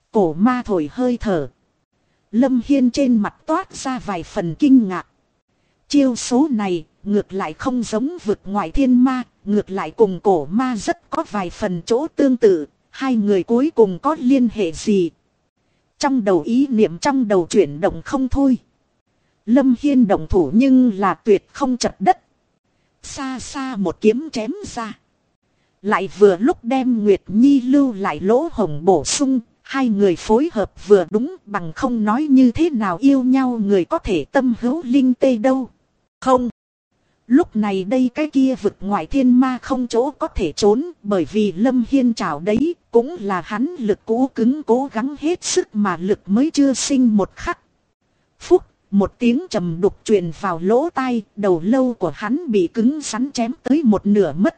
Cổ ma thổi hơi thở. Lâm Hiên trên mặt toát ra vài phần kinh ngạc. Chiêu số này ngược lại không giống vực ngoại thiên ma, ngược lại cùng cổ ma rất có vài phần chỗ tương tự. Hai người cuối cùng có liên hệ gì? Trong đầu ý niệm trong đầu chuyển động không thôi. Lâm Hiên động thủ nhưng là tuyệt không chật đất. Xa xa một kiếm chém ra. Lại vừa lúc đem Nguyệt Nhi lưu lại lỗ hổng bổ sung. Hai người phối hợp vừa đúng, bằng không nói như thế nào yêu nhau người có thể tâm hữu linh tê đâu. Không. Lúc này đây cái kia vực ngoại thiên ma không chỗ có thể trốn, bởi vì Lâm Hiên chảo đấy cũng là hắn lực cũ cứng cố gắng hết sức mà lực mới chưa sinh một khắc. Phúc, một tiếng trầm đục truyền vào lỗ tai, đầu lâu của hắn bị cứng rắn chém tới một nửa mất.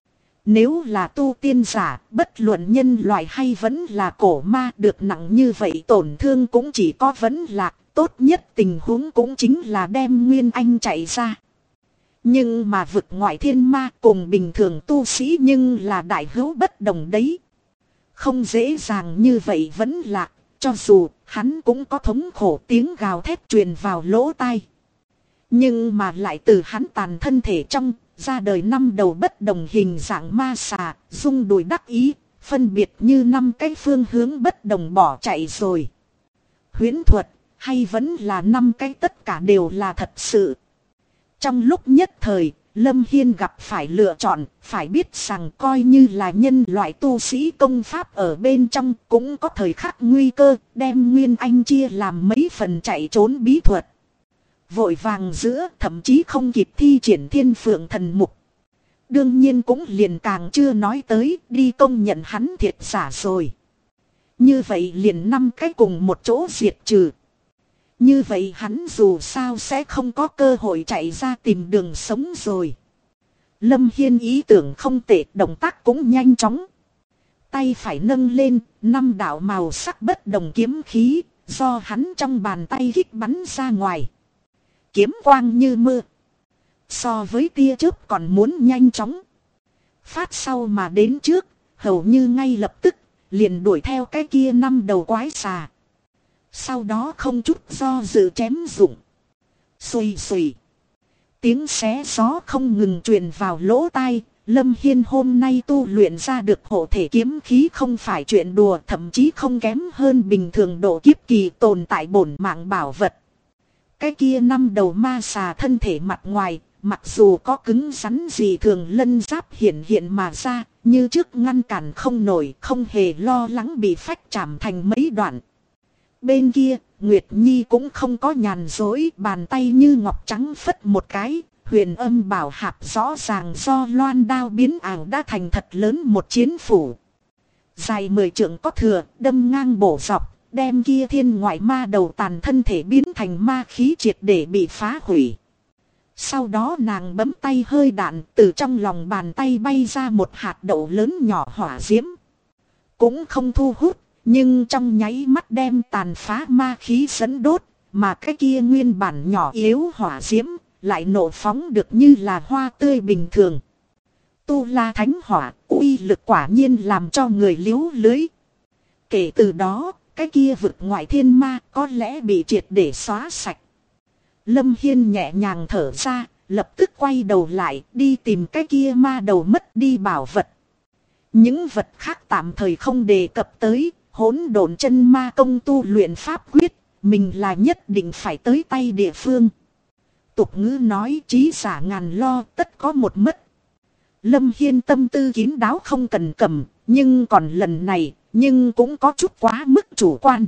Nếu là tu tiên giả, bất luận nhân loại hay vẫn là cổ ma được nặng như vậy tổn thương cũng chỉ có vấn lạc, tốt nhất tình huống cũng chính là đem Nguyên Anh chạy ra. Nhưng mà vực ngoại thiên ma cùng bình thường tu sĩ nhưng là đại hữu bất đồng đấy. Không dễ dàng như vậy vẫn lạc, cho dù hắn cũng có thống khổ tiếng gào thét truyền vào lỗ tai. Nhưng mà lại từ hắn tàn thân thể trong, ra đời 5 đầu bất đồng hình dạng ma xà, rung đùi đắc ý, phân biệt như 5 cái phương hướng bất đồng bỏ chạy rồi. Huyễn thuật, hay vẫn là 5 cái tất cả đều là thật sự. Trong lúc nhất thời, Lâm Hiên gặp phải lựa chọn, phải biết rằng coi như là nhân loại tu sĩ công pháp ở bên trong cũng có thời khắc nguy cơ, đem Nguyên Anh chia làm mấy phần chạy trốn bí thuật. Vội vàng giữa thậm chí không kịp thi triển Thiên Phượng Thần Mục. Đương nhiên cũng liền càng chưa nói tới đi công nhận hắn thiệt giả rồi. Như vậy liền 5 cái cùng một chỗ diệt trừ. Như vậy hắn dù sao sẽ không có cơ hội chạy ra tìm đường sống rồi. Lâm Hiên ý tưởng không tệ, động tác cũng nhanh chóng. Tay phải nâng lên, 5 đạo màu sắc bất đồng kiếm khí, do hắn trong bàn tay hít bắn ra ngoài. Kiếm quang như mưa. So với tia chớp còn muốn nhanh chóng. Phát sau mà đến trước, hầu như ngay lập tức, liền đuổi theo cái kia 5 đầu quái xà. Sau đó không chút do dự chém dụng. Xùy xùy. Tiếng xé gió không ngừng truyền vào lỗ tai. Lâm Hiên hôm nay tu luyện ra được hộ thể kiếm khí không phải chuyện đùa, thậm chí không kém hơn bình thường độ kiếp kỳ tồn tại bổn mạng bảo vật. Cái kia 5 đầu ma xà thân thể mặt ngoài, mặc dù có cứng rắn gì thường lân giáp hiện mà ra, như trước ngăn cản không nổi, không hề lo lắng bị phách chạm thành mấy đoạn. Bên kia, Nguyệt Nhi cũng không có nhàn dối, bàn tay như ngọc trắng phất một cái, huyền âm bảo hạp rõ ràng do loan đao biến ảo đã thành thật lớn một chiến phủ. Dài 10 trượng có thừa, đâm ngang bổ dọc, đem kia thiên ngoại ma đầu tàn thân thể biến thành ma khí triệt để bị phá hủy. Sau đó nàng bấm tay hơi đạn, từ trong lòng bàn tay bay ra một hạt đậu lớn nhỏ hỏa diễm. Cũng không thu hút, nhưng trong nháy mắt đem tàn phá ma khí dẫn đốt, mà cái kia nguyên bản nhỏ yếu hỏa diễm lại nổ phóng được như là hoa tươi bình thường. Tu La Thánh Hỏa uy lực quả nhiên làm cho người liếu lưới. Kể từ đó, cái kia vực ngoại thiên ma có lẽ bị triệt để xóa sạch. Lâm Hiên nhẹ nhàng thở ra, lập tức quay đầu lại đi tìm cái kia ma đầu mất đi bảo vật. Những vật khác tạm thời không đề cập tới, hỗn độn chân ma công tu luyện pháp quyết, mình là nhất định phải tới tay địa phương. Tục ngữ nói trí giả ngàn lo tất có một mất. Lâm Hiên tâm tư kín đáo không cần cầm, nhưng còn lần này, nhưng cũng có chút quá mức chủ quan.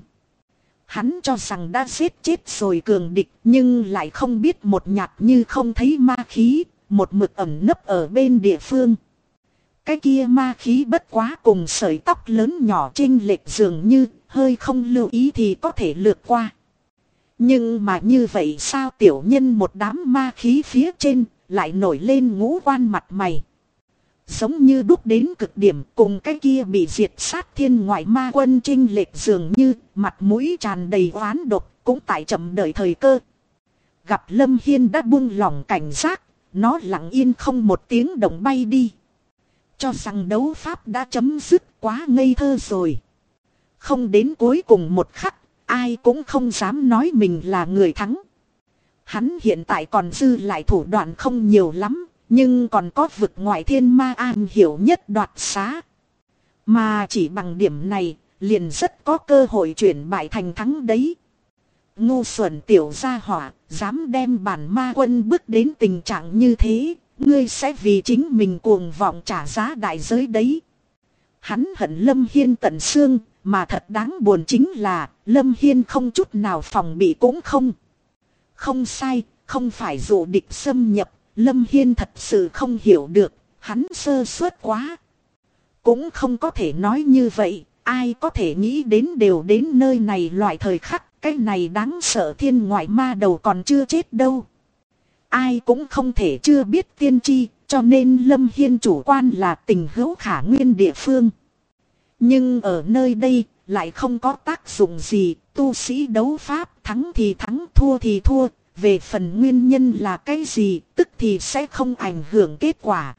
Hắn cho rằng đã giết chết rồi cường địch, nhưng lại không biết một nhạt như không thấy ma khí, một mực ẩn nấp ở bên địa phương. Cái kia ma khí bất quá cùng sợi tóc lớn nhỏ chênh lệch dường như, hơi không lưu ý thì có thể lướt qua. Nhưng mà như vậy sao tiểu nhân một đám ma khí phía trên, lại nổi lên ngũ quan mặt mày. Giống như đúc đến cực điểm, cùng cái kia bị diệt sát thiên ngoại ma quân chênh lệch dường như, mặt mũi tràn đầy oán độc, cũng tại chậm đợi thời cơ. Gặp Lâm Hiên đã buông lỏng cảnh giác, nó lặng yên không một tiếng động bay đi. Cho rằng đấu pháp đã chấm dứt, quá ngây thơ rồi. Không đến cuối cùng một khắc, ai cũng không dám nói mình là người thắng. Hắn hiện tại còn dư lại thủ đoạn không nhiều lắm, nhưng còn có vực ngoại thiên ma am hiểu nhất đoạt xá. Mà chỉ bằng điểm này, liền rất có cơ hội chuyển bại thành thắng đấy. Ngu xuẩn tiểu gia hỏa, dám đem bản ma quân bước đến tình trạng như thế, ngươi sẽ vì chính mình cuồng vọng trả giá đại giới đấy. Hắn hận Lâm Hiên tận xương, mà thật đáng buồn chính là Lâm Hiên không chút nào phòng bị cũng không. Không sai, không phải dụ địch xâm nhập, Lâm Hiên thật sự không hiểu được, hắn sơ suất quá. Cũng không có thể nói như vậy, ai có thể nghĩ đến đều đến nơi này loại thời khắc, cái này đáng sợ thiên ngoại ma đầu còn chưa chết đâu. Ai cũng không thể chưa biết tiên tri, cho nên Lâm Hiên chủ quan là tình hữu khả nguyên địa phương. Nhưng ở nơi đây, lại không có tác dụng gì, tu sĩ đấu pháp, thắng thì thắng, thua thì thua, về phần nguyên nhân là cái gì, tức thì sẽ không ảnh hưởng kết quả.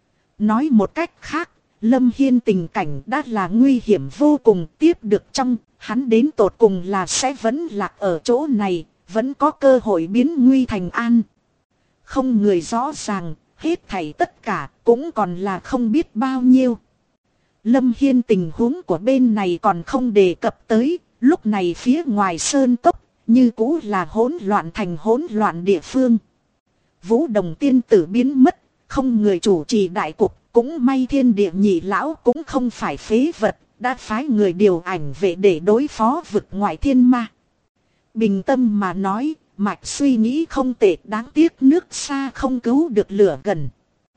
Nói một cách khác, Lâm Hiên tình cảnh đã là nguy hiểm vô cùng, tiếp được trong, hắn đến tột cùng là sẽ vẫn lạc ở chỗ này, vẫn có cơ hội biến nguy thành an. Không người rõ ràng, hết thảy tất cả cũng còn là không biết bao nhiêu. Lâm Hiên tình huống của bên này còn không đề cập tới, lúc này phía ngoài sơn cốc, như cũ là hỗn loạn thành hỗn loạn địa phương. Vũ Đồng tiên tử biến mất, không người chủ trì đại cục, cũng may thiên địa nhị lão cũng không phải phế vật, đã phái người điều ảnh về để đối phó vực ngoại thiên ma. Bình tâm mà nói, mạch suy nghĩ không tệ, đáng tiếc nước xa không cứu được lửa gần.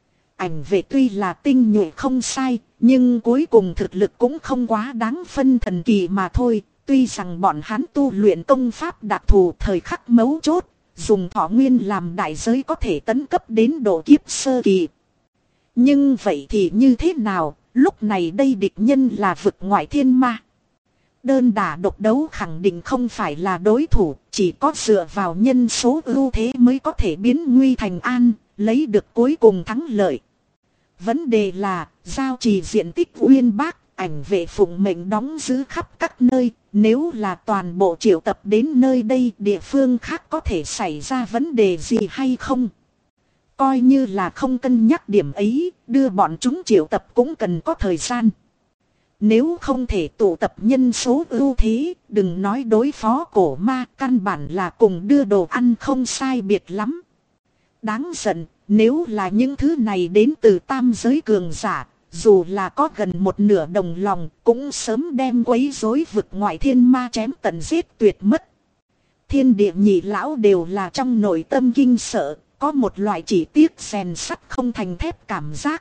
Ảnh vệ tuy là tinh nhuệ không sai, nhưng cuối cùng thực lực cũng không quá đáng phân thần kỳ mà thôi. Tuy rằng bọn hắn tu luyện công pháp đặc thù thời khắc mấu chốt, dùng thọ nguyên làm đại giới có thể tấn cấp đến độ kiếp sơ kỳ. Nhưng vậy thì như thế nào, lúc này đây địch nhân là vực ngoại thiên ma. Đơn đả độc đấu khẳng định không phải là đối thủ, chỉ có dựa vào nhân số ưu thế mới có thể biến nguy thành an, lấy được cuối cùng thắng lợi. Vấn đề là, giao trì diện tích uyên bác, ảnh vệ phụng mệnh đóng giữ khắp các nơi, nếu là toàn bộ triệu tập đến nơi đây, địa phương khác có thể xảy ra vấn đề gì hay không? Coi như là không cân nhắc điểm ấy, đưa bọn chúng triệu tập cũng cần có thời gian. Nếu không thể tụ tập nhân số ưu thế, đừng nói đối phó cổ ma, căn bản là cùng đưa đồ ăn không sai biệt lắm. Đáng giận, nếu là những thứ này đến từ tam giới cường giả, dù là có gần một nửa đồng lòng, cũng sớm đem quấy rối vực ngoại thiên ma chém tận giết tuyệt mất. Thiên địa nhị lão đều là trong nội tâm kinh sợ, có một loại chỉ tiếc rèn sắt không thành thép cảm giác.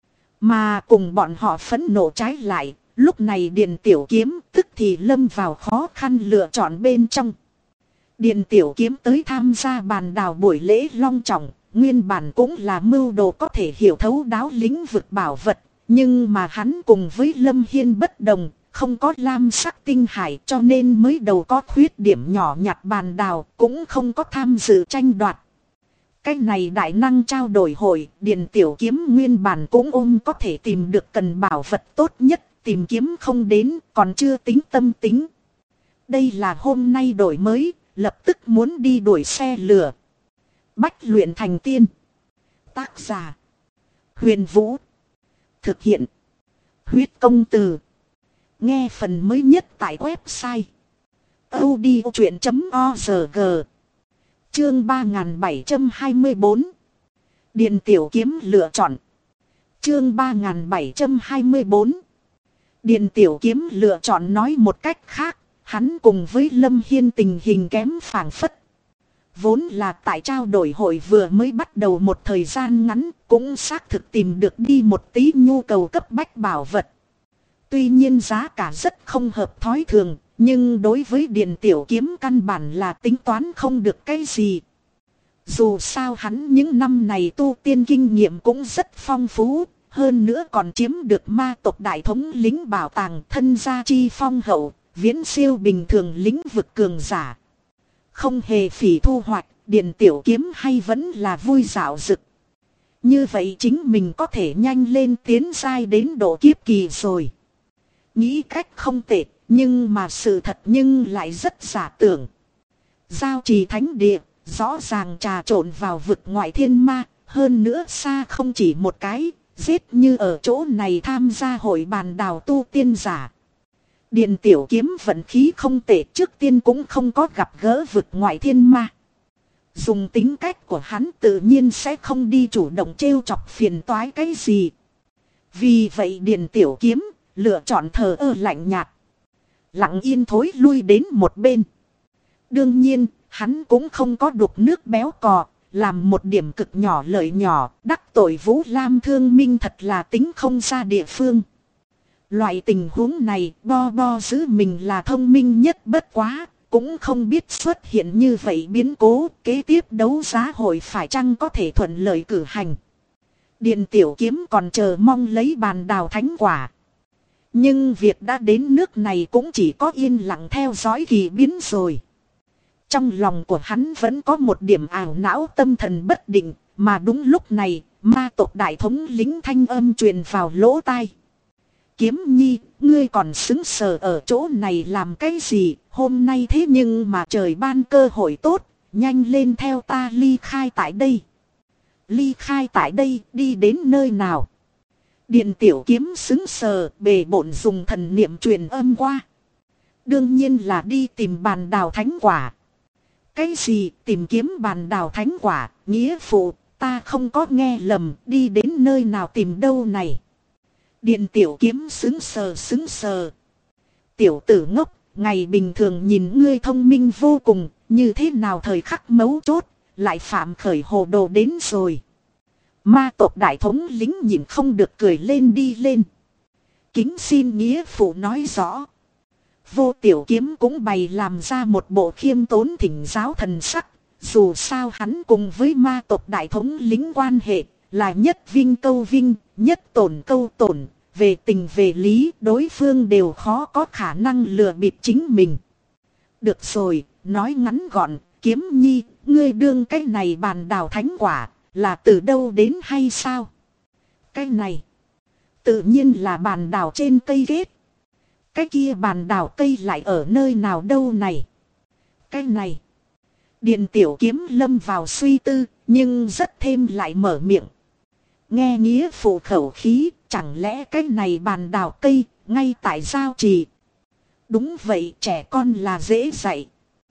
Mà cùng bọn họ phẫn nộ trái lại, lúc này Điền Tiểu Kiếm tức thì lâm vào khó khăn lựa chọn bên trong. Điền Tiểu Kiếm tới tham gia bàn đào buổi lễ long trọng, nguyên bản cũng là mưu đồ có thể hiểu thấu đáo lĩnh vực bảo vật, nhưng mà hắn cùng với Lâm Hiên bất đồng, không có lam sắc tinh hải cho nên mới đầu có khuyết điểm nhỏ nhặt bàn đào, cũng không có tham dự tranh đoạt. Cái này đại năng trao đổi hội, Điền Tiểu Kiếm nguyên bản cũng ôm có thể tìm được cần bảo vật tốt nhất, tìm kiếm không đến, còn chưa tính tâm tính. Đây là hôm nay đổi mới, lập tức muốn đi đuổi xe lửa. Bách luyện thành tiên. Tác giả: Huyền Vũ. Thực hiện: Huyết Công Từ. Nghe phần mới nhất tại website audiochuyện.org. Chương 3724. Điền Tiểu Kiếm lựa chọn. Chương 3724. Điền Tiểu Kiếm lựa chọn, nói một cách khác, hắn cùng với Lâm Hiên tình hình kém phảng phất. Vốn là tại trao đổi hội vừa mới bắt đầu một thời gian ngắn, cũng xác thực tìm được đi một tí nhu cầu cấp bách bảo vật. Tuy nhiên giá cả rất không hợp thói thường, nhưng đối với Điền Tiểu Kiếm căn bản là tính toán không được cái gì. Dù sao hắn những năm này tu tiên kinh nghiệm cũng rất phong phú, hơn nữa còn chiếm được ma tộc đại thống lĩnh bảo tàng, thân gia chi phong hậu, viễn siêu bình thường lĩnh vực cường giả. Không hề phỉ thu hoạch, Điền Tiểu Kiếm hay vẫn là vui dạo dực. Như vậy chính mình có thể nhanh lên tiến giai đến độ kiếp kỳ rồi. Nghĩ cách không tệ, nhưng mà sự thật nhưng lại rất giả tưởng. Giao trì thánh địa, rõ ràng trà trộn vào vực ngoại thiên ma, hơn nữa xa không chỉ một cái, giết như ở chỗ này tham gia hội bàn đào tu tiên giả. Điền Tiểu Kiếm vận khí không tệ, trước tiên cũng không có gặp gỡ vực ngoại thiên ma. Dùng tính cách của hắn tự nhiên sẽ không đi chủ động trêu chọc phiền toái cái gì. Vì vậy Điền Tiểu Kiếm lựa chọn thờ ơ lạnh nhạt, lặng yên thối lui đến một bên. Đương nhiên, hắn cũng không có đục nước béo cò, làm một điểm cực nhỏ lợi nhỏ, đắc tội Vũ Lam Thương Minh thật là tính không ra địa phương. Loại tình huống này, Bo giữ mình là thông minh nhất, bất quá, cũng không biết xuất hiện như vậy biến cố, kế tiếp đấu giá hội phải chăng có thể thuận lợi cử hành. Điền Tiểu Kiếm còn chờ mong lấy bàn đào thánh quả. Nhưng việc đã đến nước này cũng chỉ có yên lặng theo dõi kỳ biến rồi. Trong lòng của hắn vẫn có một điểm ảo não, tâm thần bất định, mà đúng lúc này, ma tộc đại thống lĩnh thanh âm truyền vào lỗ tai. Kiếm Nhi, ngươi còn xứng sờ ở chỗ này làm cái gì, hôm nay thế nhưng mà trời ban cơ hội tốt, nhanh lên theo ta ly khai tại đây. Ly khai tại đây, đi đến nơi nào? Điền Tiểu Kiếm xứng sờ, bề bộn dùng thần niệm truyền âm qua. Đương nhiên là đi tìm bàn đào thánh quả. Cái gì tìm kiếm bàn đào thánh quả, nghĩa phụ, ta không có nghe lầm, đi đến nơi nào tìm đâu này. Điền Tiểu Kiếm xứng sờ. Tiểu tử ngốc, ngày bình thường nhìn ngươi thông minh vô cùng, như thế nào thời khắc mấu chốt, lại phạm khởi hồ đồ đến rồi. Ma tộc đại thống lính nhìn không được cười lên đi lên. Kính xin nghĩa phụ nói rõ. Vô Tiểu Kiếm cũng bày làm ra một bộ khiêm tốn thỉnh giáo thần sắc. Dù sao hắn cùng với ma tộc đại thống lính quan hệ là nhất vinh câu vinh, nhất tổn câu tổn. Về tình về lý, đối phương đều khó có khả năng lừa bịp chính mình. Được rồi, nói ngắn gọn, Kiếm Nhi, ngươi đương cái này bàn đào thánh quả, là từ đâu đến hay sao? Cái này, tự nhiên là bàn đào trên cây ghét. Cái kia bàn đào cây lại ở nơi nào đâu này? Cái này, Điền Tiểu Kiếm lâm vào suy tư, nhưng rất thêm lại mở miệng. Nghe nghĩa phụ khẩu khí, chẳng lẽ cái này bàn đào cây, ngay tại giao trì? Đúng vậy, trẻ con là dễ dạy.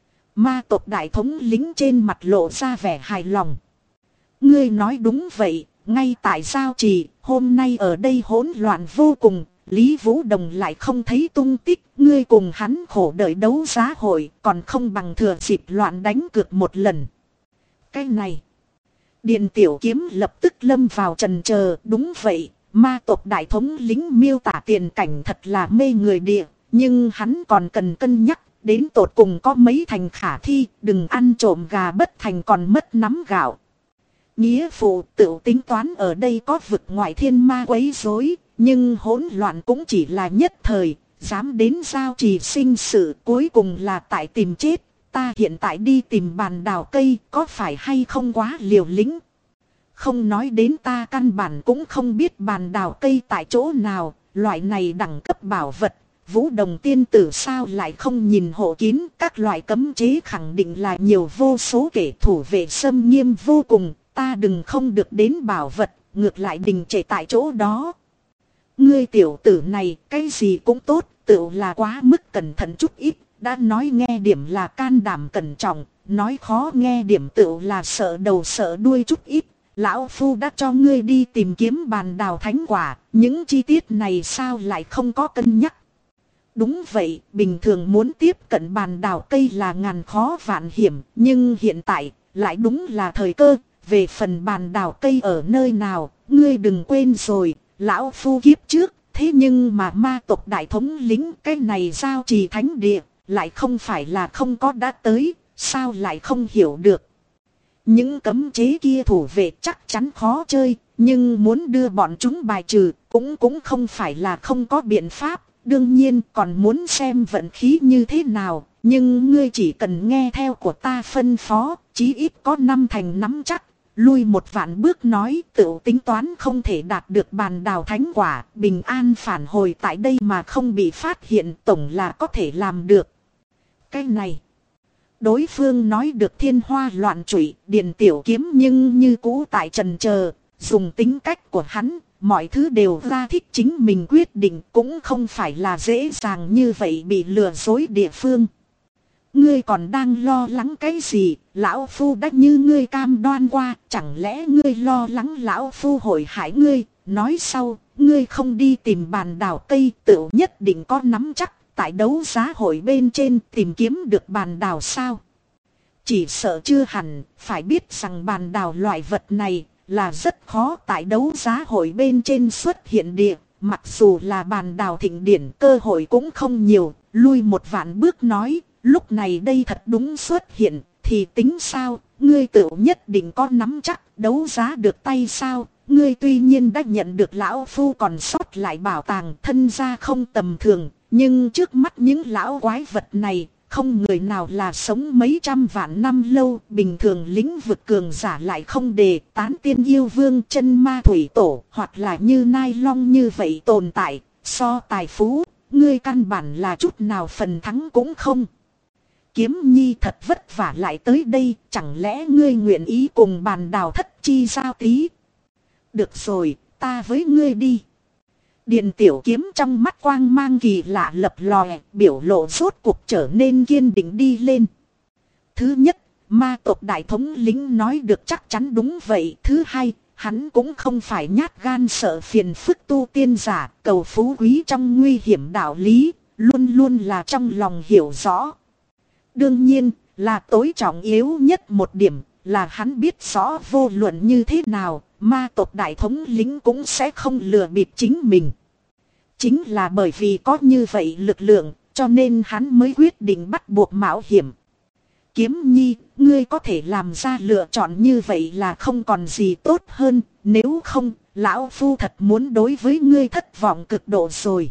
Ma tộc đại thống lính trên mặt lộ ra vẻ hài lòng. Ngươi nói đúng vậy, ngay tại giao trì, hôm nay ở đây hỗn loạn vô cùng, Lý Vũ Đồng lại không thấy tung tích, ngươi cùng hắn khổ đợi đấu giá hội, còn không bằng thừa dịp loạn đánh cược một lần. Cái này, Điền Tiểu Kiếm lập tức lâm vào trần chờ, đúng vậy, ma tộc đại thống lính miêu tả tiền cảnh thật là mê người địa, nhưng hắn còn cần cân nhắc, đến tột cùng có mấy thành khả thi, đừng ăn trộm gà bất thành còn mất nắm gạo. Nghĩa phụ tự tính toán ở đây có vực ngoại thiên ma quấy rối, nhưng hỗn loạn cũng chỉ là nhất thời, dám đến giao trì sinh sự cuối cùng là tại tìm chết. Ta hiện tại đi tìm bàn đào cây có phải hay không quá liều lĩnh? Không nói đến ta căn bản cũng không biết bàn đào cây tại chỗ nào, loại này đẳng cấp bảo vật. Vũ Đồng tiên tử sao lại không nhìn hộ kín, các loại cấm chế khẳng định là nhiều vô số kẻ thủ vệ xâm nghiêm vô cùng, ta đừng không được đến bảo vật, ngược lại đình trệ tại chỗ đó. Ngươi tiểu tử này, cái gì cũng tốt, tự là quá mức cẩn thận chút ít, đã nói nghe điểm là can đảm cẩn trọng, nói khó nghe điểm tự là sợ đầu sợ đuôi chút ít. Lão Phu đã cho ngươi đi tìm kiếm bàn đào thánh quả, những chi tiết này sao lại không có cân nhắc. Đúng vậy, bình thường muốn tiếp cận bàn đào cây là ngàn khó vạn hiểm, nhưng hiện tại, lại đúng là thời cơ, về phần bàn đào cây ở nơi nào, ngươi đừng quên rồi, Lão Phu kiếp trước, thế nhưng mà ma tộc đại thống lính cái này giao trì thánh địa, lại không phải là không có đã tới, sao lại không hiểu được. Những cấm chế kia thủ vệ chắc chắn khó chơi, nhưng muốn đưa bọn chúng bài trừ cũng không phải là không có biện pháp. Đương nhiên còn muốn xem vận khí như thế nào, nhưng ngươi chỉ cần nghe theo của ta phân phó, chí ít có 5 thành nắm chắc, lui một vạn bước nói tự tính toán không thể đạt được bàn đào thánh quả, bình an phản hồi tại đây mà không bị phát hiện, tổng là có thể làm được. Cái này, đối phương nói được thiên hoa loạn trụy, Điền Tiểu Kiếm nhưng như cũ tại trần chờ, dùng tính cách của hắn, mọi thứ đều ra thích chính mình quyết định, cũng không phải là dễ dàng như vậy bị lừa dối địa phương. Ngươi còn đang lo lắng cái gì, lão phu đã như ngươi cam đoan qua, chẳng lẽ ngươi lo lắng lão phu hội hại ngươi, nói sau, ngươi không đi tìm bàn đào cây, tự nhất định có nắm chắc, tại đấu giá hội bên trên tìm kiếm được bàn đào sao? Chỉ sợ chưa hẳn, phải biết rằng bàn đào loại vật này là rất khó tại đấu giá hội bên trên xuất hiện địa, mặc dù là bàn đào thịnh điển cơ hội cũng không nhiều, lui một vạn bước nói. Lúc này đây thật đúng xuất hiện, thì tính sao, ngươi tự nhất định có nắm chắc, đấu giá được tay sao, ngươi tuy nhiên đã nhận được lão phu còn sót lại bảo tàng thân gia không tầm thường, nhưng trước mắt những lão quái vật này, không người nào là sống mấy trăm vạn năm lâu, bình thường lĩnh vực cường giả lại không đề tán tiên yêu vương chân ma thủy tổ, hoặc là như nai long như vậy tồn tại, so tài phú, ngươi căn bản là chút nào phần thắng cũng không. Kiếm Nhi thật vất vả lại tới đây, chẳng lẽ ngươi nguyện ý cùng bàn đào thất chi giao tí? Được rồi, ta với ngươi đi. Điền Tiểu Kiếm trong mắt quang mang kỳ lạ lập lòe, biểu lộ rốt cuộc trở nên kiên định đi lên. Thứ nhất, ma tộc đại thống lĩnh nói được chắc chắn đúng vậy. Thứ hai, hắn cũng không phải nhát gan sợ phiền phức tu tiên giả, cầu phú quý trong nguy hiểm đạo lý, luôn luôn là trong lòng hiểu rõ. Đương nhiên, là tối trọng yếu nhất một điểm, là hắn biết rõ vô luận như thế nào, ma tộc đại thống lĩnh cũng sẽ không lừa bịp chính mình. Chính là bởi vì có như vậy lực lượng, cho nên hắn mới quyết định bắt buộc mạo hiểm. Kiếm Nhi, ngươi có thể làm ra lựa chọn như vậy là không còn gì tốt hơn, nếu không, lão phu thật muốn đối với ngươi thất vọng cực độ rồi.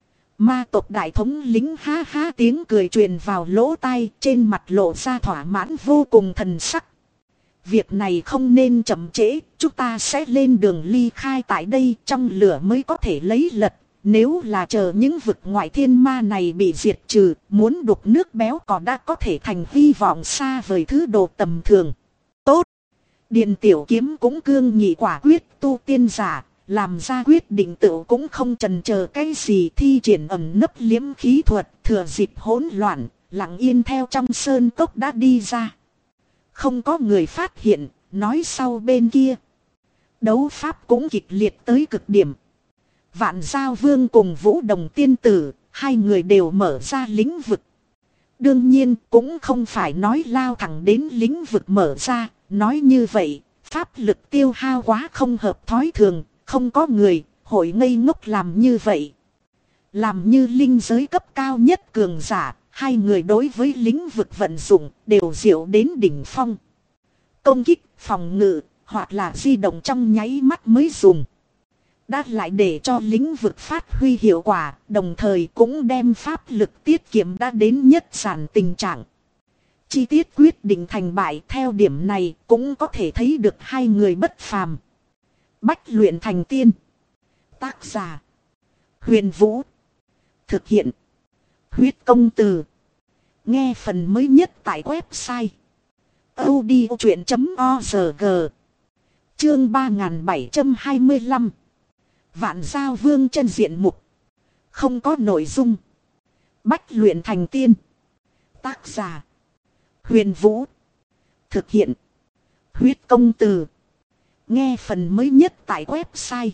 Ma tộc đại thống lĩnh ha ha tiếng cười truyền vào lỗ tai, trên mặt lộ ra thỏa mãn vô cùng thần sắc. Việc này không nên chậm trễ, chúng ta sẽ lên đường ly khai tại đây, trong lửa mới có thể lấy lật. Nếu là chờ những vực ngoại thiên ma này bị diệt trừ, muốn đục nước béo cò đã có thể thành hy vọng xa vời thứ đồ tầm thường. Tốt! Điền Tiểu Kiếm cũng cương nghị quả quyết tu tiên giả. Làm ra quyết định tự cũng không chần chờ cái gì, thi triển ẩn nấp liếm khí thuật, thừa dịp hỗn loạn, lặng yên theo trong sơn cốc đã đi ra. Không có người phát hiện, nói sau bên kia. Đấu pháp cũng kịch liệt tới cực điểm. Vạn Giao Vương cùng Vũ Đồng Tiên Tử, hai người đều mở ra lĩnh vực. Đương nhiên cũng không phải nói lao thẳng đến lĩnh vực mở ra, nói như vậy, pháp lực tiêu hao quá không hợp thói thường. Không có người, hội ngây ngốc làm như vậy. Làm như linh giới cấp cao nhất cường giả, hai người đối với lĩnh vực vận dụng đều diệu đến đỉnh phong. Công kích, phòng ngự, hoặc là di động trong nháy mắt mới dùng. Đã lại để cho lĩnh vực phát huy hiệu quả, đồng thời cũng đem pháp lực tiết kiệm đã đến nhất giản tình trạng. Chi tiết quyết định thành bại theo điểm này cũng có thể thấy được hai người bất phàm. Bách luyện thành tiên. Tác giả Huyền Vũ. Thực hiện Huyết Công Từ. Nghe phần mới nhất tại website audiochuyện.org. Chương 3725. Vạn Giao Vương chân diện mục. Không có nội dung. Bách luyện thành tiên. Tác giả Huyền Vũ. Thực hiện Huyết Công Từ. Nghe phần mới nhất tại website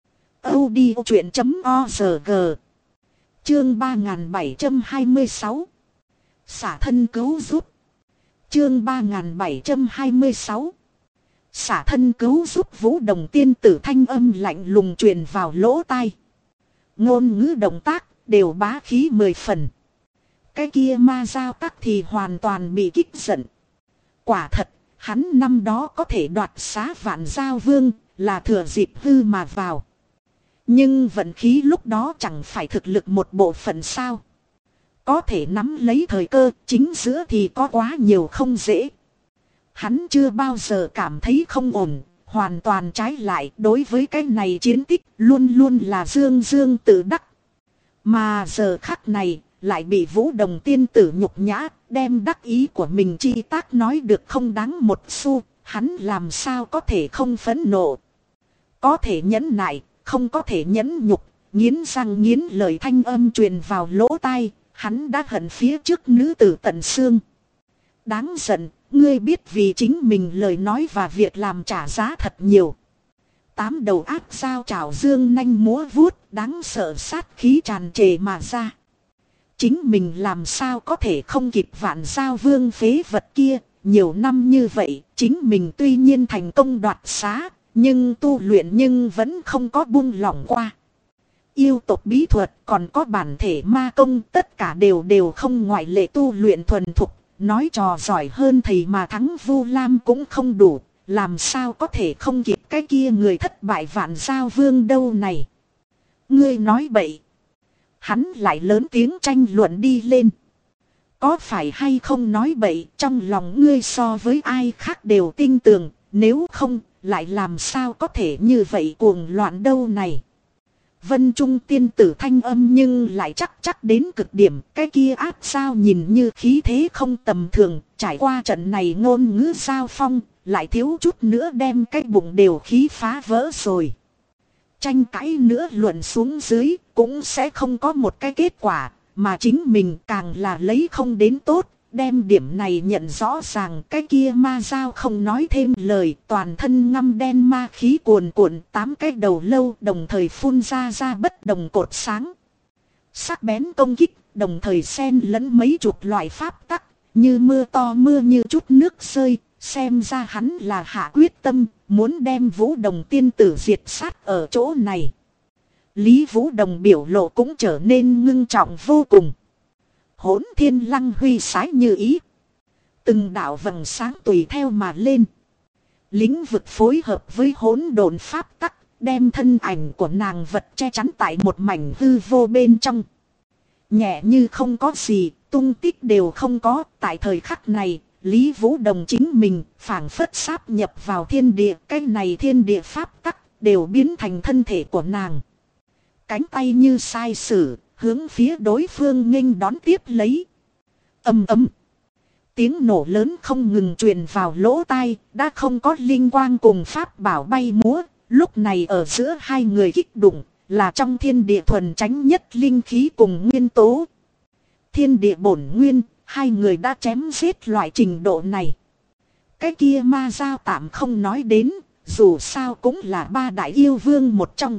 audiochuyện.org. Chương 3726. Xả thân cứu giúp. Chương 3726. Xả thân cứu giúp. Vũ Đồng Tiên Tử thanh âm lạnh lùng truyền vào lỗ tai. Ngôn ngữ động tác đều bá khí 10 phần. Cái kia ma giao tắc thì hoàn toàn bị kích giận. Quả thật, hắn năm đó có thể đoạt xá Vạn Giao Vương là thừa dịp hư mà vào. Nhưng vận khí lúc đó chẳng phải thực lực một bộ phận sao. Có thể nắm lấy thời cơ, chính giữa thì có quá nhiều không dễ. Hắn chưa bao giờ cảm thấy không ổn, hoàn toàn trái lại, đối với cái này chiến tích luôn luôn là dương dương tự đắc. Mà giờ khắc này lại bị Vũ Đồng tiên tử nhục nhã, đem đắc ý của mình chi tác nói được không đáng một xu, hắn làm sao có thể không phẫn nộ. Có thể nhẫn nại, không có thể nhẫn nhục, nghiến răng nghiến lời thanh âm truyền vào lỗ tai, hắn đã hận phía trước nữ tử tận xương. Đáng giận, ngươi biết vì chính mình lời nói và việc làm trả giá thật nhiều. 8 đầu ác dao trảo dương nanh múa vuốt, đáng sợ sát khí tràn trề mà ra. Chính mình làm sao có thể không kịp vạn giao vương phế vật kia, nhiều năm như vậy, chính mình tuy nhiên thành công đoạt xá, nhưng tu luyện nhưng vẫn không có buông lỏng qua. Yêu tộc bí thuật còn có bản thể ma công, tất cả đều không ngoại lệ tu luyện thuần thục, nói trò giỏi hơn thầy mà thắng Vu Lam cũng không đủ, làm sao có thể không kịp cái kia người thất bại vạn giao vương đâu này. Ngươi nói bậy. Hắn lại lớn tiếng tranh luận đi lên. Có phải hay không nói bậy, trong lòng ngươi so với ai khác đều tin tưởng, nếu không, lại làm sao có thể như vậy cuồng loạn đâu này. Vân Trung tiên tử thanh âm nhưng lại chắc đến cực điểm, cái kia áp sao nhìn như khí thế không tầm thường, trải qua trận này ngôn ngữ giao phong, lại thiếu chút nữa đem cái bụng đều khí phá vỡ rồi. Tranh cãi nữa luận xuống dưới, cũng sẽ không có một cái kết quả, mà chính mình càng là lấy không đến tốt, đem điểm này nhận rõ ràng. Cái kia ma dao không nói thêm lời, toàn thân ngăm đen ma khí cuồn cuộn, 8 cái đầu lâu đồng thời phun ra bất đồng cột sáng. Sắc bén công kích, đồng thời xen lẫn mấy chục loại pháp tắc, như mưa to mưa như chút nước rơi, xem ra hắn là hạ quyết tâm, muốn đem Vũ Đồng tiên tử diệt sát ở chỗ này. Lý Vũ Đồng biểu lộ cũng trở nên ngưng trọng vô cùng. Hỗn thiên lăng huy sái như ý. Từng đạo vầng sáng tùy theo mà lên. Lĩnh vực phối hợp với hỗn độn pháp tắc, đem thân ảnh của nàng vật che chắn tại một mảnh hư vô bên trong. Nhẹ như không có gì, tung tích đều không có. Tại thời khắc này, Lý Vũ Đồng chính mình phảng phất sáp nhập vào thiên địa. Cái này thiên địa pháp tắc đều biến thành thân thể của nàng. Cánh tay như sai sử, hướng phía đối phương nghênh đón tiếp lấy. Ầm ầm. Tiếng nổ lớn không ngừng truyền vào lỗ tai, đã không có linh quang cùng pháp bảo bay múa. Lúc này ở giữa hai người kích đụng, là trong thiên địa thuần chánh nhất linh khí cùng nguyên tố. Thiên địa bổn nguyên, hai người đã chém giết loại trình độ này. Cái kia ma giao tạm không nói đến, dù sao cũng là 3 đại yêu vương một trong.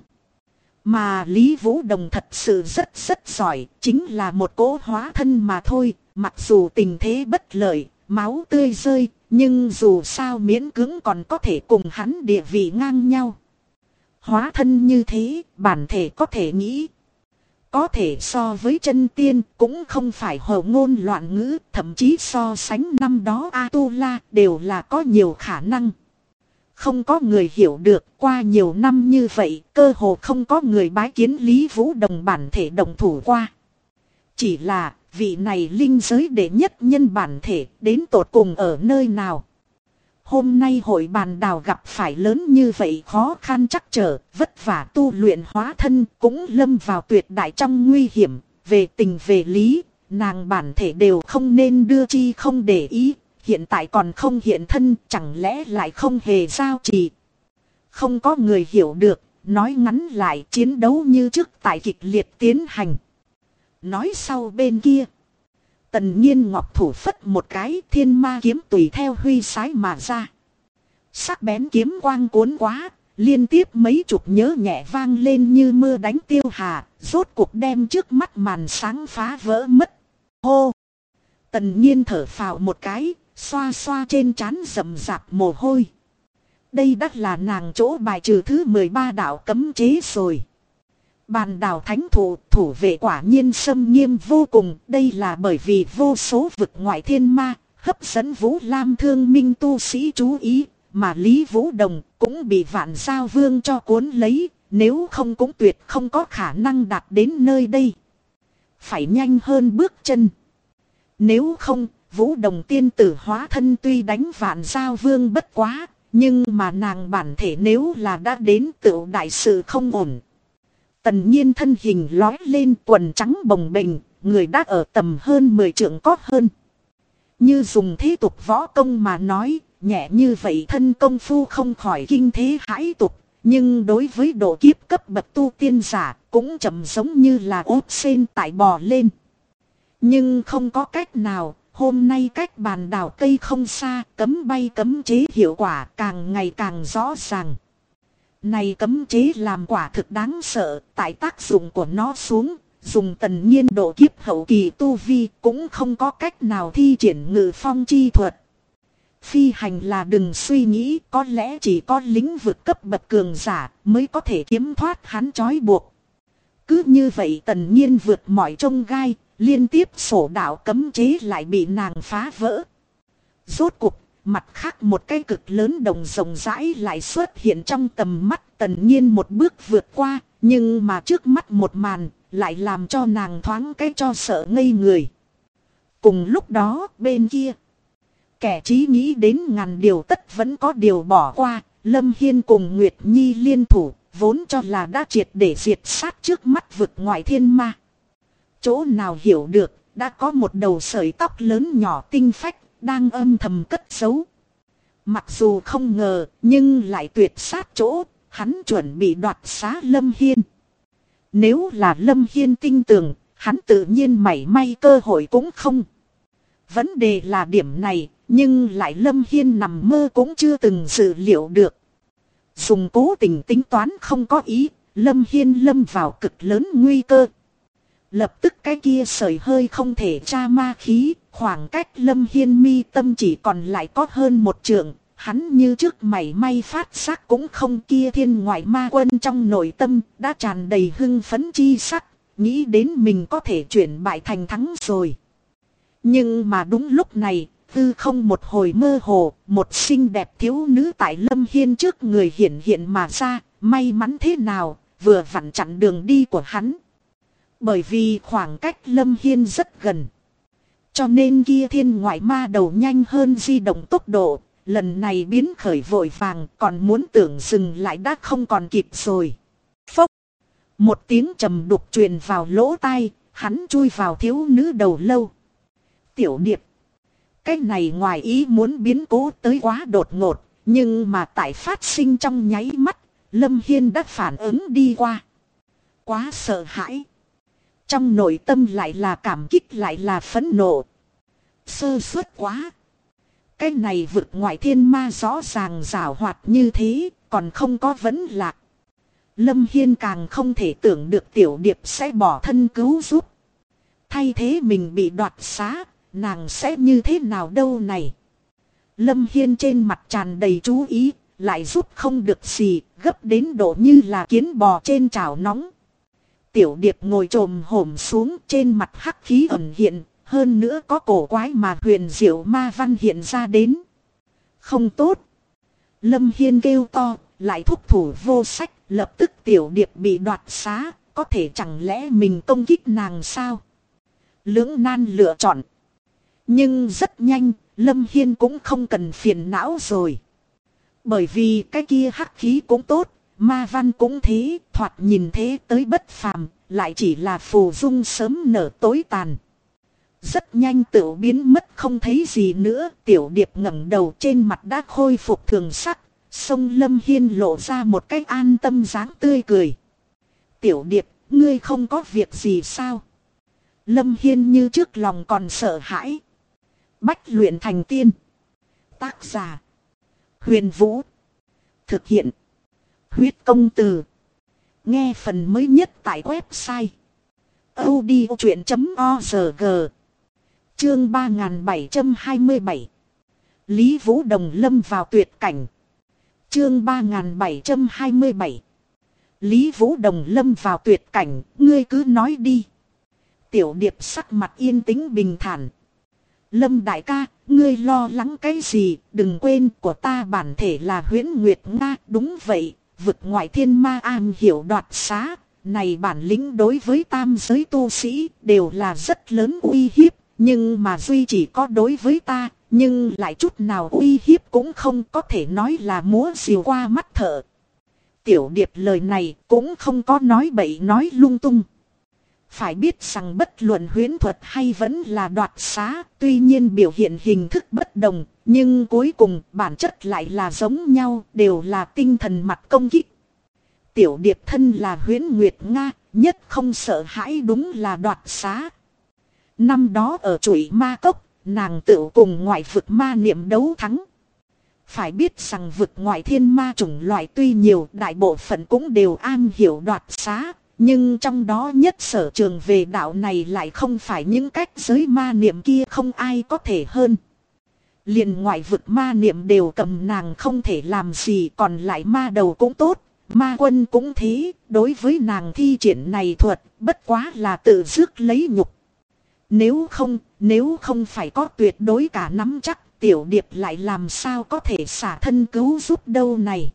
Mà Lý Vũ Đồng thật sự rất giỏi, chính là một cỗ hóa thân mà thôi, mặc dù tình thế bất lợi, máu tươi rơi, nhưng dù sao miễn cưỡng còn có thể cùng hắn địa vị ngang nhau. Hóa thân như thế, bản thể có thể nghĩ. Có thể so với chân tiên, cũng không phải hồ ngôn loạn ngữ, thậm chí so sánh năm đó A-tu-la đều là có nhiều khả năng. Không có người hiểu được, qua nhiều năm như vậy, cơ hồ không có người bái kiến Lý Vũ Đồng bản thể đồng thủ qua. Chỉ là, vị này linh giới đệ nhất nhân bản thể, đến tột cùng ở nơi nào? Hôm nay hội bàn đào gặp phải lớn như vậy khó khăn trắc trở, vất vả tu luyện hóa thân, cũng lâm vào tuyệt đại trong nguy hiểm, về tình về lý, nàng bản thể đều không nên đưa chi không để ý. Hiện tại còn không hiện thân, chẳng lẽ lại không hề giao trì. Không có người hiểu được, nói ngắn lại chiến đấu như trước tại kịch liệt tiến hành. Nói sau bên kia. Tần Nhiên Ngọc thủ phất một cái, thiên ma kiếm tùy theo huy sái mà ra. Sắc bén kiếm quang cuốn quá, liên tiếp mấy chục nhớ nhẹ vang lên như mưa đánh tiêu hà, rốt cuộc đem trước mắt màn sáng phá vỡ mất. Hô! Tần Nhiên thở phào một cái, xoa xoa trên trán rậm rạp mồ hôi. Đây đắt là nàng chỗ bài trừ thứ 13 đạo cấm chế rồi. Bàn đảo thánh thủ vệ quả nhiên xâm nghiêm vô cùng. Đây là bởi vì vô số vực ngoại thiên ma hấp dẫn Vũ Lam thương minh tu sĩ chú ý. Mà Lý Vũ Đồng cũng bị vạn giao vương cho cuốn lấy. Nếu không cũng tuyệt không có khả năng đạt đến nơi đây. Phải nhanh hơn bước chân. Nếu không, Vũ Đồng tiên tử hóa thân tuy đánh vạn giao vương bất quá, nhưng mà nàng bản thể nếu là đã đến tựu đại sự không ổn. Tần Nhiên thân hình lói lên, quần trắng bồng bềnh, người đã ở tầm hơn 10 trượng có hơn. Như dùng thế tục võ công mà nói, nhẹ như vậy thân công phu không khỏi kinh thế hãi tục. Nhưng đối với độ kiếp cấp bậc tu tiên giả cũng chậm giống như là ốt sên tại bò lên. Nhưng không có cách nào, hôm nay cách bàn đảo cây không xa, cấm bay cấm chế hiệu quả càng ngày càng rõ ràng. Này cấm chế làm quả thực đáng sợ, tại tác dụng của nó xuống, dùng Tần Nhiên độ kiếp hậu kỳ tu vi cũng không có cách nào thi triển ngự phong chi thuật. Phi hành là đừng suy nghĩ, có lẽ chỉ có lĩnh vực cấp bậc cường giả mới có thể kiếm thoát hắn trói buộc. Cứ như vậy Tần Nhiên vượt mọi chông gai, liên tiếp sổ đạo cấm chế lại bị nàng phá vỡ. Rốt cuộc, mặt khác một cái cực lớn đồng rộng rãi lại xuất hiện trong tầm mắt. Tần Nhiên một bước vượt qua, nhưng mà trước mắt một màn lại làm cho nàng thoáng cái cho sợ ngây người. Cùng lúc đó bên kia, kẻ trí nghĩ đến ngàn điều tất vẫn có điều bỏ qua. Lâm Hiên cùng Nguyệt Nhi liên thủ, vốn cho là đã triệt để diệt sát trước mắt vực ngoại thiên ma. Chỗ nào hiểu được, đã có một đầu sợi tóc lớn nhỏ tinh phách, đang âm thầm cất giấu. Mặc dù không ngờ, nhưng lại tuyệt sát chỗ, hắn chuẩn bị đoạt xá Lâm Hiên. Nếu là Lâm Hiên tin tưởng, hắn tự nhiên mảy may cơ hội cũng không. Vấn đề là điểm này, nhưng lại Lâm Hiên nằm mơ cũng chưa từng dự liệu được. Dùng cố tình tính toán không có ý, Lâm Hiên lâm vào cực lớn nguy cơ. Lập tức cái kia sợi hơi không thể tra ma khí, khoảng cách Lâm Hiên mi tâm chỉ còn lại có hơn 1 trượng. Hắn như trước mảy may phát giác cũng không, kia thiên ngoại ma quân trong nội tâm đã tràn đầy hưng phấn chi sắc, nghĩ đến mình có thể chuyển bại thành thắng rồi. Nhưng mà đúng lúc này, tư không một hồi mơ hồ, một xinh đẹp thiếu nữ tại Lâm Hiên trước người hiện hiện mà ra, may mắn thế nào, vừa vặn chặn đường đi của hắn. Bởi vì khoảng cách Lâm Hiên rất gần, cho nên kia thiên ngoại ma đầu nhanh hơn di động tốc độ, lần này biến khởi vội vàng, còn muốn tưởng dừng lại đã không còn kịp rồi. Phốc! Một tiếng trầm đục truyền vào lỗ tai, hắn chui vào thiếu nữ đầu lâu. Tiểu Điệp! Cái này ngoài ý muốn biến cố tới quá đột ngột, nhưng mà tại phát sinh trong nháy mắt, Lâm Hiên đã phản ứng đi qua. Quá sợ hãi! Trong nội tâm lại là cảm kích lại là phẫn nộ. Sơ suất quá! Cái này vực ngoại thiên ma rõ ràng giảo hoạt như thế, còn không có vấn lạc. Lâm Hiên càng không thể tưởng được Tiểu Điệp sẽ bỏ thân cứu giúp. Thay thế mình bị đoạt xá, nàng sẽ như thế nào đâu này. Lâm Hiên trên mặt tràn đầy chú ý, lại giúp không được gì, gấp đến độ như là kiến bò trên chảo nóng. Tiểu Điệp ngồi trồm hổm xuống, trên mặt hắc khí ẩn hiện. Hơn nữa có cổ quái mà huyền diệu ma văn hiện ra đến. Không tốt! Lâm Hiên kêu to, lại thúc thủ vô sách, lập tức Tiểu Điệp bị đoạt xá, có thể chẳng lẽ mình công kích nàng sao? Lưỡng nan lựa chọn. Nhưng rất nhanh, Lâm Hiên cũng không cần phiền não rồi. Bởi vì cái kia hắc khí cũng tốt, ma văn cũng thế, thoạt nhìn thế tới bất phàm, lại chỉ là phù dung sớm nở tối tàn. Rất nhanh tự biến mất không thấy gì nữa. Tiểu Điệp ngẩng đầu, trên mặt đã khôi phục thường sắc. Sông Lâm Hiên lộ ra một cái an tâm dáng tươi cười. Tiểu Điệp, ngươi không có việc gì sao? Lâm Hiên như trước lòng còn sợ hãi. Bách luyện thành tiên. Tác giả: Huyền Vũ. Thực hiện: Huyết Công Từ. Nghe phần mới nhất tại website audiochuyện.org. Chương 3727. Lý Vũ Đồng lâm vào tuyệt cảnh. Chương 3727. Lý Vũ Đồng lâm vào tuyệt cảnh, ngươi cứ nói đi. Tiểu Điệp sắc mặt yên tĩnh bình thản. Lâm đại ca, ngươi lo lắng cái gì, đừng quên của ta bản thể là Huyễn Nguyệt Nga. Đúng vậy, vực ngoại thiên ma an hiểu đoạt xá, này bản lĩnh đối với tam giới tu sĩ đều là rất lớn uy hiếp. nhưng mà duy chỉ có đối với ta, nhưng lại chút nào uy hiếp cũng không, có thể nói là múa rìu qua mắt thợ. Tiểu Điệp lời này cũng không có nói bậy nói lung tung. Phải biết rằng bất luận huyễn thuật hay vẫn là đoạt xá, tuy nhiên biểu hiện hình thức bất đồng, nhưng cuối cùng bản chất lại là giống nhau, đều là tinh thần mặt công kích. Tiểu Điệp thân là Huyễn Nguyệt Nga, nhất không sợ hãi đúng là đoạt xá. Năm đó ở Trụy Ma Cốc, nàng tự cùng ngoại vực ma niệm đấu thắng. Phải biết rằng vực ngoại thiên ma chủng loại tuy nhiều, đại bộ phận cũng đều am hiểu đoạt xá. Nhưng trong đó nhất sở trường về đạo này lại không phải những cách giới ma niệm kia không ai có thể hơn. Liền ngoại vực ma niệm đều cầm nàng không thể làm gì, còn lại ma đầu cũng tốt, ma quân cũng thế, đối với nàng thi triển này thuật, bất quá là tự rước lấy nhục. Nếu không phải có tuyệt đối cả nắm chắc, Tiểu Điệp lại làm sao có thể xả thân cứu giúp đâu này.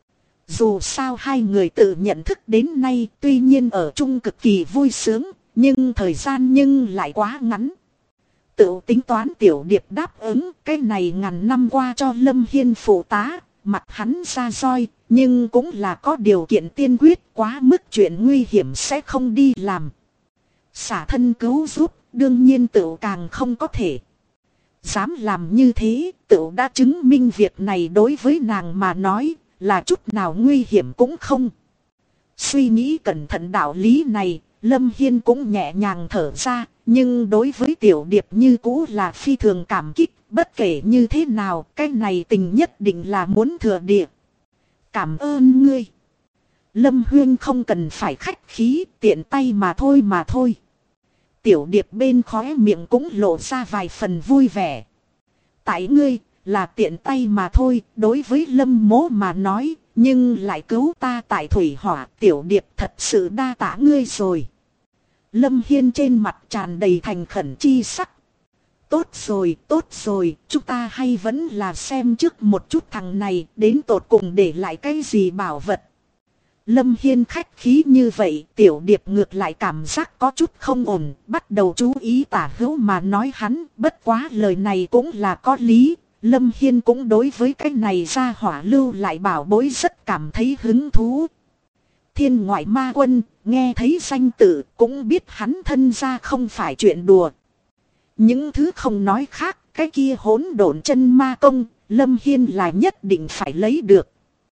Dù sao hai người tự nhận thức đến nay, tuy nhiên ở chung cực kỳ vui sướng, nhưng thời gian lại quá ngắn. Tự tính toán Tiểu Điệp đáp ứng, cái này ngàn năm qua cho Lâm Hiên phụ tá, mặt hắn ra roi, nhưng cũng là có điều kiện tiên quyết, quá mức chuyện nguy hiểm sẽ không đi làm. Xả thân cứu giúp, đương nhiên tự càng không có thể. Dám làm như thế, tự đã chứng minh việc này đối với nàng mà nói là chút nào nguy hiểm cũng không. Suy nghĩ cẩn thận đạo lý này, Lâm Hiên cũng nhẹ nhàng thở ra, nhưng đối với Tiểu Điệp như cũ là phi thường cảm kích, bất kể như thế nào, cái này tình nhất định là muốn thừa địa. Cảm ơn ngươi. Lâm Huyên không cần phải khách khí, tiện tay mà thôi. Tiểu Điệp bên khóe miệng cũng lộ ra vài phần vui vẻ. Tại ngươi, là tiện tay mà thôi, đối với Lâm Mỗ mà nói, nhưng lại cứu ta tại thủy hỏa, Tiểu Điệp thật sự đa tạ ngươi rồi. Lâm Hiên trên mặt tràn đầy thành khẩn chi sắc. Tốt rồi, chúng ta hay vẫn là xem trước một chút thằng này, đến tột cùng để lại cái gì bảo vật. Lâm Hiên khách khí như vậy, Tiểu Điệp ngược lại cảm giác có chút không ổn, bắt đầu chú ý tả hữu mà nói hắn, bất quá lời này cũng là có lý. Lâm Hiên cũng đối với cái này ra hỏa lưu lại bảo bối rất cảm thấy hứng thú. Thiên ngoại ma quân, nghe thấy danh tự, cũng biết hắn thân ra không phải chuyện đùa. Những thứ không nói khác, cái kia hỗn độn chân ma công, Lâm Hiên là nhất định phải lấy được.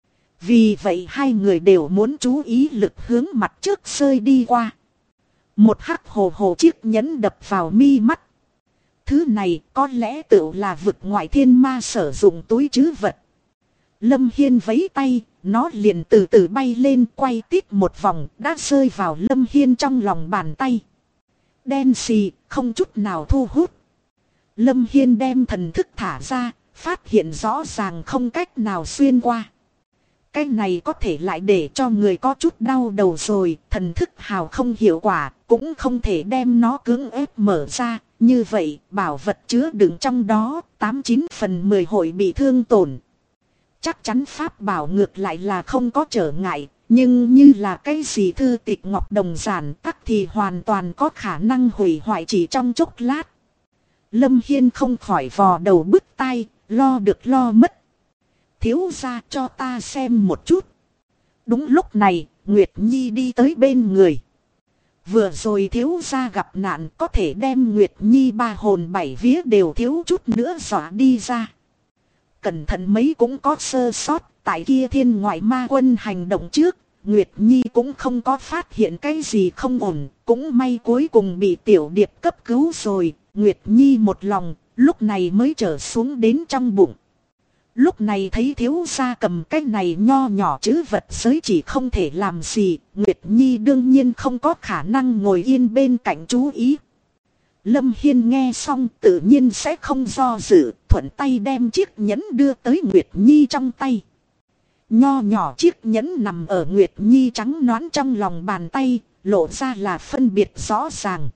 Vì vậy hai người đều muốn chú ý lực hướng mặt trước rơi đi qua. Một hắc hồ chiếc nhẫn đập vào mi mắt. Thứ này có lẽ tự là vực ngoại thiên ma sử dụng túi trữ vật. Lâm Hiên vẫy tay, nó liền từ từ bay lên, quay tít một vòng, đã rơi vào Lâm Hiên trong lòng bàn tay. Đen xì, không chút nào thu hút. Lâm Hiên đem thần thức thả ra, phát hiện rõ ràng không cách nào xuyên qua. Cái này có thể lại để cho người có chút đau đầu rồi, thần thức hào không hiệu quả, cũng không thể đem nó cưỡng ép mở ra. Như vậy, bảo vật chứa đựng trong đó, 89 phần 10 hội bị thương tổn. Chắc chắn pháp bảo ngược lại là không có trở ngại, nhưng như là cái gì thư tịch ngọc đồng giản tắc thì hoàn toàn có khả năng hủy hoại chỉ trong chốc lát. Lâm Hiên không khỏi vò đầu bứt tai, lo được lo mất. Thiếu gia cho ta xem một chút. Đúng lúc này, Nguyệt Nhi đi tới bên người. Vừa rồi thiếu gia gặp nạn, có thể đem Nguyệt Nhi ba hồn bảy vía đều thiếu chút nữa dọa đi ra. Cẩn thận mấy cũng có sơ sót, tại kia thiên ngoại ma quân hành động trước, Nguyệt Nhi cũng không có phát hiện cái gì không ổn, cũng may cuối cùng bị Tiểu Điệp cấp cứu rồi, Nguyệt Nhi một lòng, lúc này mới trở xuống đến trong bụng. Lúc này thấy thiếu gia cầm cái này nho nhỏ chứ vật giới chỉ không thể làm gì, Nguyệt Nhi đương nhiên không có khả năng ngồi yên bên cạnh chú ý. Lâm Hiên nghe xong tự nhiên sẽ không do dự, thuận tay đem chiếc nhẫn đưa tới Nguyệt Nhi trong tay. Nho nhỏ chiếc nhẫn nằm ở Nguyệt Nhi trắng nõn trong lòng bàn tay, lộ ra là phân biệt rõ ràng.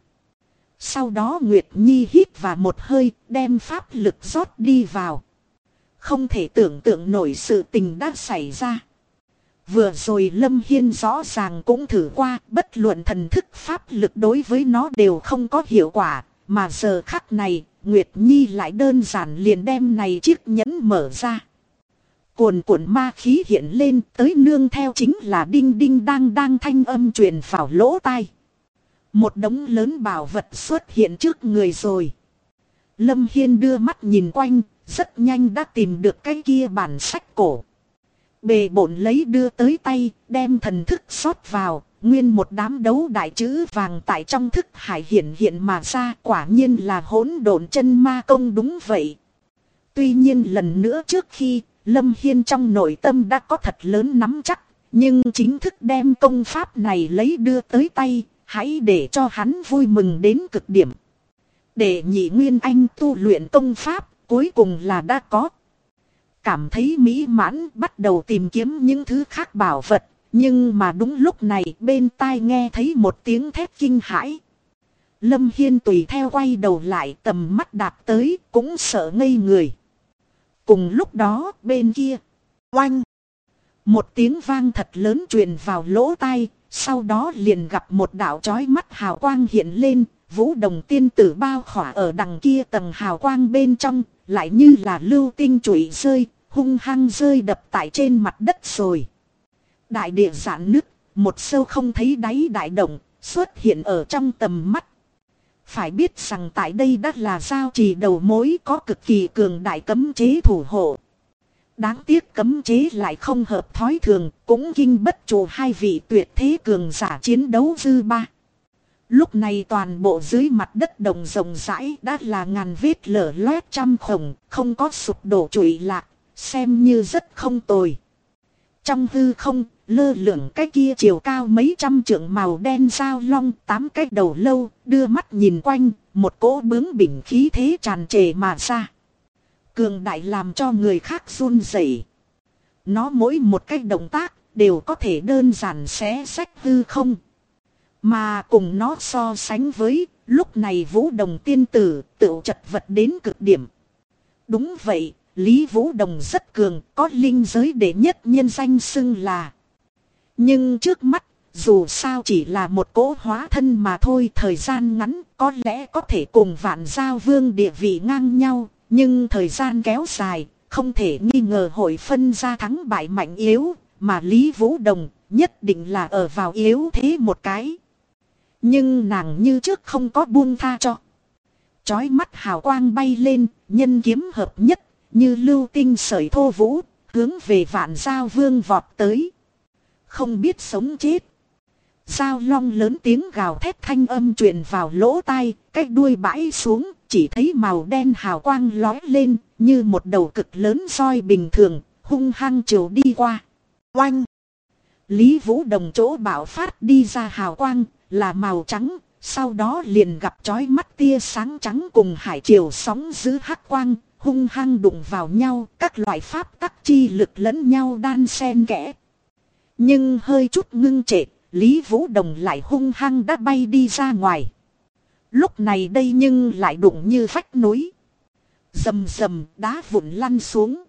Sau đó Nguyệt Nhi hít vào một hơi, đem pháp lực rót đi vào. Không thể tưởng tượng nổi sự tình đã xảy ra. Vừa rồi Lâm Hiên rõ ràng cũng thử qua, bất luận thần thức pháp lực đối với nó đều không có hiệu quả. mà giờ khắc này, Nguyệt Nhi lại đơn giản liền đem này chiếc nhẫn mở ra. Cuồn cuộn ma khí hiện lên, tới nương theo chính là đinh đinh đang đang thanh âm truyền vào lỗ tai. Một đống lớn bảo vật xuất hiện trước người rồi. Lâm Hiên đưa mắt nhìn quanh, rất nhanh đã tìm được cái kia bản sách cổ. Bề bộn lấy đưa tới tay, đem thần thức xót vào, nguyên một đám đấu đại chữ vàng tại trong thức hải hiện mà ra, quả nhiên là hỗn độn chân ma công đúng vậy. Tuy nhiên lần nữa trước khi, Lâm Hiên trong nội tâm đã có thật lớn nắm chắc, nhưng chính thức đem công pháp này lấy đưa tới tay, hãy để cho hắn vui mừng đến cực điểm. Để nhị nguyên anh tu luyện công pháp, cuối cùng là đã có. Cảm thấy mỹ mãn, bắt đầu tìm kiếm những thứ khác bảo vật, nhưng mà đúng lúc này bên tai nghe thấy một tiếng thét kinh hãi. Lâm Hiên tùy theo quay đầu lại, tầm mắt đạt tới, cũng sợ ngây người. Cùng lúc đó bên kia, oanh, một tiếng vang thật lớn truyền vào lỗ tai, sau đó liền gặp một đạo chói mắt hào quang hiện lên, Vũ Đồng tiên tử bao khỏa ở đằng kia tầng hào quang bên trong, lại như là lưu tinh chủy rơi, hung hăng rơi đập tại trên mặt đất rồi. Đại địa giãn nứt, một sâu không thấy đáy đại động xuất hiện ở trong tầm mắt. Phải biết rằng tại đây đã là giao trì đầu mối có cực kỳ cường đại cấm chế thủ hộ. Đáng tiếc cấm chế lại không hợp thói thường, cũng kinh bất trụ hai vị tuyệt thế cường giả chiến đấu dư ba. Lúc này toàn bộ dưới mặt đất đồng rộng rãi đã là ngàn vết lở loét trăm khổng, không có sụp đổ trụi lạc, xem như rất không tồi. Trong hư không, lơ lửng cái kia chiều cao mấy trăm trượng màu đen dao long, 8 cái đầu lâu, đưa mắt nhìn quanh, một cỗ bướng bỉnh khí thế tràn trề mà ra. Cường đại làm cho người khác run rẩy. Nó mỗi một cái động tác đều có thể đơn giản xé rách hư không. Mà cùng nó so sánh với, lúc này Vũ Đồng tiên tử tự chật vật đến cực điểm. Đúng vậy, Lý Vũ Đồng rất cường, có linh giới đệ nhất nhân danh xưng là. Nhưng trước mắt, dù sao chỉ là một cỗ hóa thân mà thôi, thời gian ngắn có lẽ có thể cùng Vạn Giao Vương địa vị ngang nhau, nhưng thời gian kéo dài, không thể nghi ngờ hội phân ra thắng bại mạnh yếu, mà Lý Vũ Đồng nhất định là ở vào yếu thế một cái. Nhưng nàng như trước không có buông tha cho. Chói mắt hào quang bay lên, nhân kiếm hợp nhất, như lưu tinh sợi thô vũ, hướng về Vạn Giao Vương vọt tới. Không biết sống chết. Giao long lớn tiếng gào thét thanh âm truyền vào lỗ tai, cái đuôi bãi xuống, chỉ thấy màu đen hào quang lói lên, như một đầu cực lớn roi bình thường, hung hăng chiều đi qua. Oanh! Lý Vũ Đồng chỗ bạo phát đi ra hào quang, là màu trắng, sau đó liền gặp chói mắt tia sáng trắng cùng hải triều sóng giữ hắc quang, hung hăng đụng vào nhau, các loại pháp tắc chi lực lẫn nhau đan xen kẽ. Nhưng hơi chút ngưng trệ, Lý Vũ Đồng lại hung hăng đã bay đi ra ngoài. Lúc này đây nhưng lại đụng như vách núi. Rầm rầm đá vụn lăn xuống.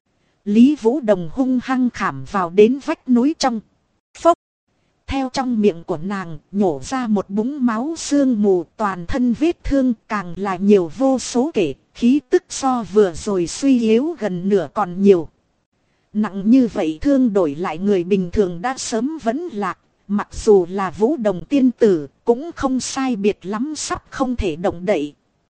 Lý Vũ Đồng hung hăng khảm vào đến vách núi trong. Phốc! Theo trong miệng của nàng nhổ ra một búng máu sương mù, toàn thân vết thương càng là nhiều vô số kể, khí tức so vừa rồi suy yếu gần nửa còn nhiều. Nặng như vậy thương đổi lại người bình thường đã sớm vẫn lạc, mặc dù là Vũ Đồng tiên tử cũng không sai biệt lắm sắp không thể động đậy.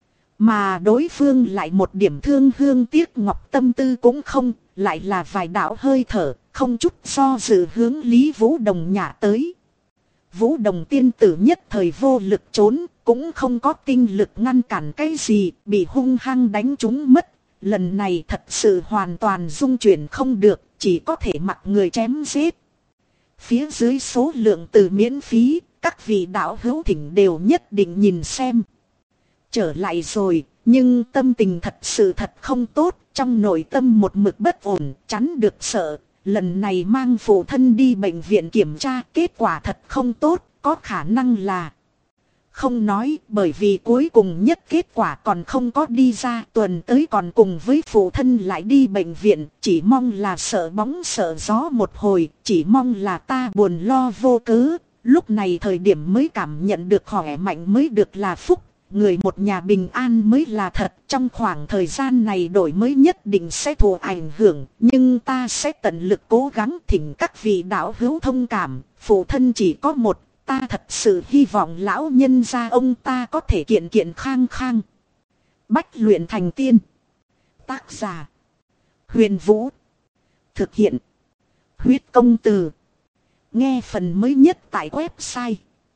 Mà đối phương lại một điểm thương hương tiếc ngọc tâm tư cũng không, lại là vài đạo hơi thở, không chút do dự hướng Lý Vũ Đồng nhả tới. Vũ Đồng tiên tử nhất thời vô lực trốn, cũng không có tinh lực ngăn cản cái gì, bị hung hăng đánh trúng mất. Lần này thật sự hoàn toàn dung chuyển không được, chỉ có thể mặc người chém giết. Phía dưới số lượng từ miễn phí, các vị đạo hữu thỉnh đều nhất định nhìn xem. Trở lại rồi, nhưng tâm tình thật sự thật không tốt, trong nội tâm một mực bất ổn, chắn được sợ. Lần này mang phụ thân đi bệnh viện kiểm tra, kết quả thật không tốt, có khả năng là... Không nói, bởi vì cuối cùng nhất kết quả còn không có đi ra, tuần tới còn cùng với phụ thân lại đi bệnh viện, chỉ mong là sợ bóng sợ gió một hồi, chỉ mong là ta buồn lo vô cớ, lúc này thời điểm mới cảm nhận được khỏe mạnh mới được là phúc, người một nhà bình an mới là thật. Trong khoảng thời gian này đổi mới nhất định sẽ thụ ảnh hưởng, nhưng ta sẽ tận lực cố gắng. Thỉnh các vị đạo hữu thông cảm, phụ thân chỉ có một, ta thật sự hy vọng lão nhân gia ông ta có thể kiện kiện khang khang. Bách luyện thành tiên. Tác giả Huyền Vũ. Thực hiện Huyết Công Từ. Nghe phần mới nhất tại website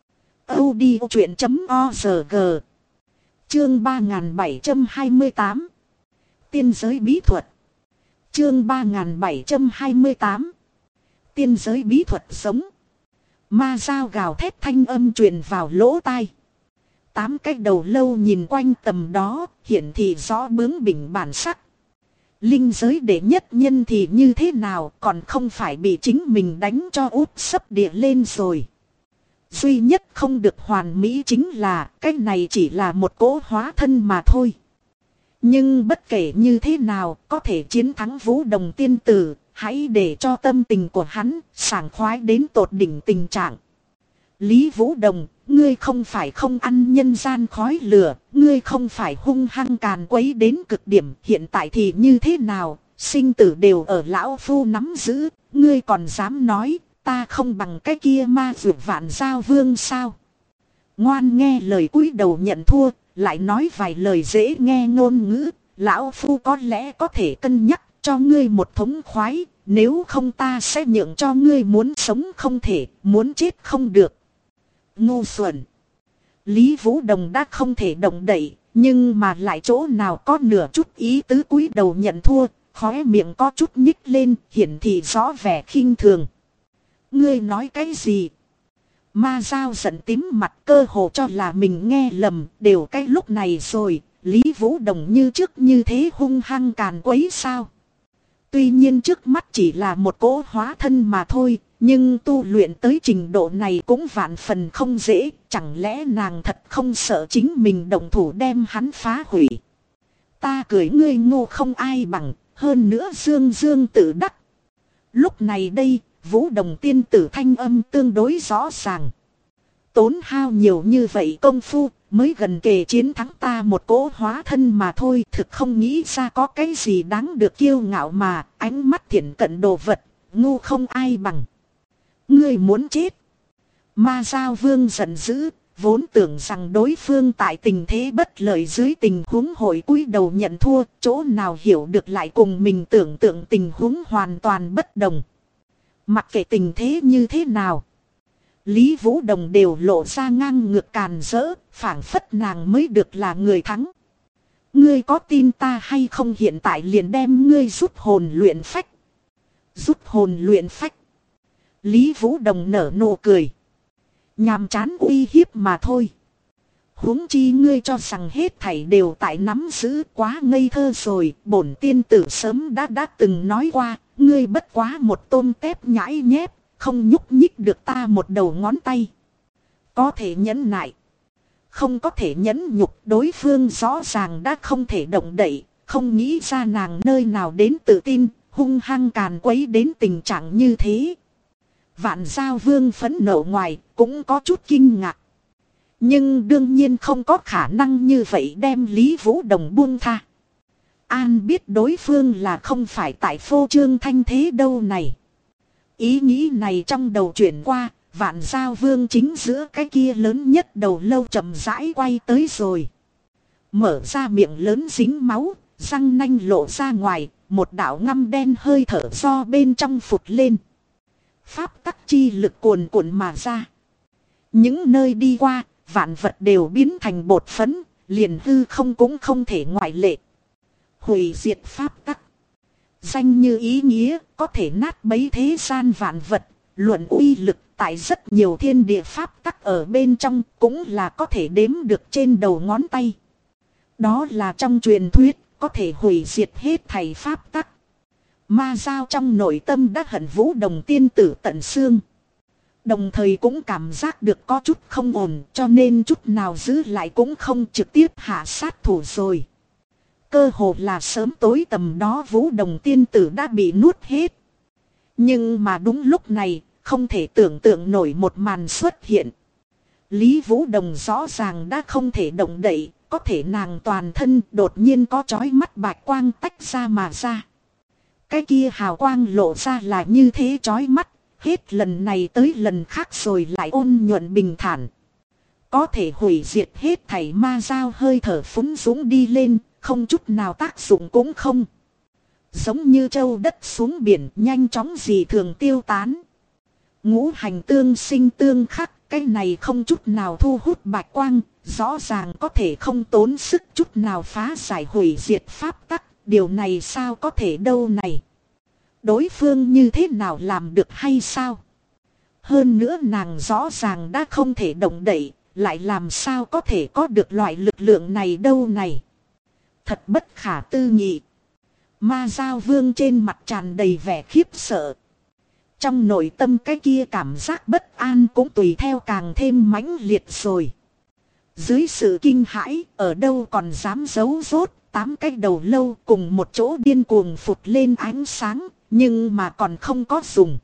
audiochuyện.org. Chương 3728. Tiên giới bí thuật. Chương 3728. Tiên giới bí thuật sống. Ma dao gào thét thanh âm truyền vào lỗ tai. 8 cái đầu lâu nhìn quanh tầm đó, hiển thị rõ bướng bỉnh bản sắc. Linh giới đệ nhất nhân thì như thế nào, còn không phải bị chính mình đánh cho úp sấp địa lên rồi. Duy nhất không được hoàn mỹ chính là cái này chỉ là một cỗ hóa thân mà thôi. Nhưng bất kể như thế nào, có thể chiến thắng Vũ Đồng tiên tử, hãy để cho tâm tình của hắn sảng khoái đến tột đỉnh tình trạng. Lý Vũ Đồng, ngươi không phải không ăn nhân gian khói lửa, ngươi không phải hung hăng càn quấy đến cực điểm, hiện tại thì như thế nào, sinh tử đều ở lão phu nắm giữ, ngươi còn dám nói, ta không bằng cái kia ma dược Vạn Giao Vương sao? Ngoan nghe lời cúi đầu nhận thua, lại nói vài lời dễ nghe ngôn ngữ, lão phu có lẽ có thể cân nhắc cho ngươi một thống khoái, nếu không ta sẽ nhượng cho ngươi muốn sống không thể, muốn chết không được. Ngu xuẩn. Lý Vũ Đồng đã không thể động đậy, nhưng mà lại chỗ nào có nửa chút ý tứ cúi đầu nhận thua, khóe miệng có chút nhích lên, hiển thị rõ vẻ khinh thường. Ngươi nói cái gì? Ma dao giận tím mặt, cơ hồ cho là mình nghe lầm, đều cái lúc này rồi, Lý Vũ Đồng như trước như thế hung hăng càn quấy sao? Tuy nhiên trước mắt chỉ là một cỗ hóa thân mà thôi, nhưng tu luyện tới trình độ này cũng vạn phần không dễ, chẳng lẽ nàng thật không sợ chính mình động thủ đem hắn phá hủy? Ta cười ngươi ngu không ai bằng, hơn nữa dương dương tự đắc. Lúc này đây, Vũ Đồng tiên tử thanh âm tương đối rõ ràng. Tốn hao nhiều như vậy công phu, mới gần kề chiến thắng ta một cỗ hóa thân mà thôi, thực không nghĩ ra có cái gì đáng được kiêu ngạo mà, ánh mắt thiển cận đồ vật, ngu không ai bằng. Ngươi muốn chết. Ma Giao Vương giận dữ, vốn tưởng rằng đối phương tại tình thế bất lợi dưới tình huống hội cúi đầu nhận thua, chỗ nào hiểu được lại cùng mình tưởng tượng tình huống hoàn toàn bất đồng. Mặc kệ tình thế như thế nào, Lý Vũ Đồng đều lộ ra ngang ngược càn rỡ, phảng phất nàng mới được là người thắng. Ngươi có tin ta hay không, hiện tại liền đem ngươi rút hồn luyện phách. Rút hồn luyện phách. Lý Vũ Đồng nở nụ cười. Nhàm chán uy hiếp mà thôi. Huống chi ngươi cho rằng hết thảy đều tại nắm giữ, quá ngây thơ rồi. Bổn tiên tử sớm đã từng nói qua, ngươi bất quá một tôm tép nhãi nhép, không nhúc nhích được ta một đầu ngón tay. Có thể nhẫn nại, không có thể nhẫn nhục. Đối phương rõ ràng đã không thể động đậy, không nghĩ ra nàng nơi nào đến tự tin, hung hăng càn quấy đến tình trạng như thế. Vạn Giao Vương phẫn nộ ngoài, cũng có chút kinh ngạc. Nhưng đương nhiên không có khả năng như vậy đem Lý Vũ Đồng buông tha. An biết đối phương là không phải tại phô trương thanh thế đâu này. Ý nghĩ này trong đầu chuyển qua, Vạn Giao Vương chính giữa cái kia lớn nhất đầu lâu chậm rãi quay tới rồi. Mở ra miệng lớn dính máu, răng nanh lộ ra ngoài, một đạo ngăm đen hơi thở do bên trong phụt lên. Pháp tắc chi lực cuồn cuộn mà ra. Những nơi đi qua, vạn vật đều biến thành bột phấn, liền hư không cũng không thể ngoại lệ. Hủy diệt pháp tắc. Danh như ý nghĩa, có thể nát bấy thế gian vạn vật, luận uy lực tại rất nhiều thiên địa pháp tắc ở bên trong, cũng là có thể đếm được trên đầu ngón tay. Đó là trong truyền thuyết, có thể hủy diệt hết thảy pháp tắc. Ma Giao trong nội tâm đã hận Vũ Đồng tiên tử tận xương. Đồng thời cũng cảm giác được có chút không ổn, cho nên chút nào giữ lại cũng không, trực tiếp hạ sát thủ rồi. Cơ hồ là sớm tối tầm đó Vũ Đồng tiên tử đã bị nuốt hết. Nhưng mà đúng lúc này, không thể tưởng tượng nổi một màn xuất hiện. Lý Vũ Đồng rõ ràng đã không thể động đậy, có thể nàng toàn thân đột nhiên có chói mắt bạch quang tách ra mà ra. Cái kia hào quang lộ ra là như thế chói mắt, hết lần này tới lần khác rồi lại ôn nhuận bình thản. Có thể hủy diệt hết thảy ma dao hơi thở phúng dũng đi lên, không chút nào tác dụng cũng không. Giống như châu đất xuống biển nhanh chóng gì thường tiêu tán. Ngũ hành tương sinh tương khắc, cái này không chút nào thu hút bạch quang, rõ ràng có thể không tốn sức chút nào phá giải hủy diệt pháp tắc, điều này sao có thể đâu này. Đối phương như thế nào làm được hay sao? Hơn nữa nàng rõ ràng đã không thể động đậy, lại làm sao có thể có được loại lực lượng này đâu này. Thật bất khả tư nghị. Ma Giao Vương trên mặt tràn đầy vẻ khiếp sợ. Trong nội tâm cái kia cảm giác bất an cũng tùy theo càng thêm mãnh liệt rồi. Dưới sự kinh hãi, ở đâu còn dám giấu rốt, 8 cái đầu lâu cùng một chỗ điên cuồng phụt lên ánh sáng, nhưng mà còn không có dùng.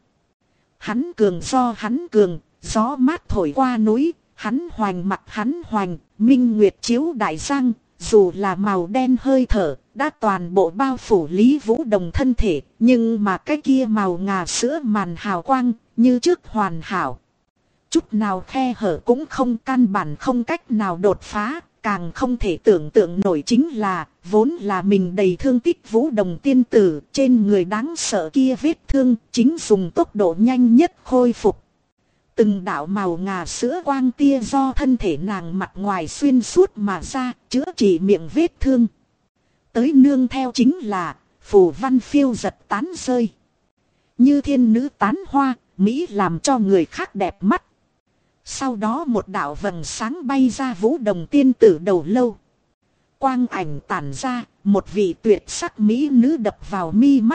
Hắn cường do hắn cường, gió mát thổi qua núi, hắn hoành mặt hắn hoành, minh nguyệt chiếu đại giang, dù là màu đen hơi thở, đã toàn bộ bao phủ Lý Vũ Đồng thân thể, nhưng mà cái kia màu ngà sữa màn hào quang, như trước hoàn hảo. Chút nào khe hở cũng không, căn bản không cách nào đột phá, càng không thể tưởng tượng nổi chính là, vốn là mình đầy thương tích Vũ Đồng tiên tử, trên người đáng sợ kia vết thương, chính dùng tốc độ nhanh nhất khôi phục. Từng đạo màu ngà sữa quang tia do thân thể nàng mặt ngoài xuyên suốt mà ra, chữa trị miệng vết thương. Tới nương theo chính là, phù văn phiêu giật tán rơi. Như thiên nữ tán hoa, Mỹ làm cho người khác đẹp mắt. Sau đó một đạo vầng sáng bay ra Vũ Đồng tiên tử đầu lâu. Quang ảnh tản ra, một vị tuyệt sắc Mỹ nữ đập vào mi mắt.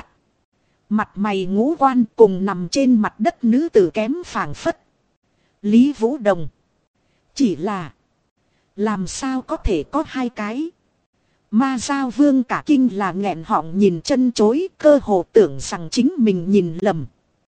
Mặt mày ngũ quan cùng nằm trên mặt đất nữ tử kém phảng phất. Lý Vũ Đồng. Chỉ là, làm sao có thể có hai cái? Ma Giao Vương cả kinh là nghẹn họng nhìn chân chối, cơ hồ tưởng rằng chính mình nhìn lầm.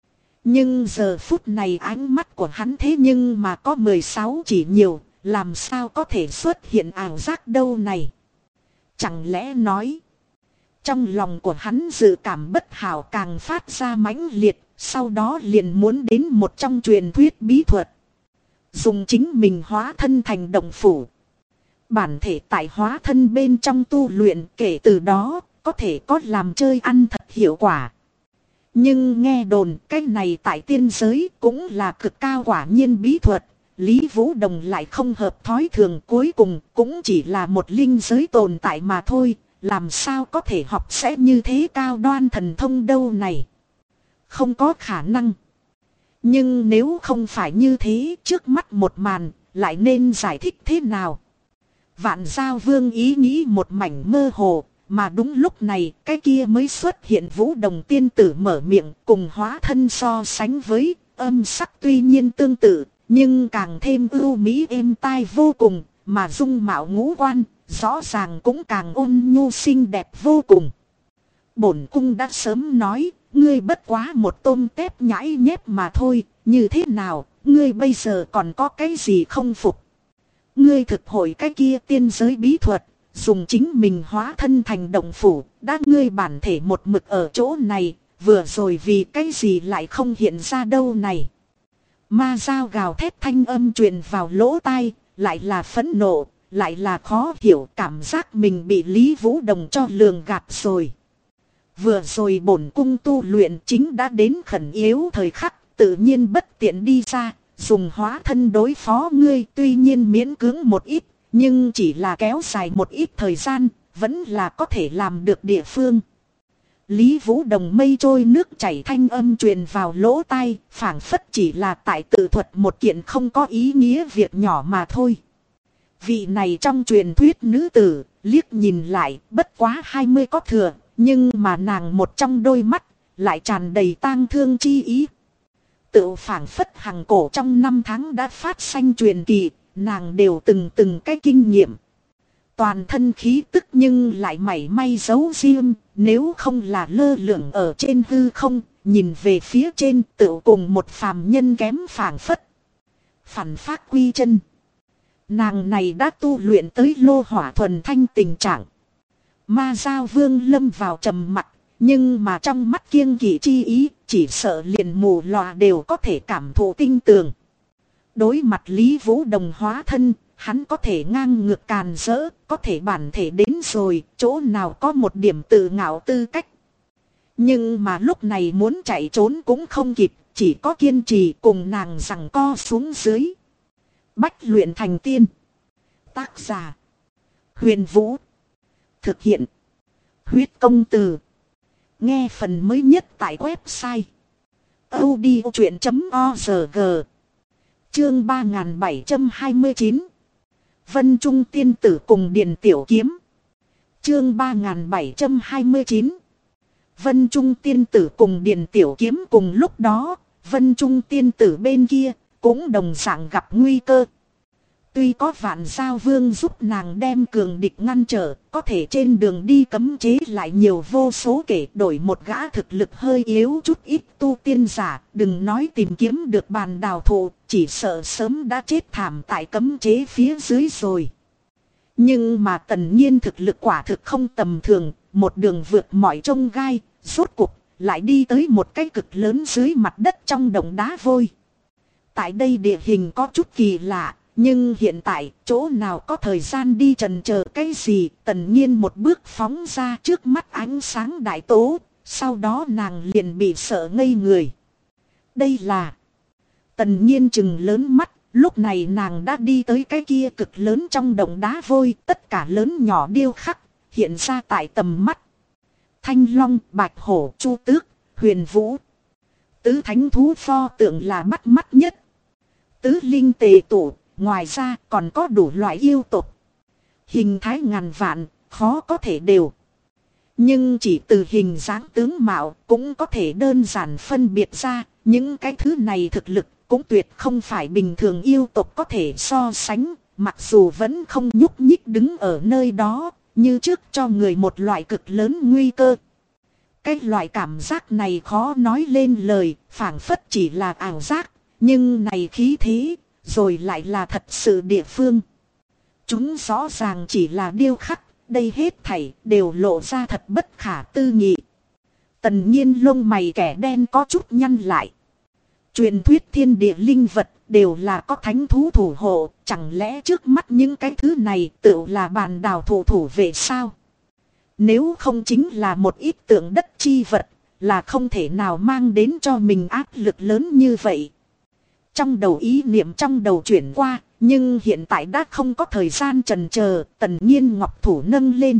Nhưng giờ phút này ánh mắt của hắn thế nhưng mà có 16 chỉ nhiều, làm sao có thể xuất hiện ảo giác đâu này? Chẳng lẽ nói, trong lòng của hắn dự cảm bất hảo càng phát ra mãnh liệt, sau đó liền muốn đến một trong truyền thuyết bí thuật. Dùng chính mình hóa thân thành động phủ. Bản thể tại hóa thân bên trong tu luyện, kể từ đó có thể có làm chơi ăn thật hiệu quả. Nhưng nghe đồn cái này tại tiên giới cũng là cực cao quả nhiên bí thuật. Lý Vũ Đồng lại không hợp thói thường, cuối cùng cũng chỉ là một linh giới tồn tại mà thôi. Làm sao có thể học sẽ như thế cao đoan thần thông đâu này? Không có khả năng. Nhưng nếu không phải như thế, trước mắt một màn lại nên giải thích thế nào? Vạn Giao Vương ý nghĩ một mảnh mơ hồ, mà đúng lúc này cái kia mới xuất hiện Vũ Đồng tiên tử mở miệng, cùng hóa thân so sánh với, âm sắc tuy nhiên tương tự, nhưng càng thêm ưu mỹ êm tai vô cùng, mà dung mạo ngũ quan, rõ ràng cũng càng ôn nhu xinh đẹp vô cùng. Bổn cung đã sớm nói, ngươi bất quá một tôm tép nhãi nhép mà thôi, như thế nào, ngươi bây giờ còn có cái gì không phục? Ngươi thực hội cái kia tiên giới bí thuật, dùng chính mình hóa thân thành động phủ, đã ngươi bản thể một mực ở chỗ này, vừa rồi vì cái gì lại không hiện ra đâu này? Ma Giao gào thét thanh âm truyền vào lỗ tai, lại là phẫn nộ, lại là khó hiểu, cảm giác mình bị Lý Vũ Đồng cho lường gạt rồi. Vừa rồi bổn cung tu luyện chính đã đến khẩn yếu thời khắc, tự nhiên bất tiện đi ra, dùng hóa thân đối phó ngươi, tuy nhiên miễn cưỡng một ít, nhưng chỉ là kéo dài một ít thời gian, vẫn là có thể làm được địa phương. Lý Vũ Đồng mây trôi nước chảy thanh âm truyền vào lỗ tai, phảng phất chỉ là tại tự thuật một kiện không có ý nghĩa việc nhỏ mà thôi. Vị này trong truyền thuyết nữ tử, liếc nhìn lại, bất quá 20 có thừa, nhưng mà nàng một trong đôi mắt, lại tràn đầy tang thương chi ý. Tự phảng phất hàng cổ trong năm tháng đã phát sanh truyền kỳ, nàng đều từng cái kinh nghiệm. Toàn thân khí tức nhưng lại mảy may giấu riêng, nếu không là lơ lửng ở trên hư không, nhìn về phía trên tự cùng một phàm nhân kém phảng phất. Phản phát quy chân. Nàng này đã tu luyện tới lô hỏa thuần thanh tình trạng. Ma Giao Vương lâm vào trầm mặc, nhưng mà trong mắt kiêng kỵ chi ý, chỉ sợ liền mù lòa đều có thể cảm thụ tinh tường. Đối mặt Lý Vũ Đồng hóa thân, hắn có thể ngang ngược càn rỡ, có thể bản thể đến rồi, chỗ nào có một điểm tự ngạo tư cách. Nhưng mà lúc này muốn chạy trốn cũng không kịp, chỉ có kiên trì cùng nàng giằng co xuống dưới. Bách luyện thành tiên. Tác giả: Huyền Vũ. Thực hiện: Huyết Công Từ. Nghe phần mới nhất tại website audiochuyện.org. Chương 3729. Vân Trung Tiên Tử cùng Điền Tiểu Kiếm. Chương 3729. Vân Trung Tiên Tử cùng Điền Tiểu Kiếm cùng lúc đó, Vân Trung Tiên Tử bên kia cũng đồng dạng gặp nguy cơ. Tuy có Vạn Giao Vương giúp nàng đem cường địch ngăn trở, có thể trên đường đi cấm chế lại nhiều vô số kể, đổi một gã thực lực hơi yếu chút ít tu tiên giả, đừng nói tìm kiếm được bàn đào thụ, chỉ sợ sớm đã chết thảm tại cấm chế phía dưới rồi. Nhưng mà Tần Nhiên thực lực quả thực không tầm thường, một đường vượt mọi chông gai, rốt cuộc lại đi tới một cái cực lớn dưới mặt đất trong đồng đá vôi. Tại đây địa hình có chút kỳ lạ. Nhưng hiện tại chỗ nào có thời gian đi chần chờ cái gì, Tần Nhiên một bước phóng ra trước mắt ánh sáng đại tố, sau đó nàng liền bị sợ ngây người. Đây là... Tần Nhiên chừng lớn mắt, lúc này nàng đã đi tới cái kia cực lớn trong đồng đá vôi, tất cả lớn nhỏ điêu khắc, hiện ra tại tầm mắt. Thanh Long, Bạch Hổ, Chu Tước, Huyền Vũ. Tứ thánh thú pho tượng là bắt mắt nhất. Tứ linh tề tụ. Ngoài ra còn có đủ loại yêu tục. Hình thái ngàn vạn, khó có thể đều. Nhưng chỉ từ hình dáng tướng mạo cũng có thể đơn giản phân biệt ra. Những cái thứ này thực lực cũng tuyệt không phải bình thường yêu tục có thể so sánh. Mặc dù vẫn không nhúc nhích đứng ở nơi đó, như trước cho người một loại cực lớn nguy cơ. Cái loại cảm giác này khó nói lên lời, phảng phất chỉ là ảo giác. Nhưng này khí thế... Rồi lại là thật sự địa phương. Chúng rõ ràng chỉ là điêu khắc, đây hết thảy đều lộ ra thật bất khả tư nghị. Tần Nhiên lông mày kẻ đen có chút nhăn lại. Truyền thuyết thiên địa linh vật đều là có thánh thú thủ hộ, chẳng lẽ trước mắt những cái thứ này tự là bàn đào thủ vệ sao? Nếu không chính là một ít tượng đất chi vật, là không thể nào mang đến cho mình áp lực lớn như vậy. Trong đầu ý niệm trong đầu chuyển qua, nhưng hiện tại đã không có thời gian chần chờ, Tần Nhiên ngọc thủ nâng lên.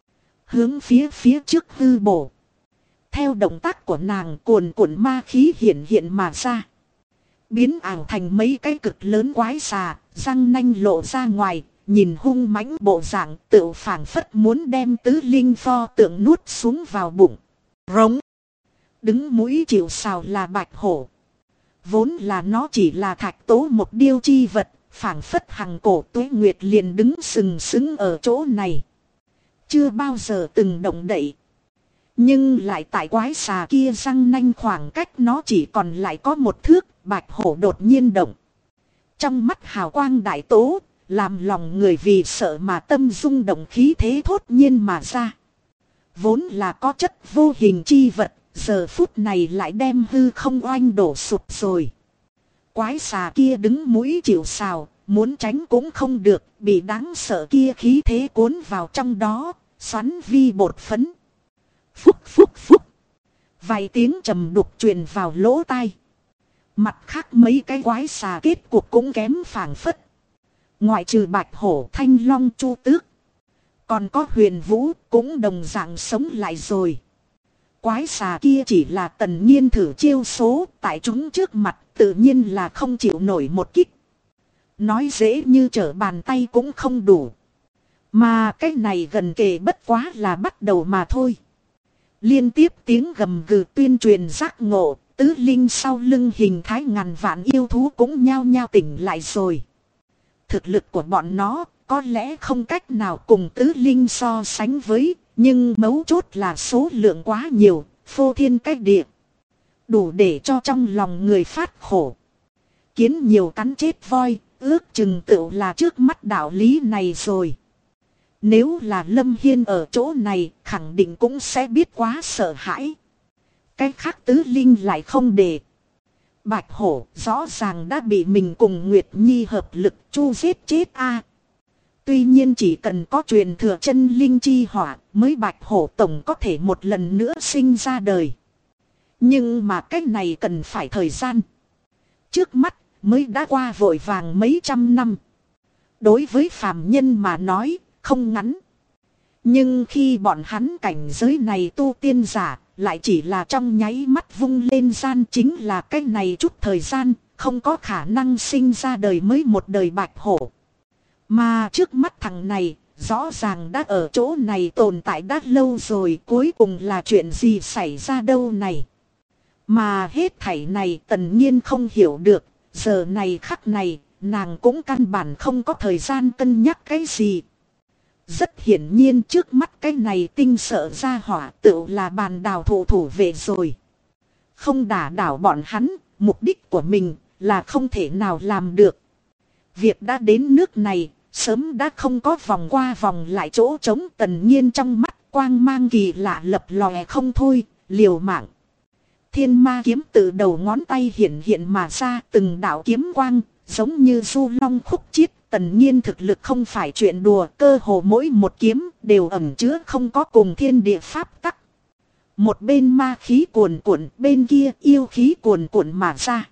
Hướng phía trước hư bổ. Theo động tác của nàng cuồn cuộn ma khí hiện mà ra. Biến ảo thành mấy cái cực lớn quái xà, răng nanh lộ ra ngoài, nhìn hung mãnh bộ dạng tự phảng phất muốn đem tứ linh pho tượng nuốt xuống vào bụng. Rống. Đứng mũi chịu sào là Bạch Hổ. Vốn là nó chỉ là thạch tố một điêu chi vật, phảng phất hằng cổ tuế nguyệt liền đứng sừng sững ở chỗ này. Chưa bao giờ từng động đậy. Nhưng lại tại quái xà kia răng nanh khoảng cách nó chỉ còn lại có một thước, Bạch Hổ đột nhiên động. Trong mắt hào quang đại tố, làm lòng người vì sợ mà tâm rung động khí thế thốt nhiên mà ra. Vốn là có chất vô hình chi vật. Giờ phút này lại đem hư không oanh đổ sụp rồi. Quái xà kia đứng mũi chịu sào, muốn tránh cũng không được, bị đáng sợ kia khí thế cuốn vào trong đó, xoắn vi bột phấn. Phúc phúc phúc. Vài tiếng trầm đục truyền vào lỗ tai. Mặt khác mấy cái quái xà kết cuộc cũng kém phảng phất. Ngoại trừ Bạch Hổ, Thanh Long, Chu Tước. Còn có Huyền Vũ cũng đồng dạng sống lại rồi. Quái xà kia chỉ là Tần Nhiên thử chiêu số, tại chúng trước mặt tự nhiên là không chịu nổi một kích. Nói dễ như trở bàn tay cũng không đủ. Mà cái này gần kề bất quá là bắt đầu mà thôi. Liên tiếp tiếng gầm gừ tuyên truyền giác ngộ, tứ linh sau lưng hình thái ngàn vạn yêu thú cũng nhao nhao tỉnh lại rồi. Thực lực của bọn nó có lẽ không cách nào cùng tứ linh so sánh với. Nhưng mấu chốt là số lượng quá nhiều, phô thiên cách địa. Đủ để cho trong lòng người phát khổ. kiến nhiều cắn chết voi, ước chừng tựu là trước mắt đạo lý này rồi. Nếu là Lâm Hiên ở chỗ này, khẳng định cũng sẽ biết quá sợ hãi. Cái khác tứ linh lại không để. Bạch hổ rõ ràng đã bị mình cùng Nguyệt Nhi hợp lực chu giết chết a. Tuy nhiên chỉ cần có truyền thừa chân linh chi hỏa mới bạch hổ tổng có thể một lần nữa sinh ra đời. Nhưng mà cái này cần phải thời gian. Trước mắt mới đã qua vội vàng mấy trăm năm. Đối với phàm nhân mà nói không ngắn. Nhưng khi bọn hắn cảnh giới này tu tiên giả lại chỉ là trong nháy mắt vung lên gian, chính là cái này chút thời gian không có khả năng sinh ra đời mới một đời bạch hổ. Mà trước mắt thằng này rõ ràng đã ở chỗ này tồn tại đã lâu rồi, cuối cùng là chuyện gì xảy ra đâu này. Mà hết thảy này Tần Nhiên không hiểu được, giờ này khắc này nàng cũng căn bản không có thời gian cân nhắc cái gì. Rất hiển nhiên trước mắt cái này tinh sợ ra hỏa tựu là bàn đào thủ vệ rồi. Không đả đảo bọn hắn, mục đích của mình là không thể nào làm được. Việc đã đến nước này, sớm đã không có vòng qua vòng lại chỗ trống. Tần Nhiên trong mắt quang mang kỳ lạ lập lòe không thôi, liều mạng. Thiên ma kiếm từ đầu ngón tay hiện mà ra, từng đạo kiếm quang, giống như du long khúc chiết. Tần Nhiên thực lực không phải chuyện đùa, cơ hồ mỗi một kiếm đều ẩn chứa không có cùng thiên địa pháp tắc. Một bên ma khí cuồn cuộn, bên kia yêu khí cuồn cuộn mà ra.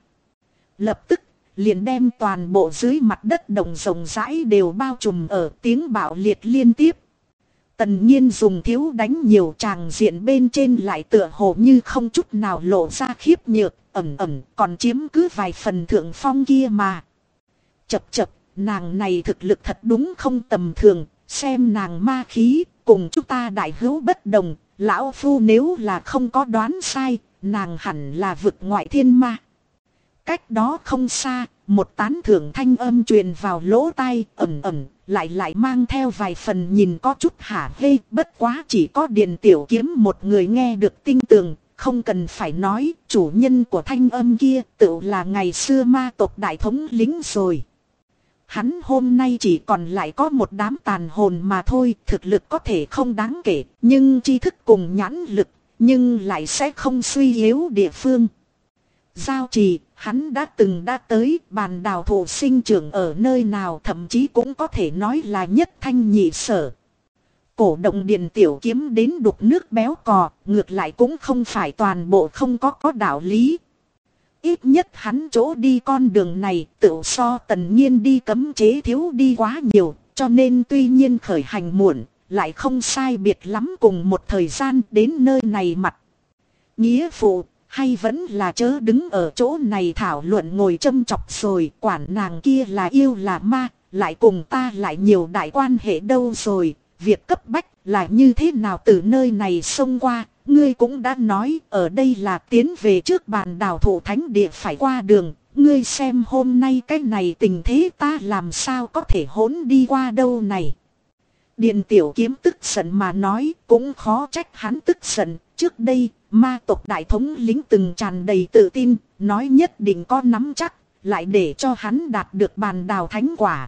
Lập tức liền đem toàn bộ dưới mặt đất đồng rộng rãi đều bao trùm ở, tiếng bạo liệt liên tiếp. Tần Nhiên dùng thiếu đánh nhiều, tràng diện bên trên lại tựa hồ như không chút nào lộ ra khiếp nhược, ẩm còn chiếm cứ vài phần thượng phong kia mà. Chập nàng này thực lực thật đúng không tầm thường, xem nàng ma khí cùng chúng ta đại hữu bất đồng. Lão phu nếu là không có đoán sai, nàng hẳn là vực ngoại thiên ma. Cách đó không xa, một tán thưởng thanh âm truyền vào lỗ tai, ẩm lại mang theo vài phần nhìn có chút hả hê. Bất quá chỉ có Điền Tiểu Kiếm một người nghe được tinh tường, không cần phải nói, chủ nhân của thanh âm kia tự là ngày xưa ma tộc đại thống lĩnh rồi. Hắn hôm nay chỉ còn lại có một đám tàn hồn mà thôi, thực lực có thể không đáng kể, nhưng tri thức cùng nhãn lực, nhưng lại sẽ không suy yếu địa phương. Giao Trì, hắn đã tới, bàn đào thụ sinh trưởng ở nơi nào, thậm chí cũng có thể nói là nhất thanh nhị sở. Cổ động Điền Tiểu Kiếm đến đục nước béo cò, ngược lại cũng không phải toàn bộ không có đạo lý. Ít nhất hắn chỗ đi con đường này tự so Tần Nhiên đi cấm chế thiếu đi quá nhiều, cho nên tuy nhiên khởi hành muộn, lại không sai biệt lắm cùng một thời gian đến nơi này mặt. Nghĩa phụ, hay vẫn là chớ đứng ở chỗ này thảo luận ngồi châm chọc rồi, quản nàng kia là yêu là ma, lại cùng ta lại nhiều đại quan hệ đâu rồi, việc cấp bách là như thế nào từ nơi này xông qua. Ngươi cũng đã nói ở đây là tiến về trước bàn đào thụ thánh địa phải qua đường. Ngươi xem hôm nay cái này tình thế ta làm sao có thể hỗn đi qua đâu này. Điền Tiểu Kiếm tức giận mà nói, cũng khó trách hắn tức giận. Trước đây ma tộc đại thống lĩnh từng tràn đầy tự tin, nói nhất định có nắm chắc, lại để cho hắn đạt được bàn đào thánh quả.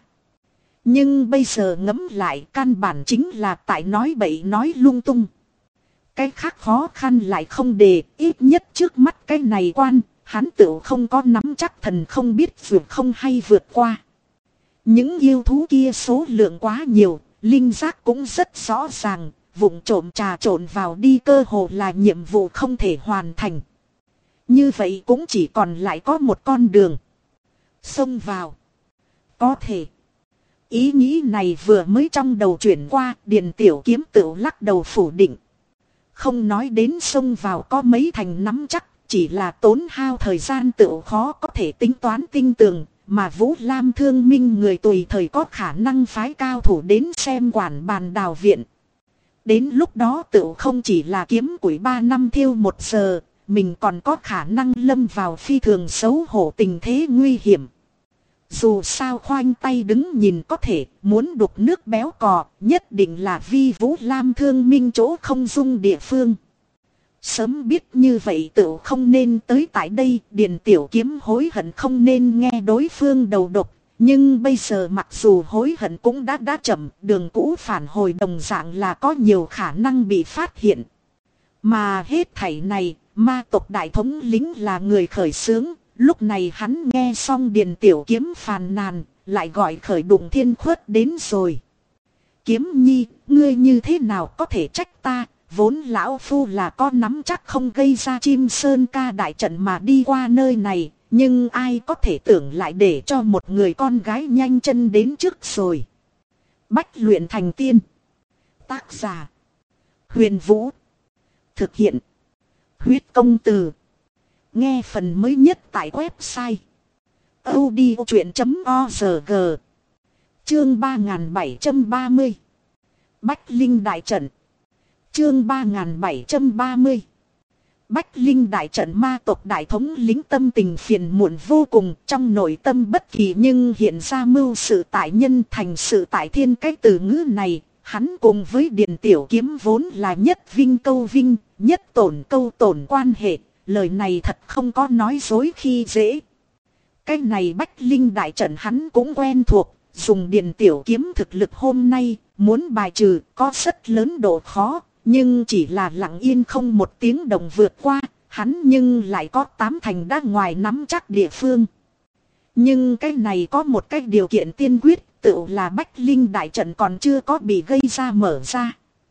Nhưng bây giờ ngẫm lại, căn bản chính là tại nói bậy nói lung tung. Cái khác khó khăn lại không đề, ít nhất trước mắt cái này quan, hắn tự không có nắm chắc, thần không biết vượt không hay vượt qua. Những yêu thú kia số lượng quá nhiều, linh giác cũng rất rõ ràng, vụng trộm trà trộn vào đi cơ hồ là nhiệm vụ không thể hoàn thành. Như vậy cũng chỉ còn lại có một con đường. Xông vào. Có thể. Ý nghĩ này vừa mới trong đầu chuyển qua, Điền Tiểu Kiếm tự lắc đầu phủ định. Không nói đến xông vào có mấy thành nắm chắc, chỉ là tốn hao thời gian tự khó có thể tính toán tinh tường, mà Vũ Lam Thương Minh người tùy thời có khả năng phái cao thủ đến xem quản bàn đào viện. Đến lúc đó tự không chỉ là kiếm củi 3 năm thiêu 1 giờ, mình còn có khả năng lâm vào phi thường xấu hổ tình thế nguy hiểm. Dù sao khoanh tay đứng nhìn có thể, muốn đục nước béo cò, nhất định là vi Vũ Lam Thương Minh chỗ không dung địa phương. Sớm biết như vậy tự không nên tới tại đây. Điền Tiểu Kiếm hối hận không nên nghe đối phương đầu độc. Nhưng bây giờ mặc dù hối hận cũng đã chậm. Đường cũ phản hồi đồng dạng là có nhiều khả năng bị phát hiện. Mà hết thảy này, ma tộc đại thống lĩnh là người khởi xướng. Lúc này hắn nghe xong Điền Tiểu Kiếm phàn nàn, lại gọi khởi Đụng Thiên Khuất đến rồi. Kiếm nhi, ngươi như thế nào có thể trách ta? Vốn lão phu là có nắm chắc không gây ra Chim Sơn Ca đại trận mà đi qua nơi này. Nhưng ai có thể tưởng lại để cho một người con gái nhanh chân đến trước rồi. Bách luyện thành tiên. Tác giả: Huyền Vũ. Thực hiện: Huyết Công Từ. Nghe phần mới nhất tại website audiochuyện.org. Chương 3730. Bách Linh Đại Trận. Chương 3730. Bách Linh Đại Trận. Ma tộc đại thống lĩnh tâm tình phiền muộn vô cùng, trong nội tâm bất kỳ nhưng hiện ra mưu sự tại nhân thành sự tại thiên. Cái từ ngữ này, hắn cùng với Điền Tiểu Kiếm vốn là nhất vinh câu vinh, nhất tổn câu tổn quan hệ, lời này thật không có nói dối khi dễ. Cái này Bách Linh Đại Trận hắn cũng quen thuộc, dùng Điền Tiểu Kiếm thực lực hôm nay, muốn bài trừ có rất lớn độ khó. Nhưng chỉ là lặng yên không một tiếng động vượt qua, hắn nhưng lại có 8 thành đã ngoài nắm chắc địa phương. Nhưng cái này có một cái điều kiện tiên quyết, tự là Bách Linh Đại Trận còn chưa có bị gây ra mở ra.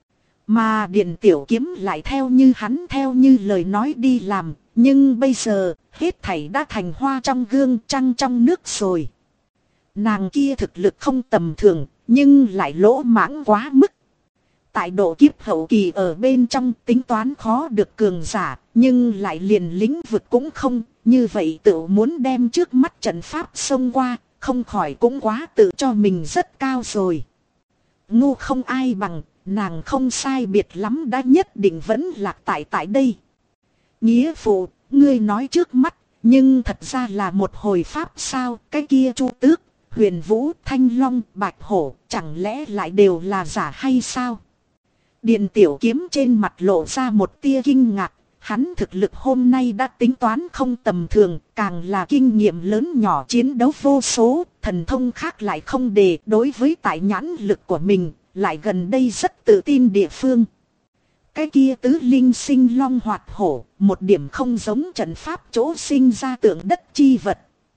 Mà Điền Tiểu Kiếm lại theo như hắn theo như lời nói đi làm, nhưng bây giờ hết thảy đã thành hoa trong gương trăng trong nước rồi. Nàng kia thực lực không tầm thường, nhưng lại lỗ mãng quá mức. Tại độ kiếp hậu kỳ ở bên trong tính toán khó được cường giả, nhưng lại liền lĩnh vực cũng không, như vậy tự muốn đem trước mắt trận pháp xông qua, không khỏi cũng quá tự cho mình rất cao rồi. Ngu không ai bằng, nàng không sai biệt lắm đã nhất định vẫn lạc tại đây. Nghĩa phụ, ngươi nói trước mắt, nhưng thật ra là một hồi pháp sao, cái kia Chu Tước, Huyền Vũ, Thanh Long, Bạch Hổ, chẳng lẽ lại đều là giả hay sao? Điền Tiểu Kiếm trên mặt lộ ra một tia kinh ngạc, hắn thực lực hôm nay đã tính toán không tầm thường, càng là kinh nghiệm lớn nhỏ chiến đấu vô số, thần thông khác lại không đề. Đối với tại nhãn lực của mình, lại gần đây rất tự tin địa phương. Cái kia tứ linh sinh long hoạt hổ, một điểm không giống trận pháp chỗ sinh ra tượng đất chi vật.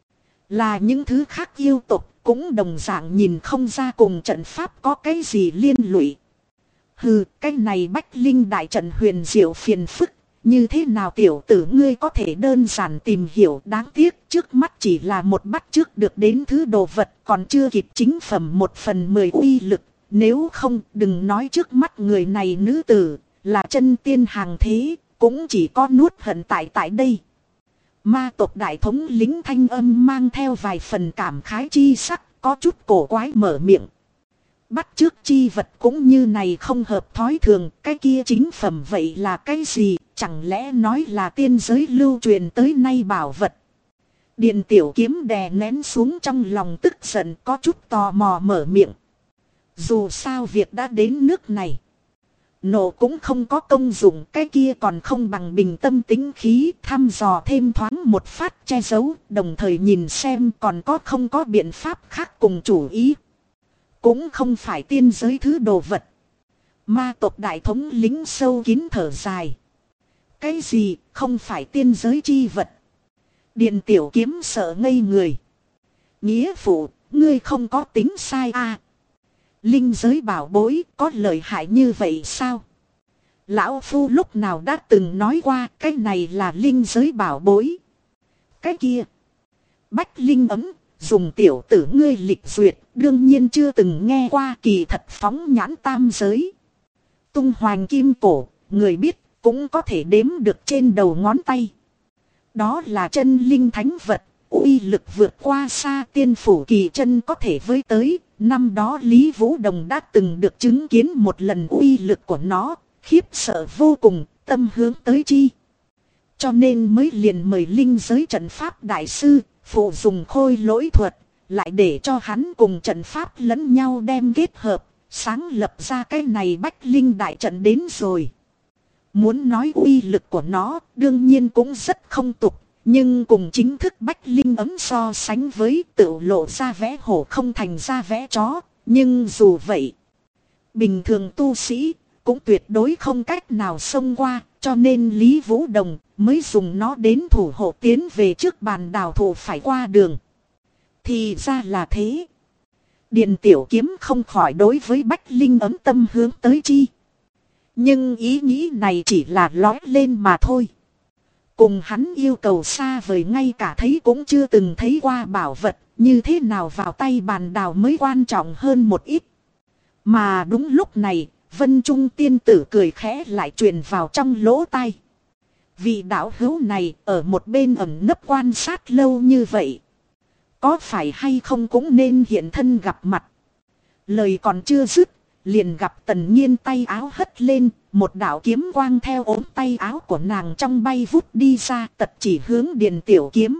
Là những thứ khác yêu tộc cũng đồng dạng nhìn không ra cùng trận pháp có cái gì liên lụy. Hừ, cái này Bách Linh Đại Trận huyền diệu phiền phức, như thế nào tiểu tử ngươi có thể đơn giản tìm hiểu. Đáng tiếc trước mắt chỉ là một bắt trước được đến thứ đồ vật, còn chưa kịp chính phẩm 1/10 uy lực. Nếu không đừng nói trước mắt người này nữ tử, là chân tiên hàng thế, cũng chỉ có nuốt hận tại đây. Ma tộc đại thống lĩnh thanh âm mang theo vài phần cảm khái chi sắc, có chút cổ quái mở miệng. Bắt trước chi vật cũng như này không hợp thói thường, cái kia chính phẩm vậy là cái gì, chẳng lẽ nói là tiên giới lưu truyền tới nay bảo vật. Điền Tiểu Kiếm đè nén xuống trong lòng tức giận, có chút tò mò mở miệng. Dù sao việc đã đến nước này, nổ cũng không có công dụng, cái kia còn không bằng bình tâm tĩnh khí thăm dò thêm thoáng một phát che giấu, đồng thời nhìn xem còn có không có biện pháp khác cùng chủ ý. Cũng không phải tiên giới thứ đồ vật. Ma tộc đại thống lĩnh sâu kín thở dài. Cái gì không phải tiên giới chi vật? Điền Tiểu Kiếm sợ ngây người. Nghĩa phụ, ngươi không có tính sai à? Linh giới bảo bối có lợi hại như vậy sao? Lão Phu lúc nào đã từng nói qua cái này là linh giới bảo bối. Cái kia Bách Linh ấm, dùng tiểu tử ngươi lịch duyệt, đương nhiên chưa từng nghe qua, kỳ thật phóng nhãn tam giới. Tung hoành kim cổ, người biết cũng có thể đếm được trên đầu ngón tay. Đó là chân linh thánh vật, uy lực vượt qua xa tiên phủ kỳ chân có thể với tới. Năm đó Lý Vũ Đồng đã từng được chứng kiến một lần uy lực của nó, khiếp sợ vô cùng, tâm hướng tới chi. Cho nên mới liền mời linh giới trận pháp đại sư, phụ dùng khôi lỗi thuật, lại để cho hắn cùng trận pháp lẫn nhau đem kết hợp, sáng lập ra cái này Bách Linh Đại Trận đến rồi. Muốn nói uy lực của nó đương nhiên cũng rất không tục. Nhưng cùng chính thức bách linh ấm so sánh với tự lộ ra vẽ hổ không thành ra vẽ chó. Nhưng dù vậy, bình thường tu sĩ cũng tuyệt đối không cách nào xông qua. Cho nên Lý Vũ Đồng mới dùng nó đến thủ hộ tiến về trước bàn đào thụ phải qua đường. Thì ra là thế. Điền Tiểu Kiếm không khỏi đối với bách linh ấm tâm hướng tới chi. Nhưng ý nghĩ này chỉ là lói lên mà thôi. Cùng hắn yêu cầu xa vời, ngay cả thấy cũng chưa từng thấy qua bảo vật. Như thế nào vào tay bàn đào mới quan trọng hơn một ít. Mà đúng lúc này, Vân Trung tiên tử cười khẽ lại truyền vào trong lỗ tai. Vị đạo hữu này ở một bên ẩn nấp quan sát lâu như vậy, có phải hay không cũng nên hiện thân gặp mặt. Lời còn chưa dứt, liền gặp Tần Nhiên tay áo hất lên, một đạo kiếm quang theo ốm tay áo của nàng trong bay vút đi ra, tật chỉ hướng Điền Tiểu Kiếm.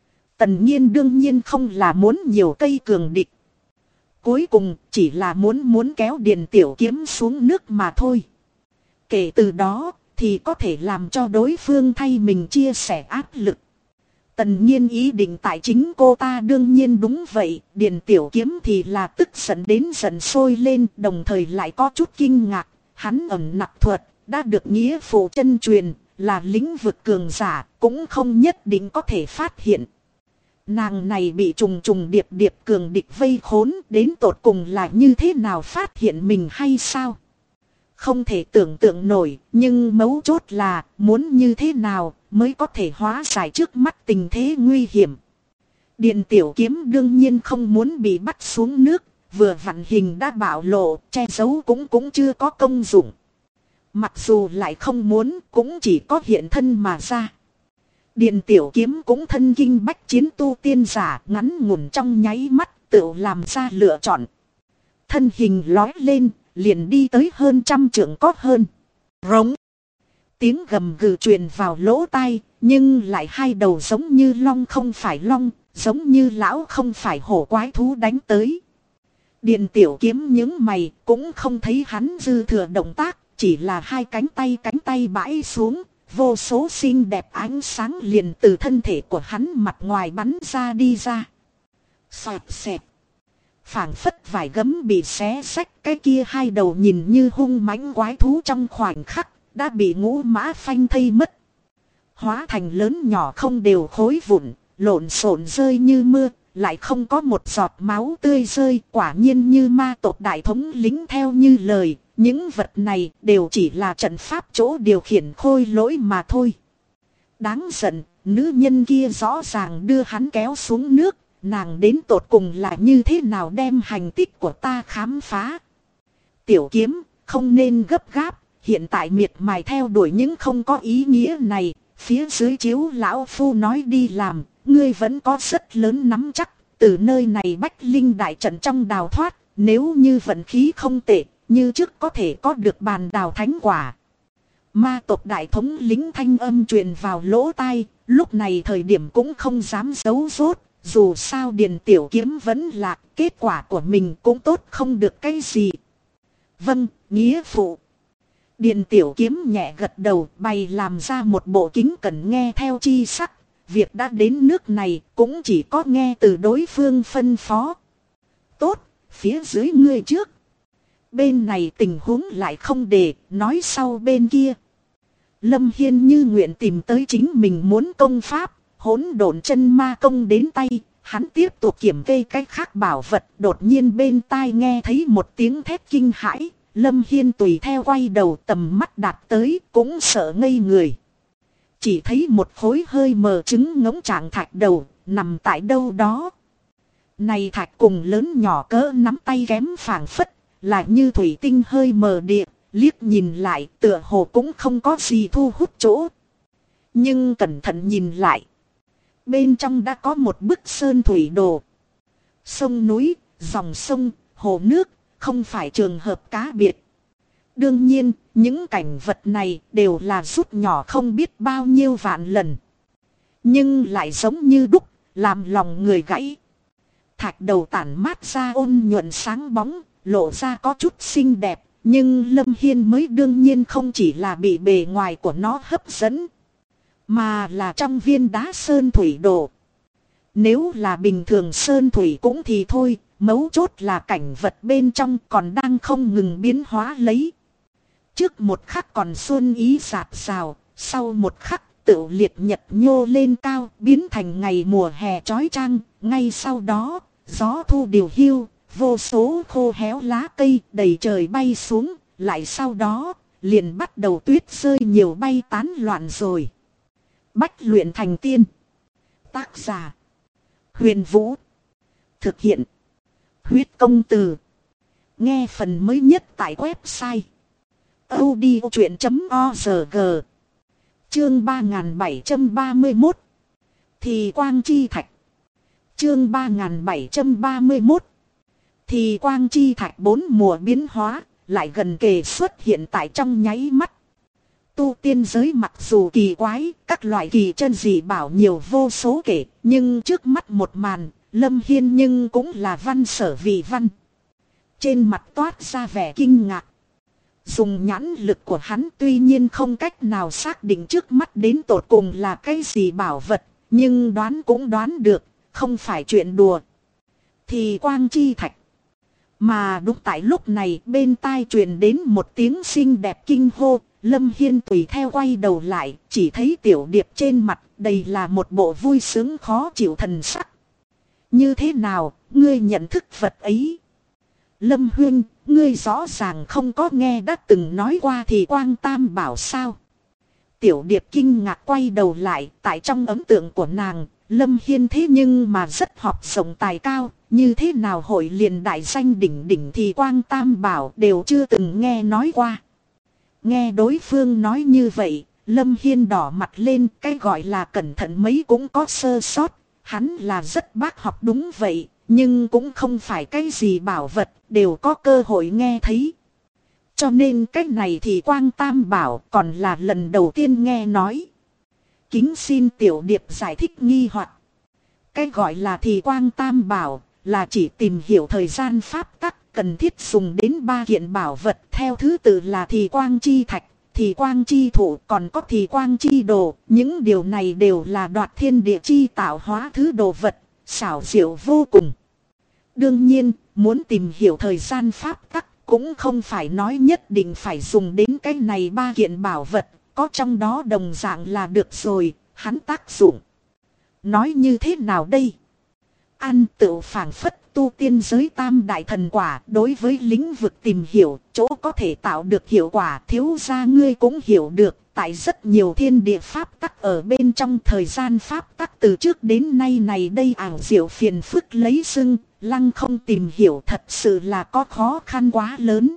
Tần Nhiên đương nhiên không là muốn nhiều cây cường địch. Cuối cùng chỉ là muốn kéo Điền Tiểu Kiếm xuống nước mà thôi. Kể từ đó thì có thể làm cho đối phương thay mình chia sẻ áp lực. Tần Nhiên ý định tại chính cô ta đương nhiên đúng vậy. Điền Tiểu Kiếm thì là tức giận đến giận sôi lên, đồng thời lại có chút kinh ngạc. Hắn ẩn nặc thuật đã được nghĩa phụ chân truyền, là lĩnh vực cường giả, cũng không nhất định có thể phát hiện. Nàng này bị trùng trùng điệp điệp cường địch vây khốn, đến tột cùng là như thế nào phát hiện mình hay sao? Không thể tưởng tượng nổi, nhưng mấu chốt là muốn như thế nào mới có thể hóa giải trước mắt tình thế nguy hiểm. Điền Tiểu Kiếm đương nhiên không muốn bị bắt xuống nước, vừa vặn hình đã bạo lộ, che giấu cũng chưa có công dụng. Mặc dù lại không muốn, cũng chỉ có hiện thân mà ra. Điền Tiểu Kiếm cũng thân kinh bách chiến tu tiên giả, ngắn ngủn trong nháy mắt tự làm ra lựa chọn. Thân hình lói lên, liền đi tới hơn 100 trượng có hơn. Rống. Tiếng gầm gừ truyền vào lỗ tai, nhưng lại hai đầu giống như long không phải long, giống như lão không phải hổ quái thú đánh tới. Điền Tiểu Kiếm nhướng mày, cũng không thấy hắn dư thừa động tác, chỉ là hai cánh tay bãi xuống, vô số xinh đẹp ánh sáng liền từ thân thể của hắn mặt ngoài bắn ra đi ra. Xoẹt xẹt. Phảng phất vải gấm bị xé xách, cái kia hai đầu nhìn như hung mãnh quái thú trong khoảnh khắc đã bị ngũ mã phanh thây mất. Hóa thành lớn nhỏ không đều khối vụn, lộn xộn rơi như mưa, lại không có một giọt máu tươi rơi. Quả nhiên như ma tộc đại thống lĩnh theo như lời, những vật này đều chỉ là trận pháp chỗ điều khiển khôi lỗi mà thôi. Đáng giận, nữ nhân kia rõ ràng đưa hắn kéo xuống nước. Nàng đến tột cùng là như thế nào đem hành tích của ta khám phá. Tiểu Kiếm, không nên gấp gáp, hiện tại miệt mài theo đuổi những không có ý nghĩa này. Phía dưới chiếu lão phu nói đi làm, ngươi vẫn có rất lớn nắm chắc. Từ nơi này bách linh đại trận trong đào thoát, nếu như vận khí không tệ, như trước có thể có được bàn đào thánh quả. Ma tộc đại thống lĩnh thanh âm truyền vào lỗ tai, lúc này thời điểm cũng không dám giấu rốt. Dù sao Điền Tiểu Kiếm vẫn lạc, kết quả của mình cũng tốt không được cái gì. Vâng, nghĩa phụ. Điền Tiểu Kiếm nhẹ gật đầu, bày làm ra một bộ kính cẩn nghe theo chi sắc. Việc đã đến nước này cũng chỉ có nghe từ đối phương phân phó. Tốt, phía dưới ngươi trước. Bên này tình huống lại không để, nói sau bên kia. Lâm Hiên như nguyện tìm tới chính mình muốn công pháp. Hỗn độn chân ma công đến tay, hắn tiếp tục kiểm kê cái khác bảo vật, đột nhiên bên tai nghe thấy một tiếng thét kinh hãi, Lâm Hiên tùy theo quay đầu, tầm mắt đạt tới, cũng sợ ngây người. Chỉ thấy một khối hơi mờ trứng ngỗng trạng thạch đầu, nằm tại đâu đó. Này thạch cùng lớn nhỏ cỡ nắm tay kém phảng phất, là như thủy tinh hơi mờ địa, liếc nhìn lại tựa hồ cũng không có gì thu hút chỗ. Nhưng cẩn thận nhìn lại, bên trong đã có một bức sơn thủy đồ. Sông núi, dòng sông, hồ nước, không phải trường hợp cá biệt. Đương nhiên, những cảnh vật này đều là rút nhỏ không biết bao nhiêu vạn lần. Nhưng lại giống như đúc, làm lòng người gãy. Thạch đầu tản mát ra ôn nhuận sáng bóng, lộ ra có chút xinh đẹp, nhưng Lâm Hiên mới đương nhiên không chỉ là bị bề ngoài của nó hấp dẫn, mà là trong viên đá sơn thủy đồ. Nếu là bình thường sơn thủy cũng thì thôi, mấu chốt là cảnh vật bên trong còn đang không ngừng biến hóa lấy. Trước một khắc còn xuân ý rạt rào, sau một khắc tự liệt nhật nhô lên cao, biến thành ngày mùa hè chói chang. Ngay sau đó, gió thu điều hiu, vô số khô héo lá cây đầy trời bay xuống. Lại sau đó, liền bắt đầu tuyết rơi nhiều bay tán loạn rồi. Bách luyện thành tiên. Tác giả: Huyền Vũ. Thực hiện: Huyết Công Từ. Nghe phần mới nhất tại website audiochuyện.org. Chương 3731. Thì quang chi thạch. Chương 3731. Thì quang chi thạch bốn mùa biến hóa, lại gần kề xuất hiện tại trong nháy mắt. Tu tiên giới mặc dù kỳ quái, các loại kỳ chân dị bảo nhiều vô số kể, nhưng trước mắt một màn, Lâm Hiên nhưng cũng là văn sở vị văn. Trên mặt toát ra vẻ kinh ngạc. Dùng nhãn lực của hắn tuy nhiên không cách nào xác định trước mắt đến tột cùng là cái gì bảo vật, nhưng đoán cũng đoán được, không phải chuyện đùa. Thì quang chi thạch. Mà đúng tại lúc này bên tai truyền đến một tiếng xinh đẹp kinh hô. Lâm Hiên tùy theo quay đầu lại, chỉ thấy Tiểu Điệp trên mặt đầy là một bộ vui sướng khó chịu thần sắc. Như thế nào, ngươi nhận thức vật ấy? Lâm Huynh, ngươi rõ ràng không có nghe đã từng nói qua thì quang tam bảo sao? Tiểu Điệp kinh ngạc quay đầu lại, tại trong ấn tượng của nàng, Lâm Hiên thế nhưng mà rất học rộng tài cao, như thế nào hội liền đại danh đỉnh đỉnh thì quang tam bảo đều chưa từng nghe nói qua. Nghe đối phương nói như vậy, Lâm Hiên đỏ mặt lên, cái gọi là cẩn thận mấy cũng có sơ sót, hắn là rất bác học đúng vậy, nhưng cũng không phải cái gì bảo vật, đều có cơ hội nghe thấy. Cho nên cái này thì quang tam bảo còn là lần đầu tiên nghe nói. Kính xin Tiểu Điệp giải thích nghi hoặc. Cái gọi là thì quang tam bảo là chỉ tìm hiểu thời gian pháp tắc. Cần thiết dùng đến 3 kiện bảo vật theo thứ tự là thì quang chi thạch, thì quang chi thụ, còn có thì quang chi đồ. Những điều này đều là đoạt thiên địa chi tạo hóa thứ đồ vật, xảo diệu vô cùng. Đương nhiên, muốn tìm hiểu thời gian pháp tắc cũng không phải nói nhất định phải dùng đến cái này 3 kiện bảo vật, có trong đó đồng dạng là được rồi, hắn tác dụng. Nói như thế nào đây? Ăn tựu phảng phất tu tiên giới tam đại thần quả, đối với lĩnh vực tìm hiểu, chỗ có thể tạo được hiệu quả thiếu gia ngươi cũng hiểu được. Tại rất nhiều thiên địa pháp tắc ở bên trong thời gian pháp tắc từ trước đến nay này đây ảo diệu phiền phức lấy xưng, lăng không tìm hiểu thật sự là có khó khăn quá lớn.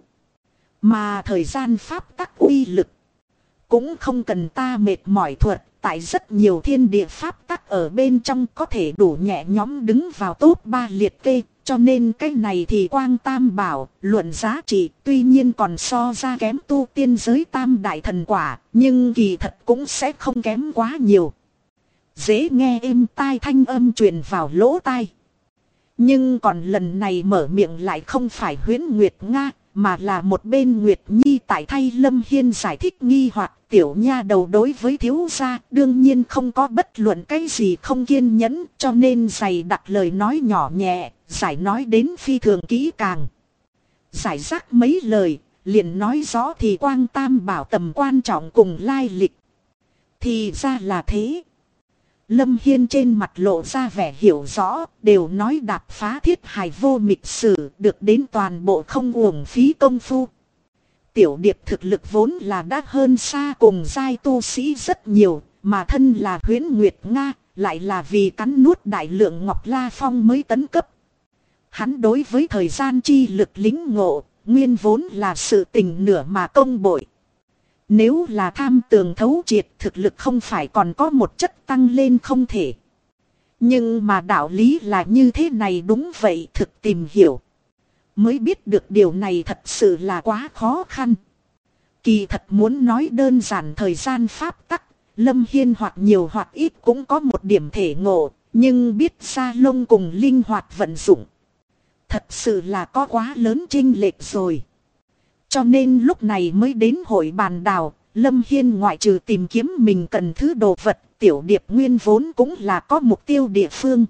Mà thời gian pháp tắc uy lực cũng không cần ta mệt mỏi thuật. Tại rất nhiều thiên địa pháp tắc ở bên trong có thể đủ nhẹ nhõm đứng vào top 3 liệt kê. Cho nên cái này thì quang tam bảo, luận giá trị tuy nhiên còn so ra kém tu tiên giới tam đại thần quả. Nhưng kỳ thật cũng sẽ không kém quá nhiều. Dễ nghe êm tai thanh âm truyền vào lỗ tai. Nhưng còn lần này mở miệng lại không phải Huyễn Nguyệt Nga, mà là một bên Nguyệt Nhi tại thay Lâm Hiên giải thích nghi hoặc. Tiểu nha đầu đối với thiếu gia đương nhiên không có bất luận cái gì không kiên nhẫn, cho nên dày đặt lời nói nhỏ nhẹ, giải nói đến phi thường kỹ càng. Giải rác mấy lời, liền nói rõ thì quang tam bảo tầm quan trọng cùng lai lịch. Thì ra là thế. Lâm Hiên trên mặt lộ ra vẻ hiểu rõ, đều nói đạp phá thiết hài vô mịch sử, được đến toàn bộ không uổng phí công phu. Tiểu Điệp thực lực vốn là đã hơn xa cùng giai tu sĩ rất nhiều, mà thân là Huyễn Nguyệt Nga, lại là vì cắn nuốt đại lượng Ngọc La Phong mới tấn cấp. Hắn đối với thời gian chi lực lính ngộ, nguyên vốn là sự tình nửa mà công bội. Nếu là tham tường thấu triệt, thực lực không phải còn có một chất tăng lên không thể. Nhưng mà đạo lý là như thế này, đúng vậy, thực tìm hiểu mới biết được điều này thật sự là quá khó khăn. Kỳ thật muốn nói đơn giản thời gian pháp tắc, Lâm Hiên hoặc nhiều hoặc ít cũng có một điểm thể ngộ, nhưng biết sa lông cùng linh hoạt vận dụng thật sự là có quá lớn chênh lệch rồi. Cho nên lúc này mới đến hội bàn đào, Lâm Hiên ngoại trừ tìm kiếm mình cần thứ đồ vật, Tiểu Điệp nguyên vốn cũng là có mục tiêu địa phương.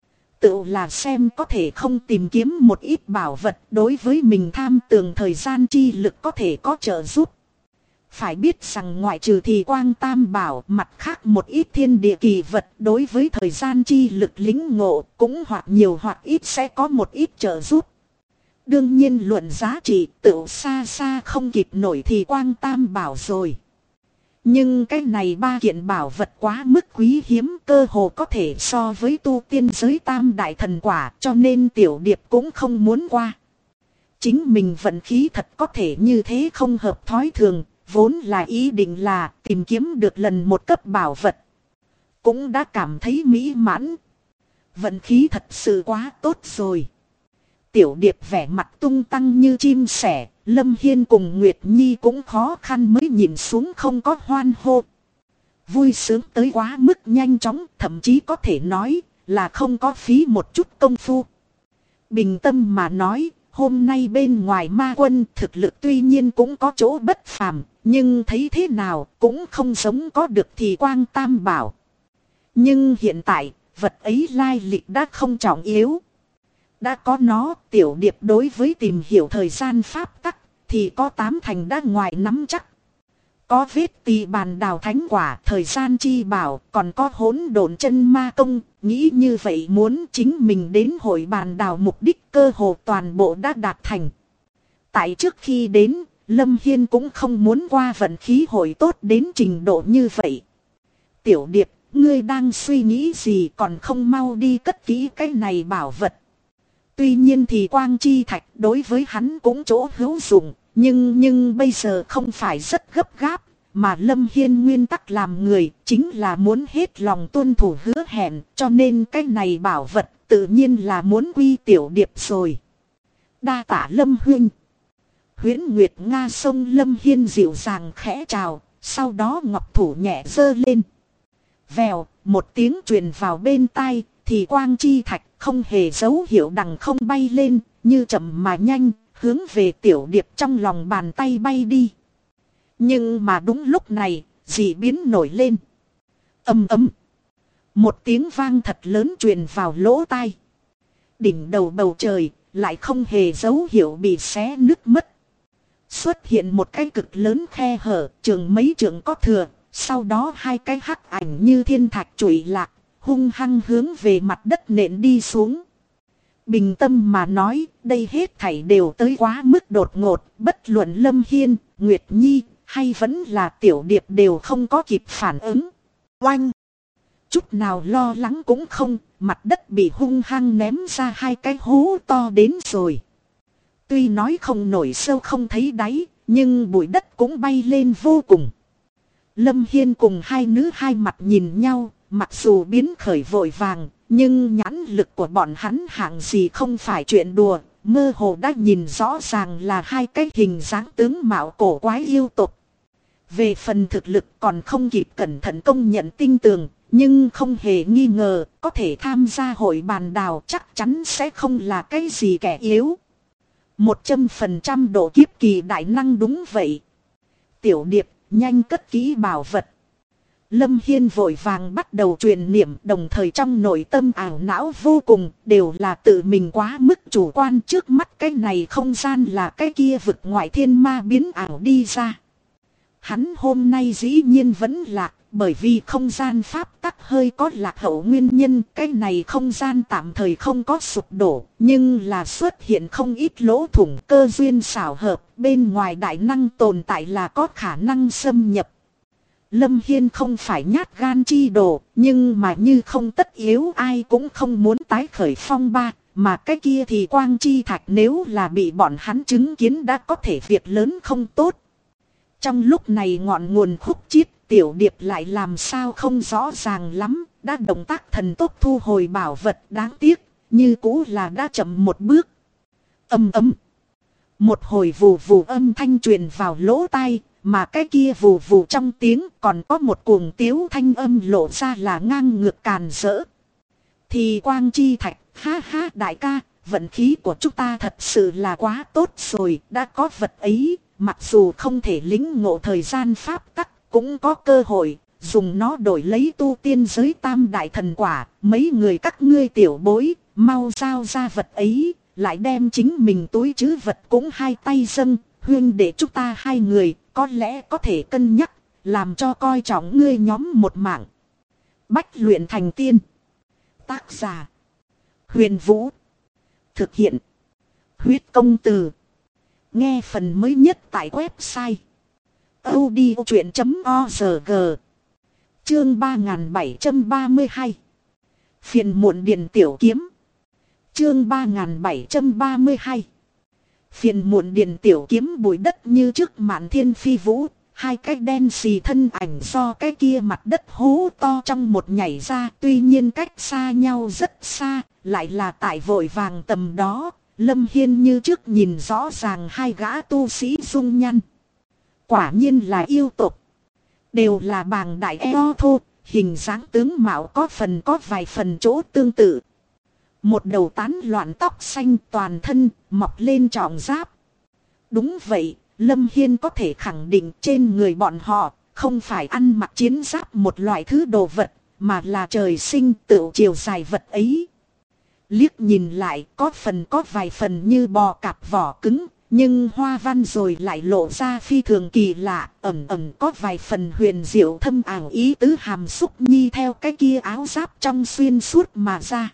Tự là xem có thể không tìm kiếm một ít bảo vật đối với mình tham tường thời gian chi lực có thể có trợ giúp. Phải biết rằng ngoại trừ thì quang tam bảo, mặt khác một ít thiên địa kỳ vật đối với thời gian chi lực lĩnh ngộ cũng hoặc nhiều hoặc ít sẽ có một ít trợ giúp. Đương nhiên luận giá trị tự xa xa không kịp nổi thì quang tam bảo rồi. Nhưng cái này ba kiện bảo vật quá mức quý hiếm, cơ hồ có thể so với tu tiên giới tam đại thần quả, cho nên Tiểu Điệp cũng không muốn qua. Chính mình vận khí thật có thể như thế không hợp thói thường, vốn là ý định là tìm kiếm được lần một cấp bảo vật. Cũng đã cảm thấy mỹ mãn. Vận khí thật sự quá tốt rồi. Tiểu Điệp vẻ mặt tung tăng như chim sẻ, Lâm Hiên cùng Nguyệt Nhi cũng khó khăn mới nhìn xuống không có hoan hô. Vui sướng tới quá mức nhanh chóng, thậm chí có thể nói là không có phí một chút công phu. Bình tâm mà nói, hôm nay bên ngoài ma quân thực lực tuy nhiên cũng có chỗ bất phàm, nhưng thấy thế nào cũng không giống có được thì quang tam bảo. Nhưng hiện tại, vật ấy lai lịch đã không trọng yếu. Đã có nó, Tiểu Điệp đối với tìm hiểu thời gian pháp tắc thì có 8 thành đã ngoài nắm chắc. Có vết tỳ bàn đào thánh quả, thời gian chi bảo, còn có hỗn độn chân ma công, nghĩ như vậy muốn chính mình đến hội bàn đào mục đích cơ hồ toàn bộ đã đạt thành. Tại trước khi đến, Lâm Hiên cũng không muốn qua vận khí hội tốt đến trình độ như vậy. Tiểu Điệp, ngươi đang suy nghĩ gì còn không mau đi cất kỹ cái này bảo vật. Tuy nhiên thì quang chi thạch đối với hắn cũng chỗ hữu dụng, nhưng bây giờ không phải rất gấp gáp, mà Lâm Hiên nguyên tắc làm người chính là muốn hết lòng tuân thủ hứa hẹn, cho nên cái này bảo vật tự nhiên là muốn quy Tiểu Điệp rồi. Đa tạ Lâm huynh. Huyễn Nguyệt Nga sông Lâm Hiên dịu dàng khẽ chào, sau đó ngọc thủ nhẹ giơ lên. Vèo, một tiếng truyền vào bên tai, thì quang chi thạch không hề dấu hiệu đằng không bay lên, như chậm mà nhanh, hướng về Tiểu Điệp trong lòng bàn tay bay đi. Nhưng mà đúng lúc này, dị biến nổi lên. Ầm ầm. Một tiếng vang thật lớn truyền vào lỗ tai. Đỉnh đầu bầu trời, lại không hề dấu hiệu bị xé nứt mất. Xuất hiện một cái cực lớn khe hở, chừng mấy trượng có thừa, sau đó hai cái hắc ảnh như thiên thạch trụi lạc, hung hăng hướng về mặt đất nện đi xuống. Bình tâm mà nói, đây hết thảy đều tới quá mức đột ngột, bất luận Lâm Hiên, Nguyệt Nhi, hay vẫn là Tiểu Điệp đều không có kịp phản ứng. Oanh! Chút nào lo lắng cũng không, mặt đất bị hung hăng ném ra hai cái hố to đến rồi. Tuy nói không nổi sâu không thấy đáy, nhưng bụi đất cũng bay lên vô cùng. Lâm Hiên cùng hai nữ hai mặt nhìn nhau, mặc dù biến khởi vội vàng, nhưng nhãn lực của bọn hắn hạng gì không phải chuyện đùa, mơ hồ đã nhìn rõ ràng là hai cái hình dáng tướng mạo cổ quái yêu tục. Về phần thực lực còn không kịp cẩn thận công nhận tinh tường, nhưng không hề nghi ngờ có thể tham gia hội bàn đào chắc chắn sẽ không là cái gì kẻ yếu. 100% độ kiếp kỳ đại năng đúng vậy. Tiểu Điệp, nhanh cất kỹ bảo vật. Lâm Hiên vội vàng bắt đầu truyền niệm, đồng thời trong nội tâm ảo não vô cùng, đều là tự mình quá mức chủ quan, trước mắt cái này không gian là cái kia vực ngoại thiên ma biến ảo đi ra. Hắn hôm nay dĩ nhiên vẫn lạc, bởi vì không gian pháp tắc hơi có lạc hậu nguyên nhân, cái này không gian tạm thời không có sụp đổ, nhưng là xuất hiện không ít lỗ thủng, cơ duyên xảo hợp, bên ngoài đại năng tồn tại là có khả năng xâm nhập. Lâm Hiên không phải nhát gan chi đồ, nhưng mà như không tất yếu ai cũng không muốn tái khởi phong ba, mà cái kia thì quang chi thạch nếu là bị bọn hắn chứng kiến đã có thể việc lớn không tốt. Trong lúc này ngọn nguồn khúc chiết, Tiểu Điệp lại làm sao không rõ ràng lắm, đã động tác thần tốc thu hồi bảo vật, đáng tiếc, như cũ là đã chậm một bước. Ầm ầm. Một hồi vù vù âm thanh truyền vào lỗ tai, mà cái kia vù vù trong tiếng còn có một cuồng tiếu thanh âm lộ ra là ngang ngược càn rỡ. Thì quang chi thạch, ha ha đại ca, vận khí của chúng ta thật sự là quá tốt rồi, đã có vật ấy, mặc dù không thể lĩnh ngộ thời gian pháp tắc, cũng có cơ hội dùng nó đổi lấy tu tiên giới tam đại thần quả. Mấy người các ngươi tiểu bối, mau giao ra vật ấy, lại đem chính mình túi trữ vật cũng hai tay dâng. Huynh để chúng ta hai người có lẽ có thể cân nhắc, làm cho coi trọng ngươi nhóm một mạng. Bách luyện thành tiên. Tác giả: Huyền Vũ. Thực hiện: Huyết Công Từ. Nghe phần mới nhất tại website audiochuyện.org. Chương 3732. Phiền muộn điện tiểu kiếm. Chương 3732. Phiền muộn điện tiểu kiếm. Bụi đất như trước Mạn Thiên phi vũ, hai cái đen xì thân ảnh do cái kia mặt đất hố to trong một nhảy ra. Tuy nhiên cách xa nhau rất xa, lại là tại vội vàng tầm đó. Lâm Hiên như trước nhìn rõ ràng hai gã tu sĩ dung nhăn. Quả nhiên là yêu tộc. Đều là bàng đại eo thô, hình dáng tướng mạo có vài phần chỗ tương tự. Một đầu tán loạn tóc xanh, toàn thân mọc lên trọng giáp. Đúng vậy, Lâm Hiên có thể khẳng định trên người bọn họ không phải ăn mặc chiến giáp một loại thứ đồ vật, mà là trời sinh tựu chiều dài vật ấy. Liếc nhìn lại có vài phần như bò cạp vỏ cứng, nhưng hoa văn rồi lại lộ ra phi thường kỳ lạ, ẩn ẩn có vài phần huyền diệu thâm ảo ý tứ hàm xúc nhi theo cái kia áo giáp trong xuyên suốt mà ra.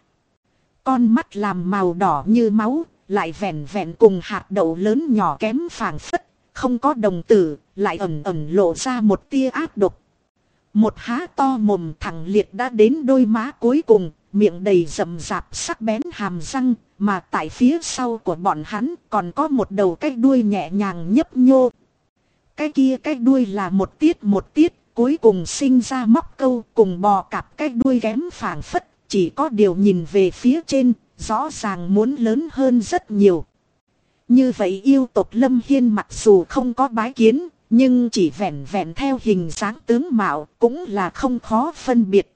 Con mắt làm màu đỏ như máu, lại vẹn vẹn cùng hạt đậu lớn nhỏ kém phảng phất, không có đồng tử, lại ẩn ẩn lộ ra một tia ác độc. Một há to mồm thẳng liệt đã đến đôi má cuối cùng, miệng đầy rậm rạp sắc bén hàm răng, mà tại phía sau của bọn hắn còn có một đầu cái đuôi nhẹ nhàng nhấp nhô. Cái kia cái đuôi là một tiết, cuối cùng sinh ra móc câu, cùng bò cạp cái đuôi kém phảng phất, chỉ có điều nhìn về phía trên, rõ ràng muốn lớn hơn rất nhiều. Như vậy yêu tộc Lâm Hiên mặc dù không có bái kiến, nhưng chỉ vẹn vẹn theo hình dáng tướng mạo cũng là không khó phân biệt.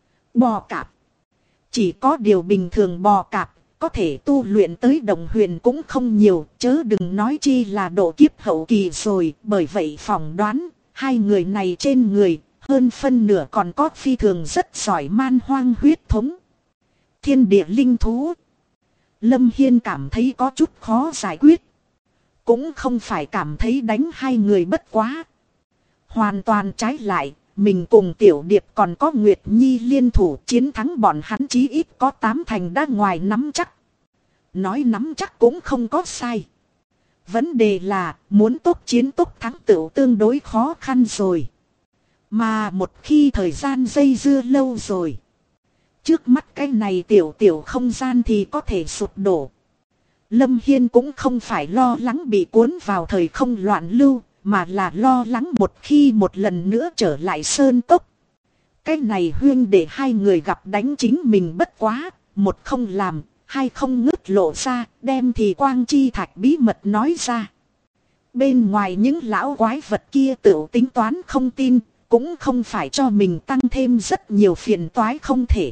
Bò cạp. Chỉ có điều bình thường bò cạp, có thể tu luyện tới đồng huyền cũng không nhiều, chớ đừng nói chi là độ kiếp hậu kỳ rồi. Bởi vậy phỏng đoán, hai người này trên người, hơn phân nửa còn có phi thường rất giỏi man hoang huyết thống. Thiên địa linh thú. Lâm Hiên cảm thấy có chút khó giải quyết. Cũng không phải cảm thấy đánh hai người bất quá. Hoàn toàn trái lại, mình cùng Tiểu Điệp còn có Nguyệt Nhi liên thủ chiến thắng bọn hắn chí ít có 8 thành đã ngoài nắm chắc. Nói nắm chắc cũng không có sai. Vấn đề là muốn tốc chiến tốc thắng tựu tương đối khó khăn rồi. Mà một khi thời gian dây dưa lâu rồi, trước mắt cái này tiểu không gian thì có thể sụp đổ. Lâm Hiên cũng không phải lo lắng bị cuốn vào thời không loạn lưu, mà là lo lắng một khi một lần nữa trở lại sơn cốc. Cái này huyên để hai người gặp đánh chính mình bất quá, một không làm, hai không ngớt lộ ra, đem thì quang chi thạch bí mật nói ra. Bên ngoài những lão quái vật kia tự tính toán không tin, cũng không phải cho mình tăng thêm rất nhiều phiền toái không thể.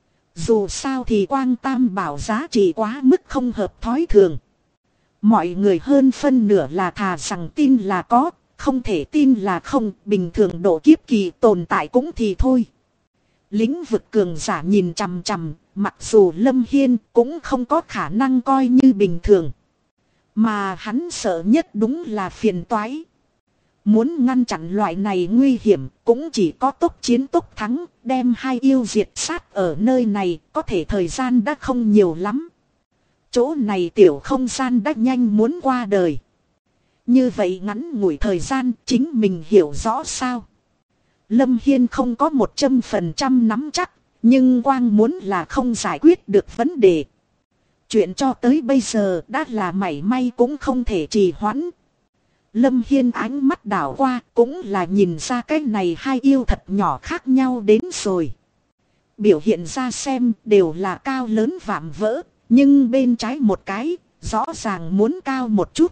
Dù sao thì quang tam bảo giá trị quá mức không hợp thói thường. Mọi người hơn phân nửa là thà rằng tin là có, không thể tin là không, bình thường độ kiếp kỳ tồn tại cũng thì thôi. Lĩnh vực cường giả nhìn chằm chằm, mặc dù Lâm Hiên cũng không có khả năng coi như bình thường. Mà hắn sợ nhất đúng là phiền toái. Muốn ngăn chặn loại này nguy hiểm cũng chỉ có tốc chiến tốc thắng, đem hai yêu diệt sát ở nơi này, có thể thời gian đã không nhiều lắm. Chỗ này tiểu không gian đã nhanh muốn qua đời. Như vậy ngắn ngủi thời gian chính mình hiểu rõ sao. Lâm Hiên không có 100% nắm chắc, nhưng quang muốn là không giải quyết được vấn đề. Chuyện cho tới bây giờ đã là mảy may cũng không thể trì hoãn. Lâm Hiên ánh mắt đảo qua cũng là nhìn ra cái này hai yêu thật nhỏ khác nhau đến rồi. Biểu hiện ra xem đều là cao lớn vạm vỡ, nhưng bên trái một cái rõ ràng muốn cao một chút.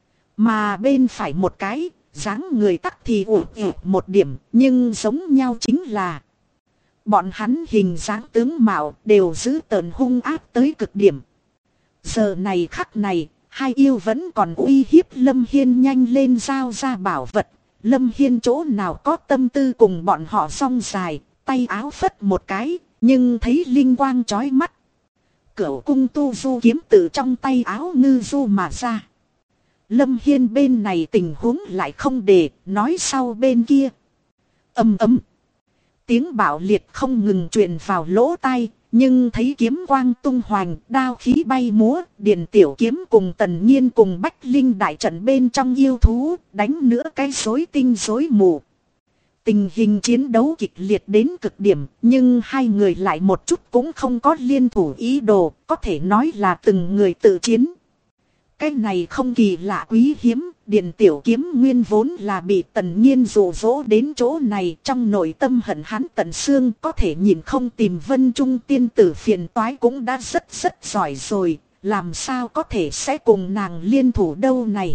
Mà bên phải một cái dáng người tắc thì ủ một điểm, nhưng giống nhau chính là bọn hắn hình dáng tướng mạo đều giữ tợn hung ác tới cực điểm. Giờ này khắc này, hai yêu vẫn còn uy hiếp Lâm Hiên nhanh lên giao ra bảo vật. Lâm Hiên chỗ nào có tâm tư cùng bọn họ song dài, tay áo phất một cái, nhưng thấy linh quang chói mắt. Cửu cung tu du kiếm từ trong tay áo ngư du mà ra. Lâm Hiên bên này tình huống lại không để, nói sau bên kia. Ầm ầm. Tiếng bạo liệt không ngừng truyền vào lỗ tai, nhưng thấy kiếm quang tung hoành, đao khí bay múa, Điền Tiểu Kiếm cùng Tần Nhiên cùng Bách Linh đại trận bên trong yêu thú, đánh nữa cái rối tinh rối mù. Tình hình chiến đấu kịch liệt đến cực điểm, nhưng hai người lại một chút cũng không có liên thủ ý đồ, có thể nói là từng người tự chiến. Cái này không kỳ lạ quý hiếm, Điền Tiểu Kiếm nguyên vốn là bị Tần Nhiên dụ dỗ đến chỗ này, trong nội tâm hận hắn tận xương, có thể nhìn không tìm Vân Trung tiên tử phiền toái cũng đã rất giỏi rồi, làm sao có thể sẽ cùng nàng liên thủ đâu này.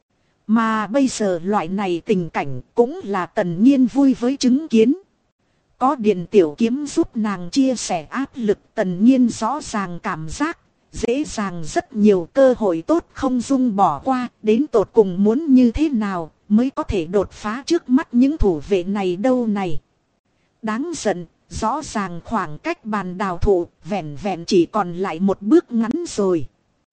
Mà bây giờ loại này tình cảnh cũng là Tần Nhiên vui với chứng kiến. Có Điền Tiểu Kiếm giúp nàng chia sẻ áp lực, Tần Nhiên rõ ràng cảm giác dễ dàng rất nhiều, cơ hội tốt không dung bỏ qua, đến tột cùng muốn như thế nào mới có thể đột phá trước mắt những thủ vệ này đâu này. Đáng giận, rõ ràng khoảng cách bàn đào thụ vẹn vẹn chỉ còn lại một bước ngắn rồi.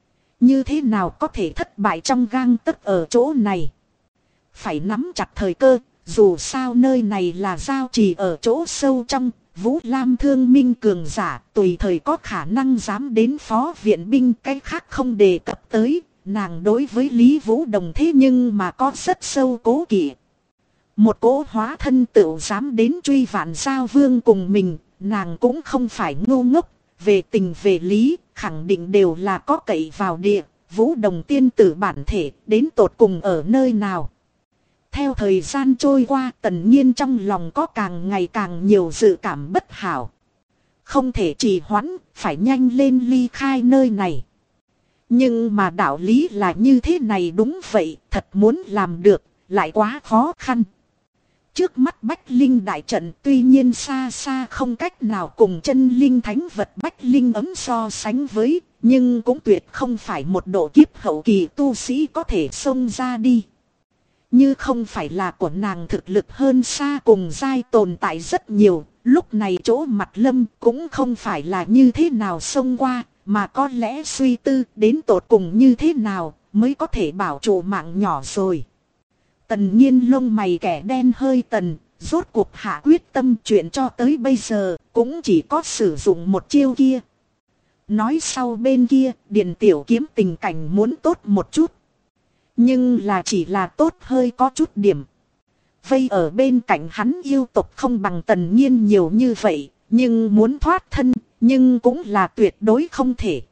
Như thế nào có thể thất bại trong gang tấc ở chỗ này. Phải nắm chặt thời cơ, dù sao nơi này là giao trì ở chỗ sâu trong. Vũ Lam thương minh cường giả tùy thời có khả năng dám đến phó viện binh, cái khác không đề cập tới. Nàng đối với Lý Vũ Đồng thế nhưng mà có rất sâu cố kỵ. Một cỗ hóa thân tựu dám đến truy vạn giao vương cùng mình, nàng cũng không phải ngu ngốc. Về tình về lý, khẳng định đều là có cậy vào địa. Vũ Đồng tiên tử bản thể đến tột cùng ở nơi nào. Theo thời gian trôi qua, Tần Nhiên trong lòng có càng ngày càng nhiều dự cảm bất hảo. Không thể trì hoãn, phải nhanh lên ly khai nơi này. Nhưng mà đạo lý là như thế này, đúng vậy, thật muốn làm được, lại quá khó khăn. Trước mắt Bách Linh đại trận tuy nhiên xa xa không cách nào cùng chân linh thánh vật Bách Linh ấm so sánh với, nhưng cũng tuyệt không phải một độ kiếp hậu kỳ tu sĩ có thể xông ra đi. Như không phải là của nàng thực lực hơn xa cùng giai tồn tại rất nhiều, lúc này chỗ mặt Lâm cũng không phải là như thế nào xông qua, mà có lẽ suy tư đến tột cùng như thế nào mới có thể bảo trụ mạng nhỏ rồi. Tần Nhiên lông mày kẻ đen hơi tần, rốt cuộc hạ quyết tâm, chuyện cho tới bây giờ cũng chỉ có sử dụng một chiêu kia. Nói sau bên kia, Điền Tiểu Kiếm tình cảnh muốn tốt một chút. Nhưng là chỉ là tốt hơi có chút điểm. Vây ở bên cạnh hắn yêu tộc không bằng Tần Nhiên nhiều như vậy, nhưng muốn thoát thân, nhưng cũng là tuyệt đối không thể.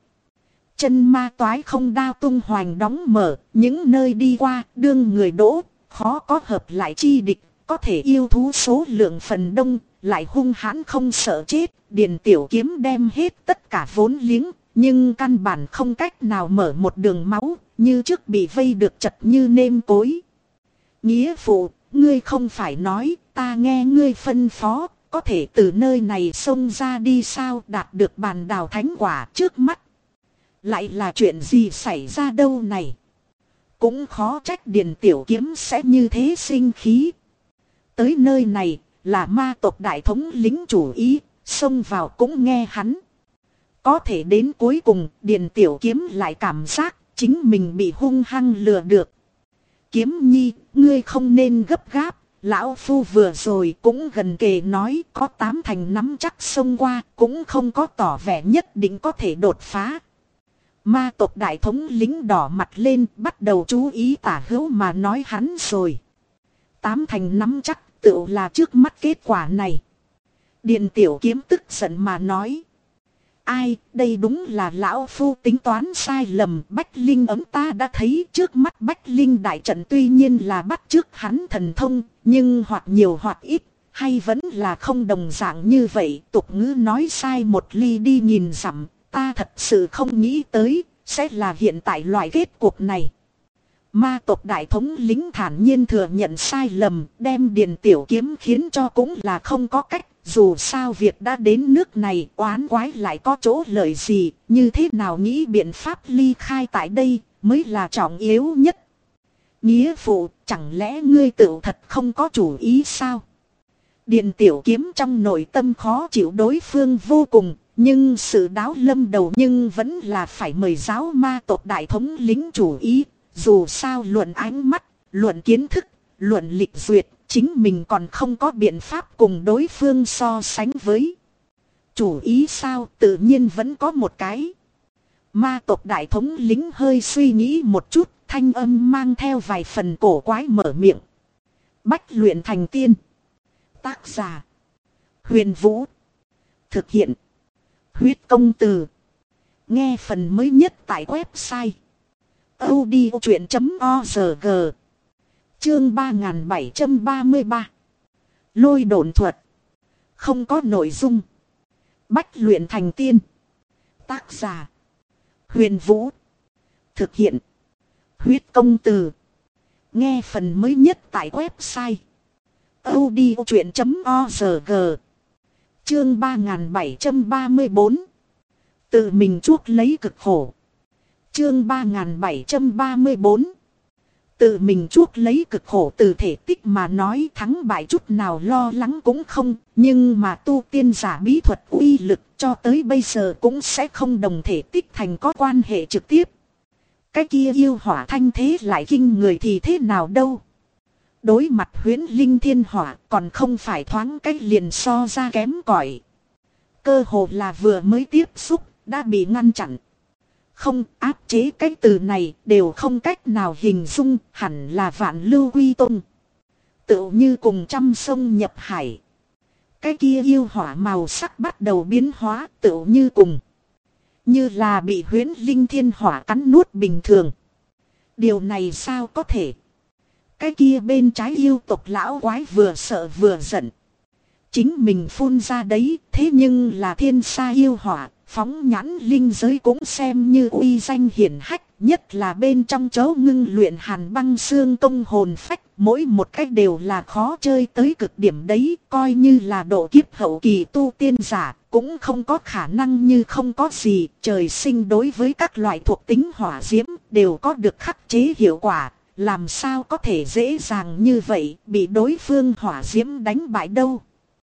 Chân ma toái không đao tung hoành đóng mở, những nơi đi qua, đương người đỗ, khó có hợp lại chi địch, có thể yêu thú số lượng phần đông, lại hung hãn không sợ chết. Điền Tiểu Kiếm đem hết tất cả vốn liếng, nhưng căn bản không cách nào mở một đường máu, như trước bị vây được chật như nêm cối. Nghĩa phụ, ngươi không phải nói, ta nghe ngươi phân phó, có thể từ nơi này xông ra đi sao, đạt được bàn đào thánh quả trước mắt. Lại là chuyện gì xảy ra đâu này? Cũng khó trách Điền Tiểu Kiếm sẽ như thế sinh khí. Tới nơi này là ma tộc đại thống lĩnh chủ ý, xông vào cũng nghe hắn. Có thể đến cuối cùng Điền Tiểu Kiếm lại cảm giác chính mình bị hung hăng lừa được. Kiếm nhi, ngươi không nên gấp gáp, lão phu vừa rồi cũng gần kề nói có 8 thành nắm chắc xông qua, cũng không có tỏ vẻ nhất định có thể đột phá. Ma tộc đại thống lĩnh đỏ mặt lên, bắt đầu chú ý tả hữu mà nói hắn rồi. 8 thành nắm chắc tựu là trước mắt kết quả này. Điền Tiểu Kiếm tức giận mà nói. Ai, đây đúng là lão phu tính toán sai lầm. Bách Linh ấm ta đã thấy, trước mắt Bách Linh đại trận tuy nhiên là bắt chước hắn thần thông, nhưng hoặc nhiều hoặc ít, hay vẫn là không đồng dạng như vậy. Tục ngữ nói sai một ly đi nhìn dặm, ta thật sự không nghĩ tới, sẽ là hiện tại loại kết cục này. Ma tộc đại thống lĩnh thản nhiên thừa nhận sai lầm, đem Điền Tiểu Kiếm khiến cho cũng là không có cách. Dù sao việc đã đến nước này, oán quái lại có chỗ lợi gì, như thế nào nghĩ biện pháp ly khai tại đây, mới là trọng yếu nhất. Nghĩa phụ, chẳng lẽ ngươi tự thật không có chủ ý sao? Điện Tiểu Kiếm trong nội tâm khó chịu đối phương vô cùng, nhưng sự đáo lâm đầu nhưng vẫn là phải mời giáo ma tộc đại thống lĩnh chủ ý. Dù sao luận ánh mắt, luận kiến thức, luận lịch duyệt, chính mình còn không có biện pháp cùng đối phương so sánh với. Chủ ý sao, tự nhiên vẫn có một cái. Ma tộc đại thống lĩnh hơi suy nghĩ một chút, thanh âm mang theo vài phần cổ quái mở miệng. Bách luyện thành tiên. Tác giả: Huyền Vũ. Thực hiện: Huyết Công Từ. Nghe phần mới nhất tại website audiochuyện.org. Chương 3733. Lôi độn thuật. Không có nội dung. Bách luyện thành tiên. Tác giả: Huyền Vũ. Thực hiện: Huyết Công Từ. Nghe phần mới nhất tại website audiochuyện.org. Chương 3734. Tự mình chuốc lấy cực khổ. Chương 3734. Tự mình chuốc lấy cực khổ, từ thể tích mà nói thắng bại chút nào lo lắng cũng không. Nhưng mà tu tiên giả bí thuật uy lực cho tới bây giờ cũng sẽ không đồng thể tích thành có quan hệ trực tiếp. Cái kia yêu hỏa thanh thế lại kinh người thì thế nào đâu. Đối mặt huyễn linh thiên hỏa còn không phải thoáng cách liền so ra kém cỏi. Cơ hồ là vừa mới tiếp xúc đã bị ngăn chặn. Không, áp chế cái từ này đều không cách nào hình dung, hẳn là vạn lưu quy tung. Tựu như cùng trăm sông nhập hải. Cái kia yêu hỏa màu sắc bắt đầu biến hóa, tựu như cùng. Như là bị huyễn linh thiên hỏa cắn nuốt bình thường. Điều này sao có thể? Cái kia bên trái yêu tộc lão quái vừa sợ vừa giận. Chính mình phun ra đấy, thế nhưng là thiên sa yêu hỏa, phóng nhãn linh giới cũng xem như uy danh hiển hách, nhất là bên trong chấu ngưng luyện hàn băng xương công hồn phách, mỗi một cách đều là khó chơi tới cực điểm đấy, coi như là độ kiếp hậu kỳ tu tiên giả, cũng không có khả năng như không có gì, trời sinh đối với các loại thuộc tính hỏa diễm đều có được khắc chế hiệu quả, làm sao có thể dễ dàng như vậy bị đối phương hỏa diễm đánh bại đâu.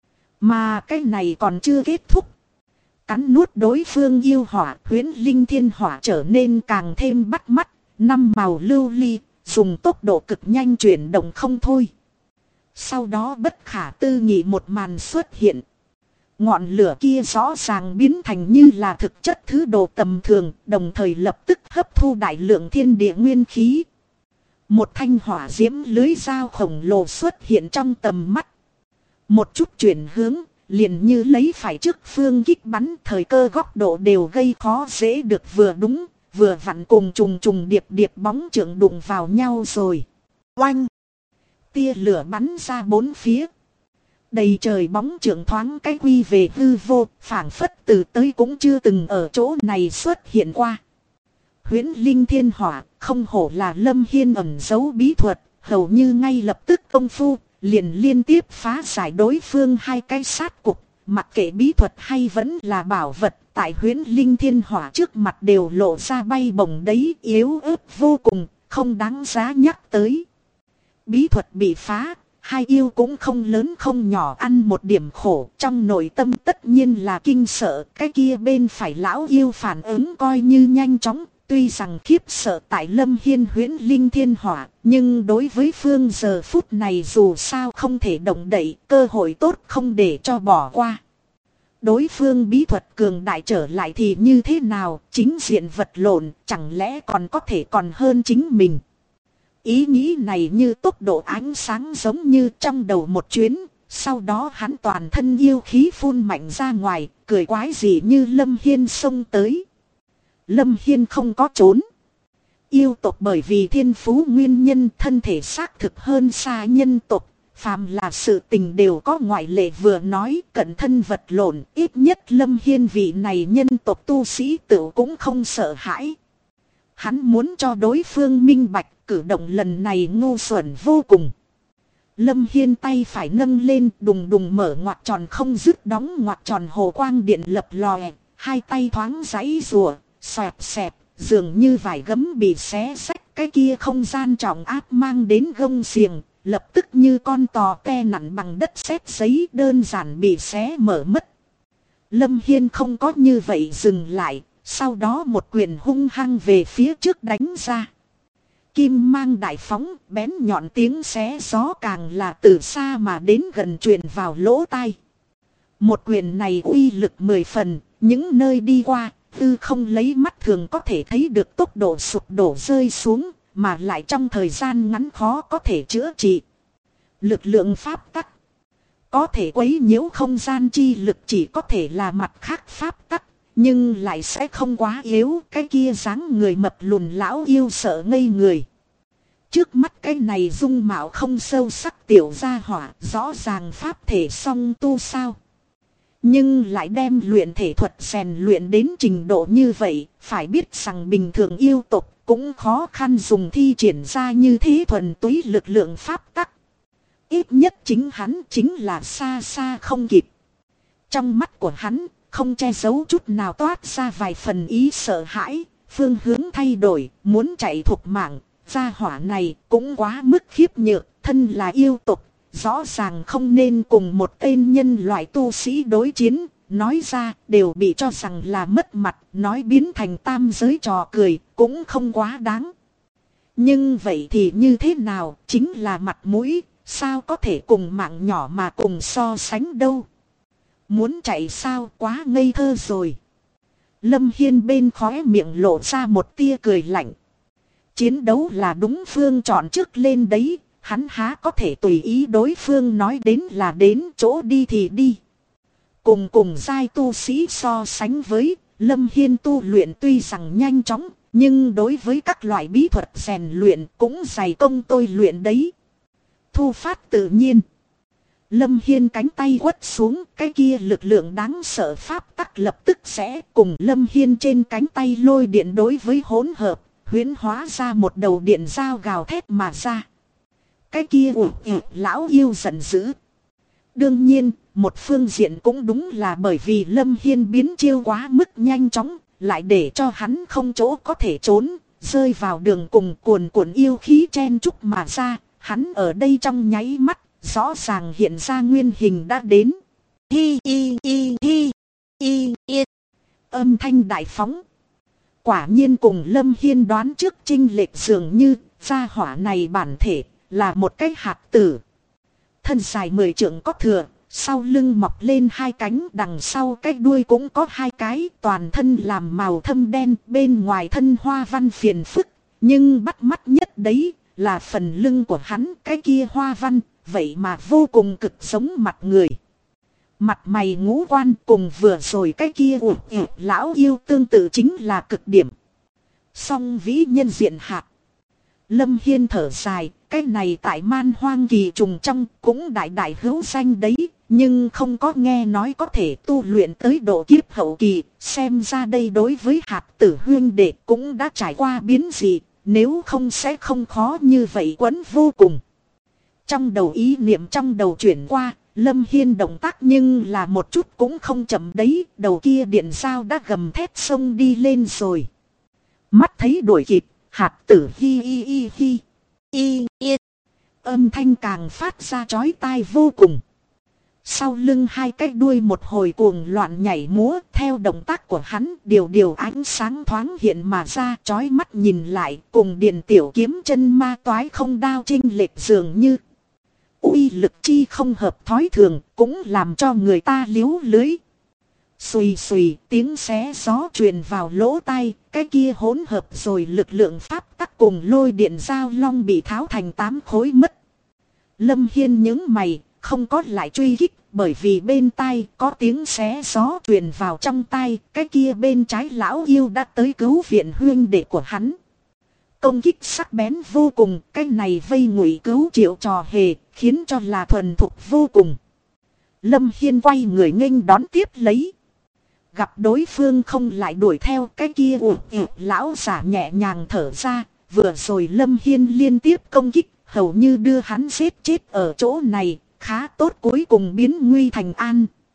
Mà cái này còn chưa kết thúc. Cắn nuốt đối phương yêu hỏa, huyễn linh thiên hỏa trở nên càng thêm bắt mắt, năm màu lưu ly, dùng tốc độ cực nhanh chuyển động không thôi. Sau đó bất khả tư nghị một màn xuất hiện. Ngọn lửa kia rõ ràng biến thành như là thực chất thứ đồ tầm thường, đồng thời lập tức hấp thu đại lượng thiên địa nguyên khí. Một thanh hỏa diễm lưới dao khổng lồ xuất hiện trong tầm mắt. Một chút chuyển hướng, liền như lấy phải trước phương kích bắn, thời cơ góc độ đều gây khó dễ được vừa đúng, vừa vặn cùng trùng trùng điệp điệp bóng chưởng đụng vào nhau rồi. Oanh! Tia lửa bắn ra bốn phía. Đầy trời bóng chưởng thoáng cái quy về hư vô, phảng phất từ tới cũng chưa từng ở chỗ này xuất hiện qua. Huyễn linh thiên hỏa, không hổ là Lâm Hiên ẩn giấu bí thuật, hầu như ngay lập tức công phu, liền liên tiếp phá giải đối phương hai cái sát cục, mặc kệ bí thuật hay vẫn là bảo vật, tại huyễn linh thiên hỏa trước mặt đều lộ ra bay bổng đấy, yếu ớt vô cùng, không đáng giá nhắc tới. Bí thuật bị phá, hai yêu cũng không lớn không nhỏ ăn một điểm khổ, trong nội tâm tất nhiên là kinh sợ, cái kia bên phải lão yêu phản ứng coi như nhanh chóng. Tuy rằng khiếp sợ tại Lâm Hiên huyễn linh thiên hỏa, nhưng đối với phương giờ phút này dù sao không thể động đậy, cơ hội tốt không để cho bỏ qua. Đối phương bí thuật cường đại trở lại thì như thế nào, chính diện vật lộn, chẳng lẽ còn có thể còn hơn chính mình. Ý nghĩ này như tốc độ ánh sáng giống như trong đầu một chuyến, sau đó hắn toàn thân yêu khí phun mạnh ra ngoài, cười quái gì như Lâm Hiên xông tới. Lâm Hiên không có trốn. Yêu tộc bởi vì thiên phú nguyên nhân thân thể xác thực hơn xa nhân tộc. Phàm là sự tình đều có ngoại lệ, vừa nói cẩn thân vật lộn. Ít nhất Lâm Hiên vị này nhân tộc tu sĩ tự cũng không sợ hãi. Hắn muốn cho đối phương minh bạch, cử động lần này ngu xuẩn vô cùng. Lâm Hiên tay phải nâng lên, đùng đùng mở ngoặc tròn không dứt đóng ngoặc tròn hồ quang điện lập lòe. Hai tay thoáng giãy rùa. Xoẹt xẹt, dường như vải gấm bị xé xách, cái kia không gian trọng áp mang đến gông xiềng, lập tức như con tò te nặn bằng đất sét giấy đơn giản bị xé mở mất. Lâm Hiên không có như vậy dừng lại, sau đó một quyền hung hăng về phía trước đánh ra. Kim mang đại phóng, bén nhọn tiếng xé gió càng là từ xa mà đến gần truyền vào lỗ tai. Một quyền này uy lực 10 phần, những nơi đi qua, tư không lấy mắt thường có thể thấy được tốc độ sụp đổ rơi xuống, mà lại trong thời gian ngắn khó có thể chữa trị. Lực lượng pháp tắc có thể quấy nhiễu không gian chi lực chỉ có thể là mặt khác pháp tắc, nhưng lại sẽ không quá yếu. Cái kia dáng người mập lùn lão yêu sợ ngây người. Trước mắt cái này dung mạo không sâu sắc tiểu gia hỏa, rõ ràng pháp thể song tu sao. Nhưng lại đem luyện thể thuật rèn luyện đến trình độ như vậy, phải biết rằng bình thường yêu tộc cũng khó khăn dùng thi triển ra như thế thuần túy lực lượng pháp tắc. Ít nhất chính hắn chính là xa xa không kịp. Trong mắt của hắn không che giấu chút nào toát ra vài phần ý sợ hãi, phương hướng thay đổi, muốn chạy thục mạng. Gia hỏa này cũng quá mức khiếp nhược, thân là yêu tộc, rõ ràng không nên cùng một tên nhân loại tu sĩ đối chiến, nói ra đều bị cho rằng là mất mặt, nói biến thành tam giới trò cười, cũng không quá đáng. Nhưng vậy thì như thế nào, chính là mặt mũi, sao có thể cùng mạng nhỏ mà cùng so sánh đâu. Muốn chạy sao, quá ngây thơ rồi. Lâm Hiên bên khóe miệng lộ ra một tia cười lạnh. Chiến đấu là đúng phương chọn trước lên đấy, hắn há có thể tùy ý đối phương nói đến là đến, chỗ đi thì đi. Cùng giai tu sĩ so sánh với, Lâm Hiên tu luyện tuy rằng nhanh chóng, nhưng đối với các loại bí thuật rèn luyện cũng dày công tôi luyện đấy. Thu phát tự nhiên. Lâm Hiên cánh tay quất xuống, cái kia lực lượng đáng sợ pháp tắc lập tức sẽ cùng Lâm Hiên trên cánh tay lôi điện đối với hỗn hợp, huyễn hóa ra một đầu điện dao gào thét mà ra. Cái kia lão yêu giận dữ. Đương nhiên, một phương diện cũng đúng là bởi vì Lâm Hiên biến chiêu quá mức nhanh chóng, lại để cho hắn không chỗ có thể trốn, rơi vào đường cùng cuồn cuộn yêu khí chen chúc mà ra. Hắn ở đây trong nháy mắt, rõ ràng hiện ra nguyên hình đã đến. Hi hi hi hi hi hi. Âm thanh đại phóng. Quả nhiên cùng Lâm Hiên đoán trước chênh lệch dường như, gia hỏa này bản thể là một cái hạt tử. Thân dài 10 trượng có thừa, sau lưng mọc lên hai cánh, đằng sau cái đuôi cũng có hai cái, toàn thân làm màu thâm đen, bên ngoài thân hoa văn phiền phức, nhưng bắt mắt nhất đấy là phần lưng của hắn, cái kia hoa văn, vậy mà vô cùng cực giống mặt người. Mặt mày ngũ quan cùng vừa rồi cái kia lão yêu tương tự chính là cực điểm. Song vĩ nhân diện hạt. Lâm Hiên thở dài, cái này tại man hoang kỳ trùng trong cũng đại đại hữu danh đấy, nhưng không có nghe nói có thể tu luyện tới độ kiếp hậu kỳ, xem ra đây đối với hạt tử huyên đệ cũng đã trải qua biến dị, nếu không sẽ không khó như vậy quấn vô cùng. Trong đầu ý niệm trong đầu chuyển qua, Lâm Hiên động tác nhưng là một chút cũng không chậm đấy, đầu kia điện sao đã gầm thét xông đi lên rồi. Mắt thấy đuổi kịp, hạt tử hi hi hi hi hi hi. Âm thanh càng phát ra chói tai vô cùng. Sau lưng hai cái đuôi một hồi cuồng loạn nhảy múa, theo động tác của hắn điều ánh sáng thoáng hiện mà ra, chói mắt nhìn lại cùng điện tiểu kiếm chân ma toái không đao chênh lệch dường như. Uy lực chi không hợp thói thường, cũng làm cho người ta liếu lưới. Xùy xùy tiếng xé gió truyền vào lỗ tai, cái kia hỗn hợp rồi lực lượng pháp tắc cùng lôi điện giao long bị tháo thành 8 khối mất. Lâm Hiên nhướng mày, không có lại truy kích, bởi vì bên tai có tiếng xé gió truyền vào trong tai, cái kia bên trái lão yêu đã tới cứu viện huynh đệ của hắn. Công kích sắc bén vô cùng, cái này vây ngụy cứu triệu trò hề, khiến cho là thuần thục vô cùng. Lâm Hiên quay người nghênh đón tiếp lấy. Gặp đối phương không lại đuổi theo, cái kia lão giả nhẹ nhàng thở ra, vừa rồi Lâm Hiên liên tiếp công kích, hầu như đưa hắn giết chết ở chỗ này, khá tốt cuối cùng biến nguy thành an.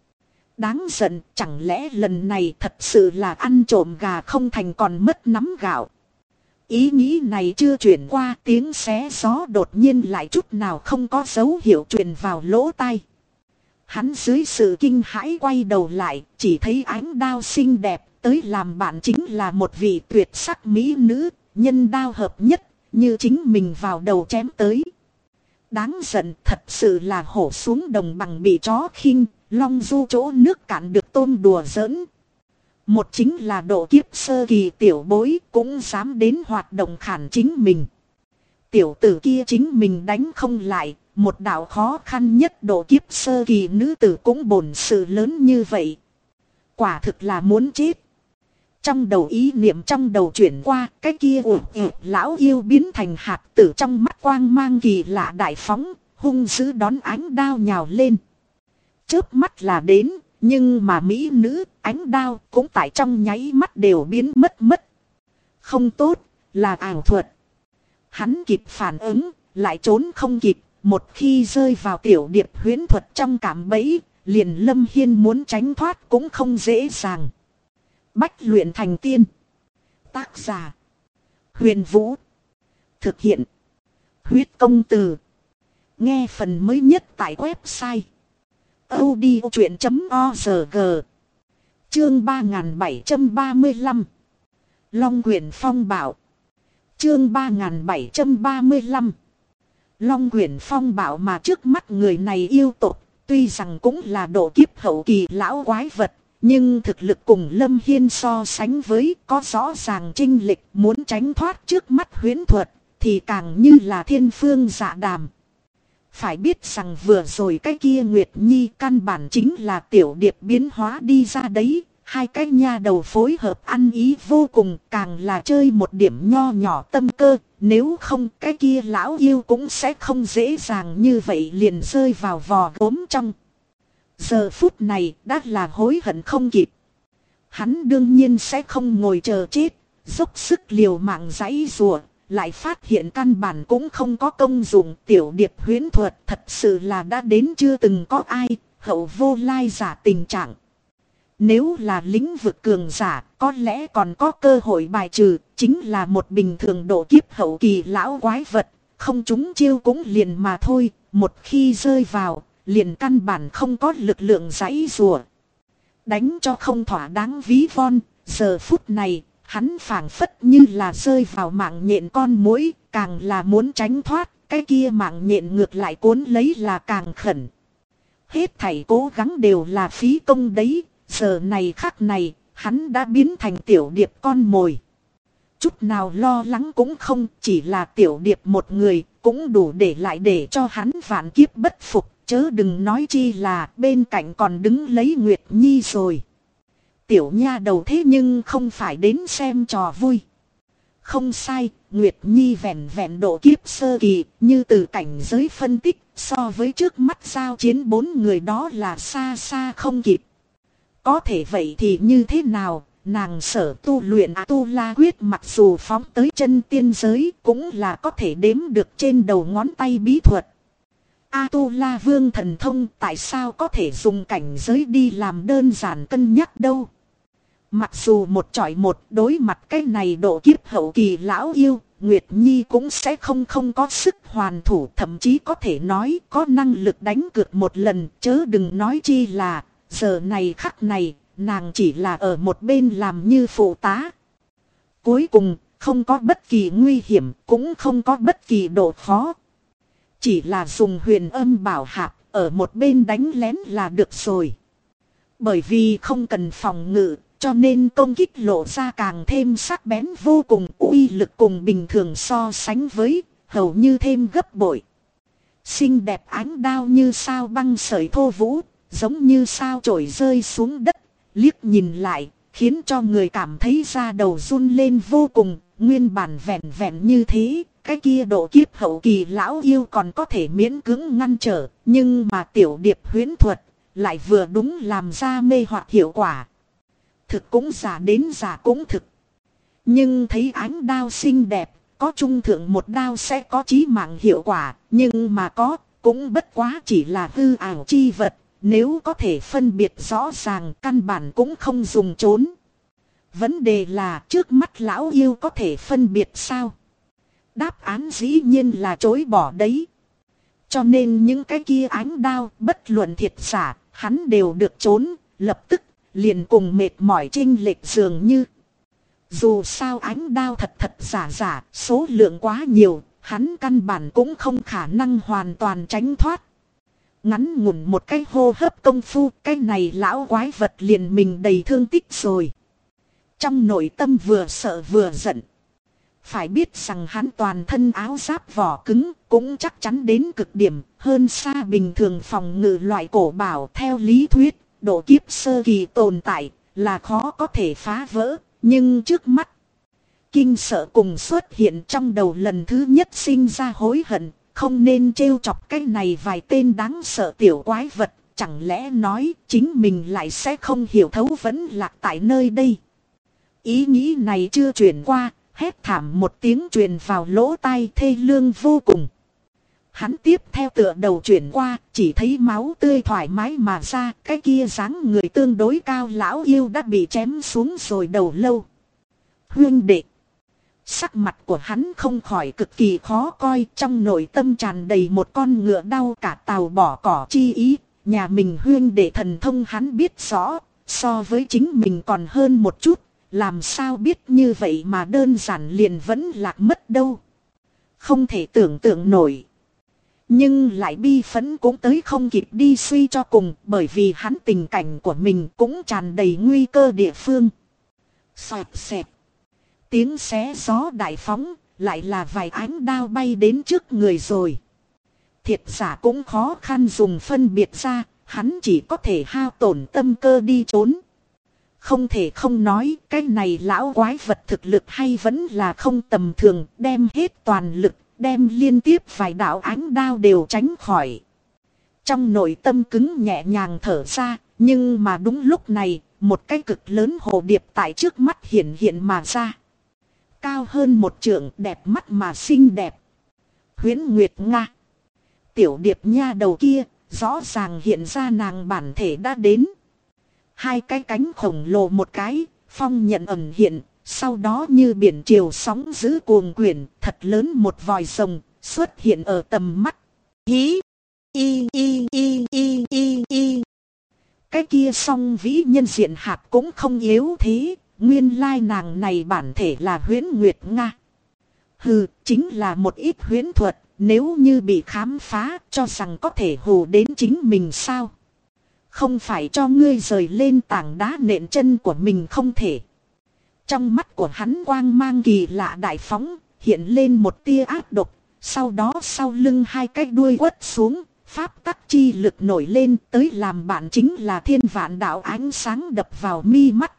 Đáng giận, chẳng lẽ lần này thật sự là ăn trộm gà không thành còn mất nắm gạo. Ý nghĩ này chưa chuyển qua, tiếng xé gió đột nhiên lại chút nào không có dấu hiệu truyền vào lỗ tai. Hắn dưới sự kinh hãi quay đầu lại, chỉ thấy ánh đao xinh đẹp, tới làm bạn chính là một vị tuyệt sắc mỹ nữ, nhân đao hợp nhất, như chính mình vào đầu chém tới. Đáng giận, thật sự là hổ xuống đồng bằng bị chó khinh, long du chỗ nước cạn được tôm đùa giỡn. Một chính là độ kiếp sơ kỳ tiểu bối cũng dám đến hoạt động khản chính mình. Tiểu tử kia chính mình đánh không lại, một đạo khó khăn nhất độ kiếp sơ kỳ nữ tử cũng bổn sự lớn như vậy. Quả thực là muốn chết. Trong đầu ý niệm trong đầu chuyển qua, cái kia lão yêu biến thành hạt tử trong mắt quang mang kỳ lạ đại phóng, hung dữ đón ánh đao nhào lên. Chớp mắt là đến, nhưng mà mỹ nữ, ánh đao cũng tại trong nháy mắt đều biến mất. Không tốt, là ảo thuật. Hắn kịp phản ứng, lại trốn không kịp, một khi rơi vào tiểu điệp huyễn thuật trong cạm bẫy, liền Lâm Hiên muốn tránh thoát cũng không dễ dàng. Bách luyện thành tiên. Tác giả: Huyền Vũ. Thực hiện: Huyết Công Từ. Nghe phần mới nhất tại website audiochuyện.org. Chương 3735 Long Quyển Phong Bảo. Chương 3735 Long Quyển Phong Bảo mà trước mắt người này yêu tộc, tuy rằng cũng là độ kiếp hậu kỳ lão quái vật, nhưng thực lực cùng Lâm Hiên so sánh với có rõ ràng chênh lệch, muốn tránh thoát trước mắt huyễn thuật thì càng như là thiên phương dạ đàm. Phải biết rằng vừa rồi cái kia Nguyệt Nhi căn bản chính là tiểu điệp biến hóa đi ra đấy. Hai cái nha đầu phối hợp ăn ý vô cùng, càng là chơi một điểm nho nhỏ tâm cơ. Nếu không cái kia lão yêu cũng sẽ không dễ dàng như vậy liền rơi vào vò gốm trong. Giờ phút này đã là hối hận không kịp. Hắn đương nhiên sẽ không ngồi chờ chết, dốc sức liều mạng giãy giụa. Lại phát hiện căn bản cũng không có công dụng, tiểu điệp huyễn thuật thật sự là đã đến chưa từng có ai, hậu vô lai giả tình trạng. Nếu là lĩnh vực cường giả, có lẽ còn có cơ hội bài trừ, chính là một bình thường độ kiếp hậu kỳ lão quái vật, không trúng chiêu cũng liền mà thôi, một khi rơi vào, liền căn bản không có lực lượng giãy giụa. Đánh cho không thỏa đáng ví von, giờ phút này, hắn phảng phất như là rơi vào mạng nhện con muỗi, càng là muốn tránh thoát, cái kia mạng nhện ngược lại cuốn lấy là càng khẩn. Hết thảy cố gắng đều là phí công đấy, giờ này khắc này, hắn đã biến thành tiểu điệp con mồi. Chút nào lo lắng cũng không, chỉ là tiểu điệp một người, cũng đủ để lại để cho hắn vạn kiếp bất phục, chớ đừng nói chi là bên cạnh còn đứng lấy Nguyệt Nhi rồi. Tiểu nha đầu thế nhưng không phải đến xem trò vui. Không sai, Nguyệt Nhi vẹn vẹn độ kiếp sơ kỳ, như từ cảnh giới phân tích, so với trước mắt giao chiến bốn người đó là xa xa không kịp. Có thể vậy thì như thế nào, nàng sở tu luyện A-tu-la quyết mặc dù phóng tới chân tiên giới cũng là có thể đếm được trên đầu ngón tay bí thuật. A-tu-la vương thần thông tại sao có thể dùng cảnh giới đi làm đơn giản cân nhắc đâu. Mặc dù một chọi một đối mặt cái này độ kiếp hậu kỳ lão yêu, Nguyệt Nhi cũng sẽ không có sức hoàn thủ, thậm chí có thể nói có năng lực đánh cược một lần, chớ đừng nói chi là giờ này khắc này, nàng chỉ là ở một bên làm như phụ tá. Cuối cùng, không có bất kỳ nguy hiểm, cũng không có bất kỳ độ khó. Chỉ là dùng huyền âm bảo hạp, ở một bên đánh lén là được rồi. Bởi vì không cần phòng ngự, cho nên công kích lộ ra càng thêm sắc bén vô cùng, uy lực cùng bình thường so sánh với, hầu như thêm gấp bội. Xinh đẹp ánh đao như sao băng sợi thô vũ, giống như sao chổi rơi xuống đất, liếc nhìn lại, khiến cho người cảm thấy da đầu run lên vô cùng, nguyên bản vẹn vẹn như thế, cái kia độ kiếp hậu kỳ lão yêu còn có thể miễn cưỡng ngăn trở, nhưng mà tiểu điệp huyễn thuật, lại vừa đúng làm ra mê hoặc hiệu quả. Thực cũng giả đến giả cũng thực. Nhưng thấy ánh đao xinh đẹp, có trung thượng một đao sẽ có chí mạng hiệu quả, nhưng mà có, cũng bất quá chỉ là hư ảo chi vật, nếu có thể phân biệt rõ ràng căn bản cũng không dùng trốn. Vấn đề là trước mắt lão yêu có thể phân biệt sao? Đáp án dĩ nhiên là chối bỏ đấy. Cho nên những cái kia ánh đao bất luận thiệt giả, hắn đều được trốn, lập tức liền cùng mệt mỏi chênh lệch dường như. Dù sao ánh đao thật thật giả giả, số lượng quá nhiều, hắn căn bản cũng không khả năng hoàn toàn tránh thoát. Ngắn ngủn một cái hô hấp công phu, cái này lão quái vật liền mình đầy thương tích rồi. Trong nội tâm vừa sợ vừa giận. Phải biết rằng hắn toàn thân áo giáp vỏ cứng, cũng chắc chắn đến cực điểm, hơn xa bình thường phòng ngự loại cổ bảo. Theo lý thuyết, độ kiếp sơ kỳ tồn tại là khó có thể phá vỡ, nhưng trước mắt kinh sợ cùng xuất hiện trong đầu lần thứ nhất sinh ra hối hận, không nên trêu chọc cái này vài tên đáng sợ tiểu quái vật, chẳng lẽ nói chính mình lại sẽ không hiểu thấu vẫn lạc tại nơi đây. Ý nghĩ này chưa chuyển qua, hét thảm một tiếng truyền vào lỗ tai thê lương vô cùng. Hắn tiếp theo tựa đầu chuyển qua, chỉ thấy máu tươi thoải mái mà ra, cái kia dáng người tương đối cao lão yêu đã bị chém xuống rồi đầu lâu. Huynh đệ. Sắc mặt của hắn không khỏi cực kỳ khó coi, trong nội tâm tràn đầy một con ngựa đau cả tàu bỏ cỏ chi ý. Nhà mình huynh đệ thần thông hắn biết rõ, so với chính mình còn hơn một chút, làm sao biết như vậy mà đơn giản liền vẫn lạc mất đâu. Không thể tưởng tượng nổi. Nhưng lại bi phẫn cũng tới không kịp đi suy cho cùng, bởi vì hắn tình cảnh của mình cũng tràn đầy nguy cơ địa phương. Xoẹt xẹt. Tiếng xé gió đại phóng, lại là vài ánh đao bay đến trước người rồi. Thiệt giả cũng khó khăn dùng phân biệt ra, hắn chỉ có thể hao tổn tâm cơ đi trốn. Không thể không nói, cái này lão quái vật thực lực hay vẫn là không tầm thường, đem hết toàn lực, đem liên tiếp vài đạo ánh đao đều tránh khỏi. Trong nội tâm cứng nhẹ nhàng thở ra, nhưng mà đúng lúc này, một cái cực lớn hồ điệp tại trước mắt hiện hiện mà ra. Cao hơn một trượng, đẹp mắt mà xinh đẹp. Huyễn Nguyệt Nga. Tiểu điệp nha đầu kia, rõ ràng hiện ra nàng bản thể đã đến. Hai cái cánh khổng lồ một cái, phong nhận ẩn hiện, sau đó như biển triều sóng dữ cuồng quyển, thật lớn một vòi rồng, xuất hiện ở tầm mắt. Hí! Y y y y y y. Cái kia song vĩ nhân diện hạt cũng không yếu thế, nguyên lai nàng này bản thể là Huyễn Nguyệt Nga. Hừ, chính là một ít huyễn thuật, nếu như bị khám phá, cho rằng có thể hù đến chính mình sao? Không phải cho ngươi rời lên tảng đá nện chân của mình không thể. Trong mắt của hắn quang mang kỳ lạ đại phóng, hiện lên một tia ác độc, sau đó sau lưng hai cái đuôi quất xuống, pháp tắc chi lực nổi lên tới làm bạn chính là thiên vạn đạo ánh sáng đập vào mi mắt.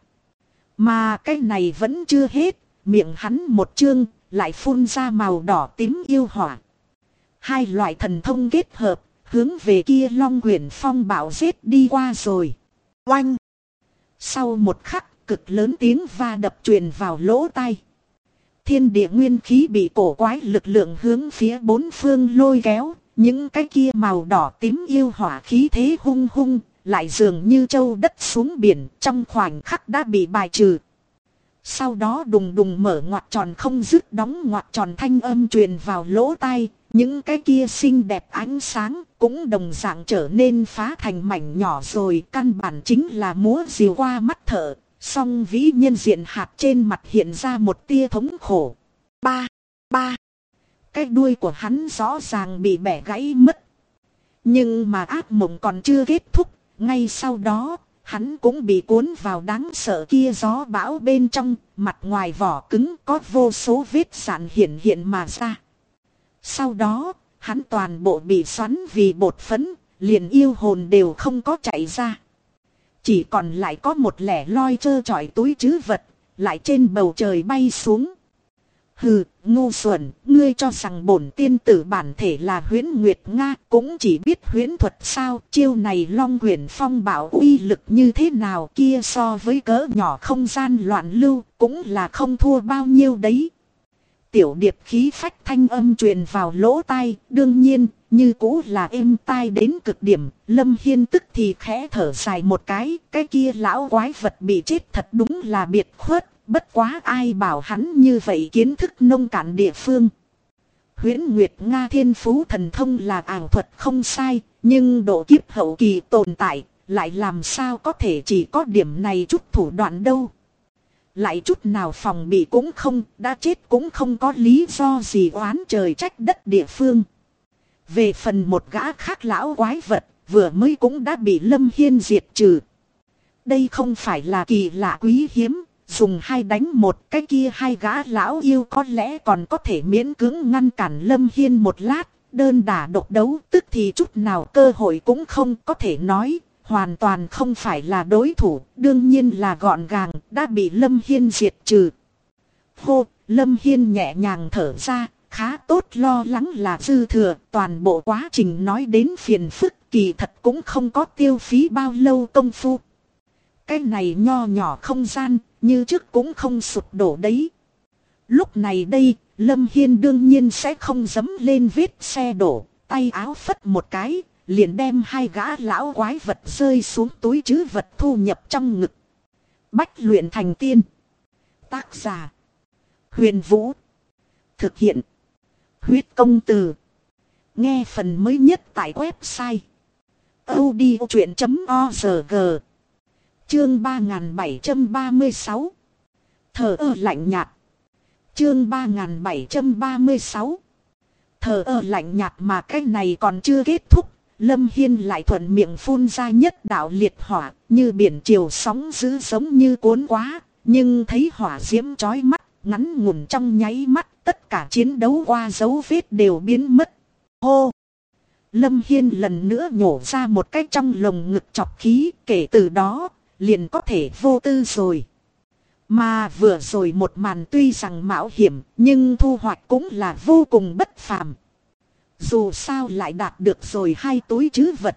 Mà cái này vẫn chưa hết, miệng hắn một chương, lại phun ra màu đỏ tím yêu hỏa. Hai loại thần thông kết hợp, hướng về kia Long Quyển Phong bạo giết đi qua rồi. Oanh! Sau một khắc, cực lớn tiếng va đập truyền vào lỗ tai. Thiên địa nguyên khí bị cổ quái lực lượng hướng phía bốn phương lôi kéo, những cái kia màu đỏ tím yêu hỏa khí thế hung hung, lại dường như châu đất xuống biển, trong khoảnh khắc đã bị bài trừ. Sau đó đùng đùng mở ngoặc tròn không dứt đóng ngoặc tròn thanh âm truyền vào lỗ tai, những cái kia xinh đẹp ánh sáng cũng đồng dạng trở nên phá thành mảnh nhỏ rồi, căn bản chính là múa rìu qua mắt thợ. Song vĩ nhân diện hạt trên mặt hiện ra một tia thống khổ. Ba. Cái đuôi của hắn rõ ràng bị bẻ gãy mất. Nhưng mà ác mộng còn chưa kết thúc. Ngay sau đó, hắn cũng bị cuốn vào đáng sợ kia gió bão bên trong. Mặt ngoài vỏ cứng có vô số vết sạn hiện mà ra. Sau đó, hắn toàn bộ bị xoắn vì bột phấn, liền yêu hồn đều không có chạy ra. Chỉ còn lại có một lẻ loi trơ trọi túi trữ vật, lại trên bầu trời bay xuống. Hừ, ngu xuẩn, ngươi cho rằng bổn tiên tử bản thể là Huyễn Nguyệt Nga, cũng chỉ biết huyễn thuật sao? Chiêu này Long Quyển Phong bảo uy lực như thế nào kia so với cỡ nhỏ không gian loạn lưu, cũng là không thua bao nhiêu đấy. Tiểu điệp khí phách thanh âm truyền vào lỗ tai, đương nhiên, như cũ là êm tai đến cực điểm. Lâm Hiên tức thì khẽ thở dài một cái kia lão quái vật bị chết thật đúng là biệt khuất, bất quá ai bảo hắn như vậy kiến thức nông cạn địa phương. Huyễn Nguyệt Nga thiên phú thần thông là ảo thuật không sai, nhưng độ kiếp hậu kỳ tồn tại, lại làm sao có thể chỉ có điểm này chút thủ đoạn đâu. Lại chút nào phòng bị cũng không, đã chết cũng không có lý do gì oán trời trách đất địa phương. Về phần một gã khác lão quái vật, vừa mới cũng đã bị Lâm Hiên diệt trừ. Đây không phải là kỳ lạ quý hiếm, dùng 2 đánh 1, cái kia 2 gã lão yêu có lẽ còn có thể miễn cưỡng ngăn cản Lâm Hiên một lát, đơn đả độc đấu tức thì chút nào cơ hội cũng không, có thể nói, hoàn toàn không phải là đối thủ, đương nhiên là gọn gàng, đã bị Lâm Hiên diệt trừ. Hô, Lâm Hiên nhẹ nhàng thở ra, khá tốt, lo lắng là dư thừa, toàn bộ quá trình nói đến phiền phức kỳ thật cũng không có tiêu phí bao lâu công phu. Cái này nho nhỏ không gian, như trước cũng không sụp đổ đấy. Lúc này đây, Lâm Hiên đương nhiên sẽ không dẫm lên vết xe đổ, tay áo phất một cái, liền đem 2 gã lão quái vật rơi xuống túi trữ vật thu nhập trong ngực. Bách luyện thành tiên. Tác giả: Huyền Vũ. Thực hiện: Huyết Công Từ. Nghe phần mới nhất tại website audiochuyện.org. Chương 3736. Thờ ơ lạnh nhạt. Chương 3736. Thờ ơ lạnh nhạt, mà cái này còn chưa kết thúc. Lâm Hiên lại thuận miệng phun ra nhất đạo liệt hỏa, như biển chiều sóng dữ giống như cuốn quá. Nhưng thấy hỏa diễm chói mắt, ngắn ngủn trong nháy mắt, tất cả chiến đấu qua dấu vết đều biến mất. Hô! Lâm Hiên lần nữa nhổ ra một cái trong lồng ngực chọc khí, kể từ đó, liền có thể vô tư rồi. Mà vừa rồi một màn tuy rằng mạo hiểm, nhưng thu hoạch cũng là vô cùng bất phàm. Dù sao lại đạt được rồi 2 túi trữ vật.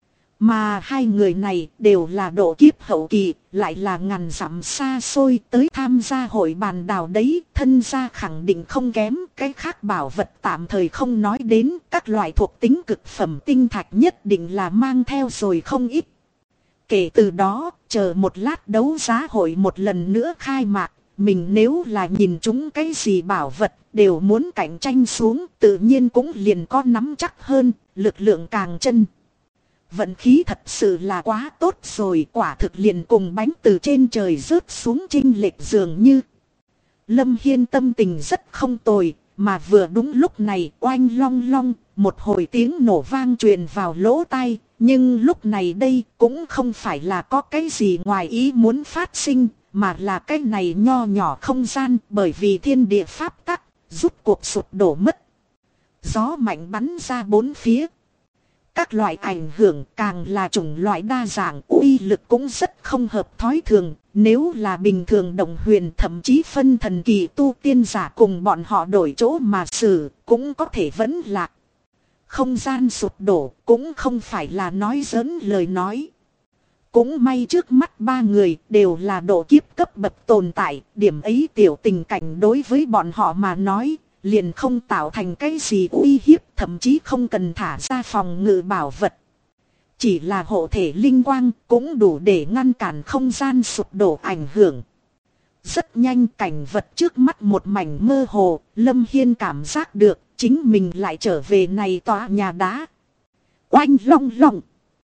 Mà 2 người này đều là độ kiếp hậu kỳ, lại là ngàn dặm xa xôi tới tham gia hội bàn đào đấy. Thân gia khẳng định không kém, cái khác bảo vật tạm thời không nói đến, các loại thuộc tính cực phẩm tinh thạch nhất định là mang theo rồi không ít. Kể từ đó, chờ một lát đấu giá hội một lần nữa khai mạc, mình nếu là nhìn chúng cái gì bảo vật, đều muốn cạnh tranh xuống, tự nhiên cũng liền có nắm chắc hơn, lực lượng càng chân. Vận khí thật sự là quá tốt rồi, quả thực liền cùng bánh từ trên trời rớt xuống chênh lệch dường như. Lâm Hiên tâm tình rất không tồi, mà vừa đúng lúc này oanh long long, một hồi tiếng nổ vang truyền vào lỗ tai. Nhưng lúc này đây cũng không phải là có cái gì ngoài ý muốn phát sinh, mà là cái này nho nhỏ không gian bởi vì thiên địa pháp tắc, rút cuộc sụp đổ mất. Gió mạnh bắn ra 4 phía. Các loại ảnh hưởng càng là chủng loại đa dạng, uy lực cũng rất không hợp thói thường. Nếu là bình thường đồng huyền thậm chí phân thần kỳ tu tiên giả cùng bọn họ đổi chỗ mà xử, cũng có thể vẫn lạc. Không gian sụp đổ cũng không phải là nói giỡn lời nói. Cũng may trước mắt 3 người đều là độ kiếp cấp bậc tồn tại, điểm ấy tiểu tình cảnh đối với bọn họ mà nói, liền không tạo thành cái gì uy hiếp, thậm chí không cần thả ra phòng ngự bảo vật. Chỉ là hộ thể linh quang cũng đủ để ngăn cản không gian sụp đổ ảnh hưởng. Rất nhanh cảnh vật trước mắt một mảnh mơ hồ, Lâm Hiên cảm giác được chính mình lại trở về này tòa nhà đá. Oanh long long.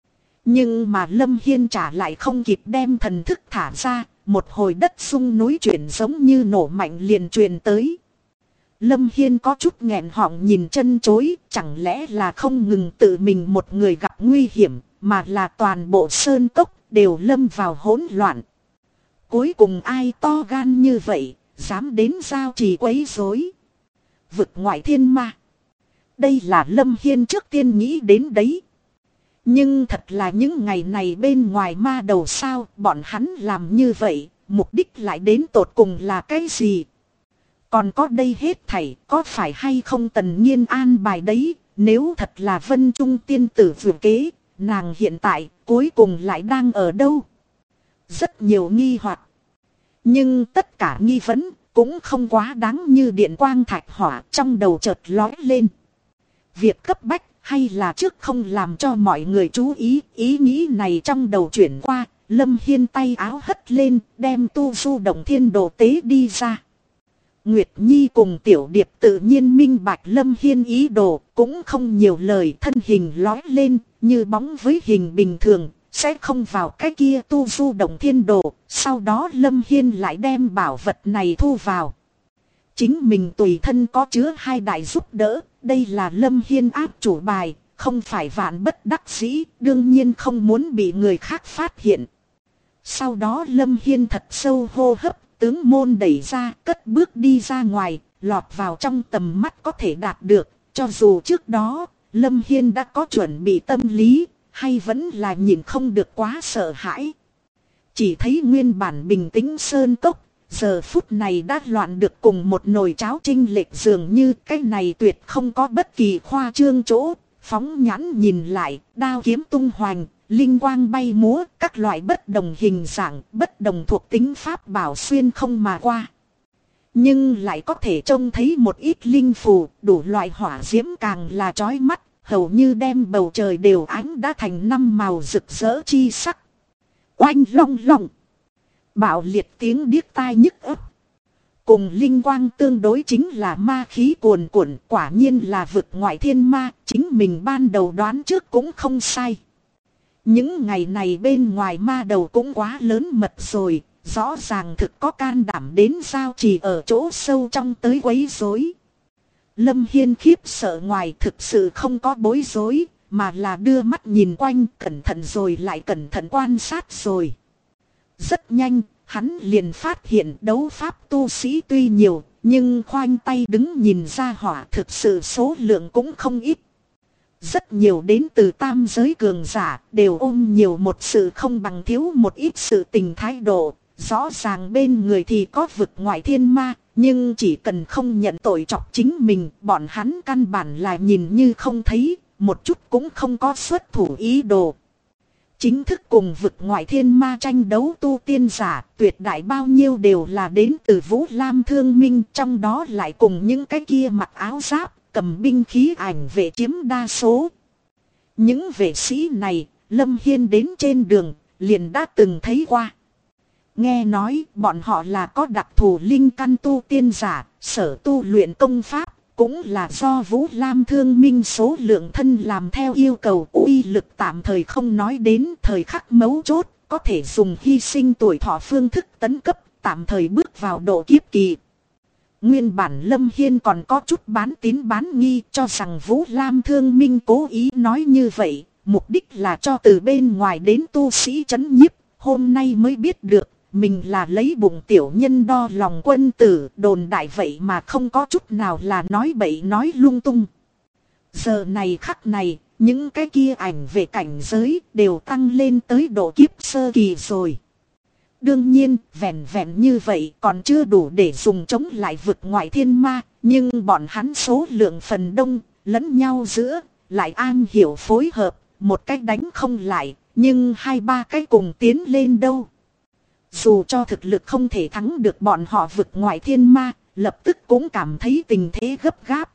Nhưng mà Lâm Hiên trả lại không kịp đem thần thức thả ra, một hồi đất sung núi chuyển giống như nổ mạnh liền truyền tới. Lâm Hiên có chút nghẹn họng nhìn chân chối, chẳng lẽ là không ngừng tự mình một người gặp nguy hiểm, mà là toàn bộ sơn cốc đều lâm vào hỗn loạn. Cuối cùng ai to gan như vậy, dám đến giao trì quấy rối. Vực ngoại thiên ma. Đây là Lâm Hiên trước tiên nghĩ đến đấy. Nhưng thật là những ngày này bên ngoài ma đầu sao, bọn hắn làm như vậy, mục đích lại đến tột cùng là cái gì? Còn có đây hết thảy, có phải hay không Tần Nhiên an bài đấy? Nếu thật là Vân Trung tiên tử vừa kế, nàng hiện tại cuối cùng lại đang ở đâu? Rất nhiều nghi hoặc. Nhưng tất cả nghi vấn cũng không quá đáng như điện quang thạch hỏa trong đầu chợt lóe lên. Việc cấp bách Hay là trước không làm cho mọi người chú ý, ý nghĩ này trong đầu chuyển qua, Lâm Hiên tay áo hất lên, đem tu du động thiên đồ tế đi ra. Nguyệt Nhi cùng Tiểu Điệp tự nhiên minh bạch Lâm Hiên ý đồ, cũng không nhiều lời, thân hình lói lên, như bóng với hình bình thường, sẽ không vào cái kia tu du động thiên đồ. Sau đó Lâm Hiên lại đem bảo vật này thu vào. Chính mình tùy thân có chứa 2 đại giúp đỡ, đây là Lâm Hiên áp chủ bài, không phải vạn bất đắc dĩ, đương nhiên không muốn bị người khác phát hiện. Sau đó Lâm Hiên thật sâu hô hấp, tướng môn đẩy ra, cất bước đi ra ngoài, lọt vào trong tầm mắt có thể đạt được. Cho dù trước đó, Lâm Hiên đã có chuẩn bị tâm lý, hay vẫn là nhìn không được quá sợ hãi. Chỉ thấy nguyên bản bình tĩnh sơn cốc, giờ phút này đã loạn được cùng một nồi cháo chênh lệch, dường như cái này tuyệt không có bất kỳ khoa trương chỗ. Phóng nhãn nhìn lại, đao kiếm tung hoành, linh quang bay múa, các loại bất đồng hình dạng, bất đồng thuộc tính pháp bảo xuyên không mà qua. Nhưng lại có thể trông thấy một ít linh phù, đủ loại hỏa diễm càng là chói mắt, hầu như đem bầu trời đều ánh đã thành 5 màu rực rỡ chi sắc. Oanh long long, bạo liệt tiếng điếc tai nhức óc. Cùng linh quang tương đối chính là ma khí cuồn cuộn, quả nhiên là vực ngoại thiên ma, chính mình ban đầu đoán trước cũng không sai. Những ngày này bên ngoài ma đầu cũng quá lớn mật rồi, rõ ràng thực có can đảm đến giao trì ở chỗ sâu trong tới quấy rối. Lâm Hiên khiếp sợ ngoài thực sự không có bối rối, mà là đưa mắt nhìn quanh, cẩn thận rồi lại cẩn thận quan sát rồi. Rất nhanh, hắn liền phát hiện đấu pháp tu sĩ tuy nhiều, nhưng khoanh tay đứng nhìn ra hỏa thực sự số lượng cũng không ít. Rất nhiều đến từ tam giới cường giả đều ôm nhiều một sự không bằng thiếu một ít sự tình thái độ. Rõ ràng bên người thì có vực ngoại thiên ma, nhưng chỉ cần không nhận tội chọc chính mình, bọn hắn căn bản là nhìn như không thấy, một chút cũng không có xuất thủ ý đồ. Chính thức cùng vực ngoại thiên ma tranh đấu tu tiên giả, tuyệt đại bao nhiêu đều là đến từ Vũ Lam Thương Minh, trong đó lại cùng những cái kia mặc áo giáp, cầm binh khí ảnh vệ chiếm đa số. Những vệ sĩ này, Lâm Hiên đến trên đường, liền đã từng thấy qua. Nghe nói bọn họ là có đặc thù linh căn tu tiên giả, sở tu luyện công pháp, cũng là do Vũ Lam Thương Minh số lượng thân làm theo yêu cầu, uy lực tạm thời không nói đến, thời khắc mấu chốt, có thể dùng hy sinh tuổi thọ phương thức tấn cấp, tạm thời bước vào độ kiếp kỳ. Nguyên bản Lâm Hiên còn có chút bán tín bán nghi, cho rằng Vũ Lam Thương Minh cố ý nói như vậy, mục đích là cho từ bên ngoài đến tu sĩ trấn nhiếp. Hôm nay mới biết được, mình là lấy bụng tiểu nhân đo lòng quân tử, đồn đại vậy mà không có chút nào là nói bậy nói lung tung. Giờ này khắc này, những cái kia ảnh về cảnh giới đều tăng lên tới độ kiếp sơ kỳ rồi. Đương nhiên, vẹn vẹn như vậy còn chưa đủ để dùng chống lại vực ngoại thiên ma, nhưng bọn hắn số lượng phần đông, lẫn nhau giữa, lại an hiểu phối hợp, một cách đánh không lại, nhưng 2-3 cái cùng tiến lên đâu. Dù cho thực lực không thể thắng được bọn họ vực ngoại thiên ma, lập tức cũng cảm thấy tình thế gấp gáp.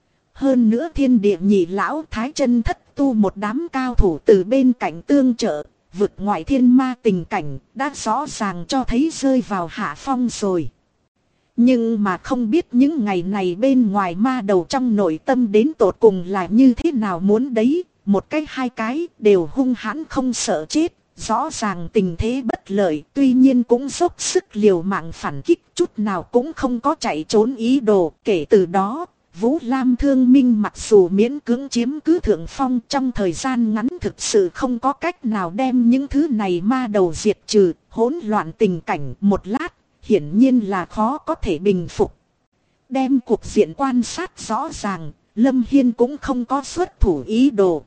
Hơn nữa thiên địa nhị lão thái chân thất tu một đám cao thủ từ bên cạnh tương trợ, vực ngoại thiên ma tình cảnh đã rõ ràng cho thấy rơi vào hạ phong rồi. Nhưng mà không biết những ngày này bên ngoài ma đầu trong nội tâm đến tột cùng là như thế nào muốn đấy, một cái 2 cái đều hung hãn không sợ chết. Rõ ràng tình thế bất lợi, tuy nhiên cũng dốc sức liều mạng phản kích, chút nào cũng không có chạy trốn ý đồ. Kể từ đó, Vũ Lam Thương Minh mặc dù miễn cưỡng chiếm cứ thượng phong, trong thời gian ngắn thực sự không có cách nào đem những thứ này ma đầu diệt trừ. Hỗn loạn tình cảnh một lát, hiển nhiên là khó có thể bình phục. Đem cuộc diện quan sát rõ ràng, Lâm Hiên cũng không có xuất thủ ý đồ.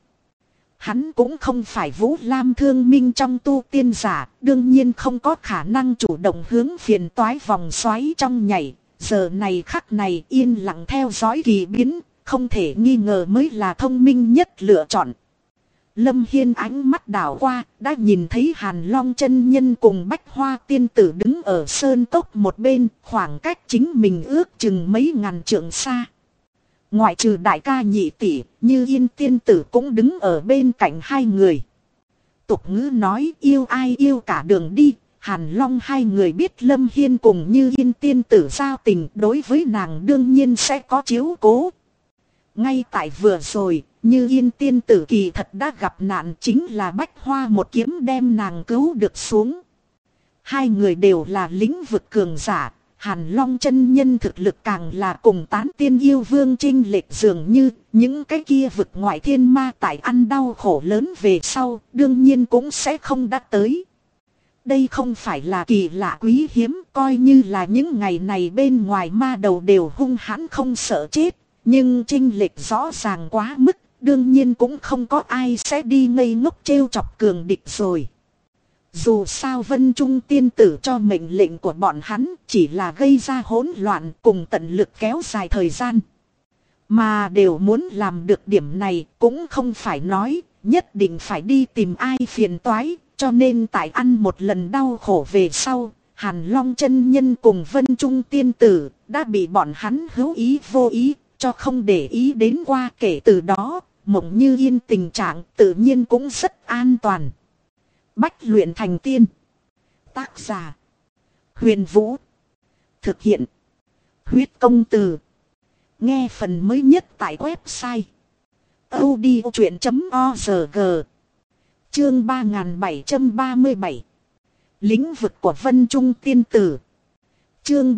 Hắn cũng không phải Vũ Lam Thương Minh trong tu tiên giả, đương nhiên không có khả năng chủ động hướng phiền toái vòng xoáy trong nhảy. Giờ này khắc này yên lặng theo dõi kỳ biến, không thể nghi ngờ mới là thông minh nhất lựa chọn. Lâm Hiên ánh mắt đảo qua, đã nhìn thấy Hàn Long chân nhân cùng Bách Hoa tiên tử đứng ở sơn cốc một bên, khoảng cách chính mình ước chừng mấy ngàn trượng xa. Ngoại trừ đại ca nhị tỷ, Như Yên tiên tử cũng đứng ở bên cạnh hai người. Tục ngữ nói yêu ai yêu cả đường đi. Hàn Long hai người biết Lâm Hiên cùng Như Yên tiên tử giao tình, đối với nàng đương nhiên sẽ có chiếu cố. Ngay tại vừa rồi, Như Yên tiên tử kỳ thật đã gặp nạn, chính là Bách Hoa một kiếm đem nàng cứu được xuống. Hai người đều là lĩnh vực cường giả, Hàn Long chân nhân thực lực càng là cùng Tán Tiên yêu vương chênh lệch, dường như những cái kia vực ngoại thiên ma tại ăn đau khổ lớn về sau, đương nhiên cũng sẽ không đã tới. Đây không phải là kỳ lạ quý hiếm, coi như là những ngày này bên ngoài ma đầu đều hung hãn không sợ chết, nhưng chênh lệch rõ ràng quá mức, đương nhiên cũng không có ai sẽ đi ngây ngốc trêu chọc cường địch rồi. Dù sao Vân Trung tiên tử cho mệnh lệnh của bọn hắn chỉ là gây ra hỗn loạn cùng tận lực kéo dài thời gian. Mà đều muốn làm được điểm này cũng không phải nói nhất định phải đi tìm ai phiền toái, cho nên tại ăn một lần đau khổ về sau, Hàn Long chân nhân cùng Vân Trung tiên tử đã bị bọn hắn hữu ý vô ý cho không để ý đến qua, kể từ đó, Mộng Như Yên tình trạng tự nhiên cũng rất an toàn. Bách luyện thành tiên. Tác giả: Huyền Vũ. Thực hiện: Huyết Công Từ. Nghe phần mới nhất tại website audiochuyện.org. Chương 3737. Lĩnh vực của Vân Trung tiên tử. Chương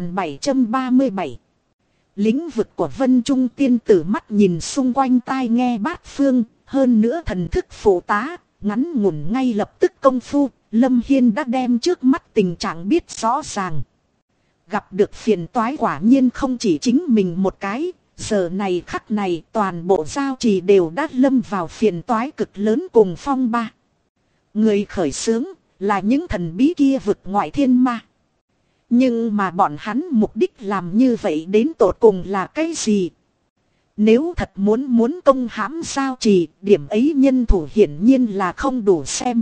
3737. Lĩnh vực của Vân Trung tiên tử mắt nhìn xung quanh, tai nghe bát phương, hơn nữa thần thức phụ tá, ngắn ngủn ngay lập tức công phu, Lâm Hiên đã đem trước mắt tình trạng biết rõ ràng. Gặp được phiền toái quả nhiên không chỉ chính mình một cái, giờ này khắc này toàn bộ giao trì đều đã lâm vào phiền toái cực lớn cùng phong ba. Người khởi xướng là những thần bí kia vực ngoại thiên ma. Nhưng mà bọn hắn mục đích làm như vậy đến tột cùng là cái gì? Nếu thật muốn công hãm giao trì, điểm ấy nhân thủ hiển nhiên là không đủ xem.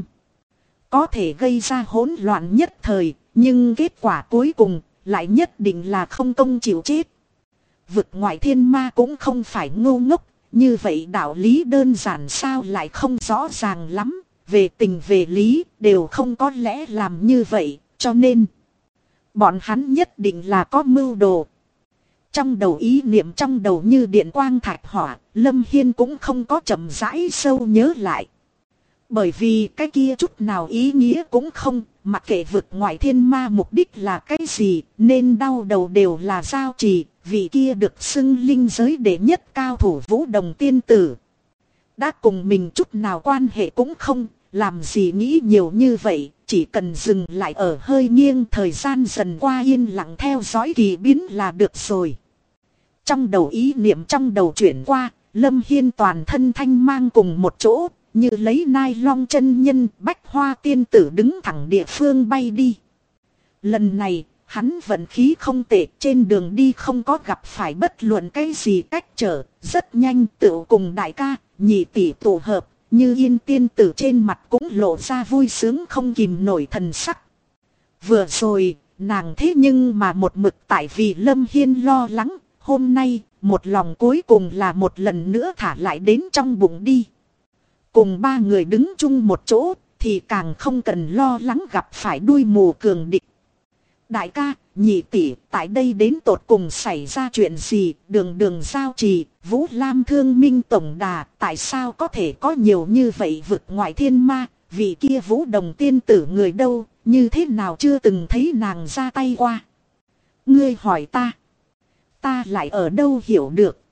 Có thể gây ra hỗn loạn nhất thời, nhưng kết quả cuối cùng lại nhất định là không công chịu chết. Vực ngoại thiên ma cũng không phải ngu ngốc, như vậy đạo lý đơn giản sao lại không rõ ràng lắm, về tình về lý đều không có lẽ làm như vậy, cho nên bọn hắn nhất định là có mưu đồ. Trong đầu ý niệm trong đầu như điện quang thạch hỏa, Lâm Hiên cũng không có chậm rãi sâu nhớ lại. Bởi vì cái kia chút nào ý nghĩa cũng không, mặc kệ vực ngoại thiên ma mục đích là cái gì, nên đau đầu đều là giao trì, vị kia được xưng linh giới đệ nhất cao thủ Vũ Đồng tiên tử. Đã cùng mình chút nào quan hệ cũng không, làm gì nghĩ nhiều như vậy, chỉ cần dừng lại ở hơi nghiêng, thời gian dần qua yên lặng theo dõi kỳ biến là được rồi. Trong đầu ý niệm trong đầu chuyển qua, Lâm Hiên toàn thân thanh mang cùng một chỗ, như lấy nai long chân nhân Bách Hoa tiên tử đứng thẳng địa phương bay đi. Lần này, hắn vận khí không tệ, trên đường đi không có gặp phải bất luận cái gì cách trở, rất nhanh tựu cùng đại ca, nhị tỷ tụ hợp, Như Yên tiên tử trên mặt cũng lộ ra vui sướng không kìm nổi thần sắc. Vừa rồi, nàng thế nhưng mà một mực tại vì Lâm Hiên lo lắng, hôm nay, một lòng cuối cùng là một lần nữa thả lại đến trong bụng đi. Cùng ba người đứng chung một chỗ, thì càng không cần lo lắng gặp phải đuôi mù cường địch. Đại ca, nhị tỷ, tại đây đến tột cùng xảy ra chuyện gì? Đường giao trì, Vũ Lam Thương Minh tổng đà, tại sao có thể có nhiều như vậy vực ngoại thiên ma? Vị kia Vũ Đồng tiên tử người đâu, như thế nào chưa từng thấy nàng ra tay qua? Ngươi hỏi ta, ta lại ở đâu hiểu được?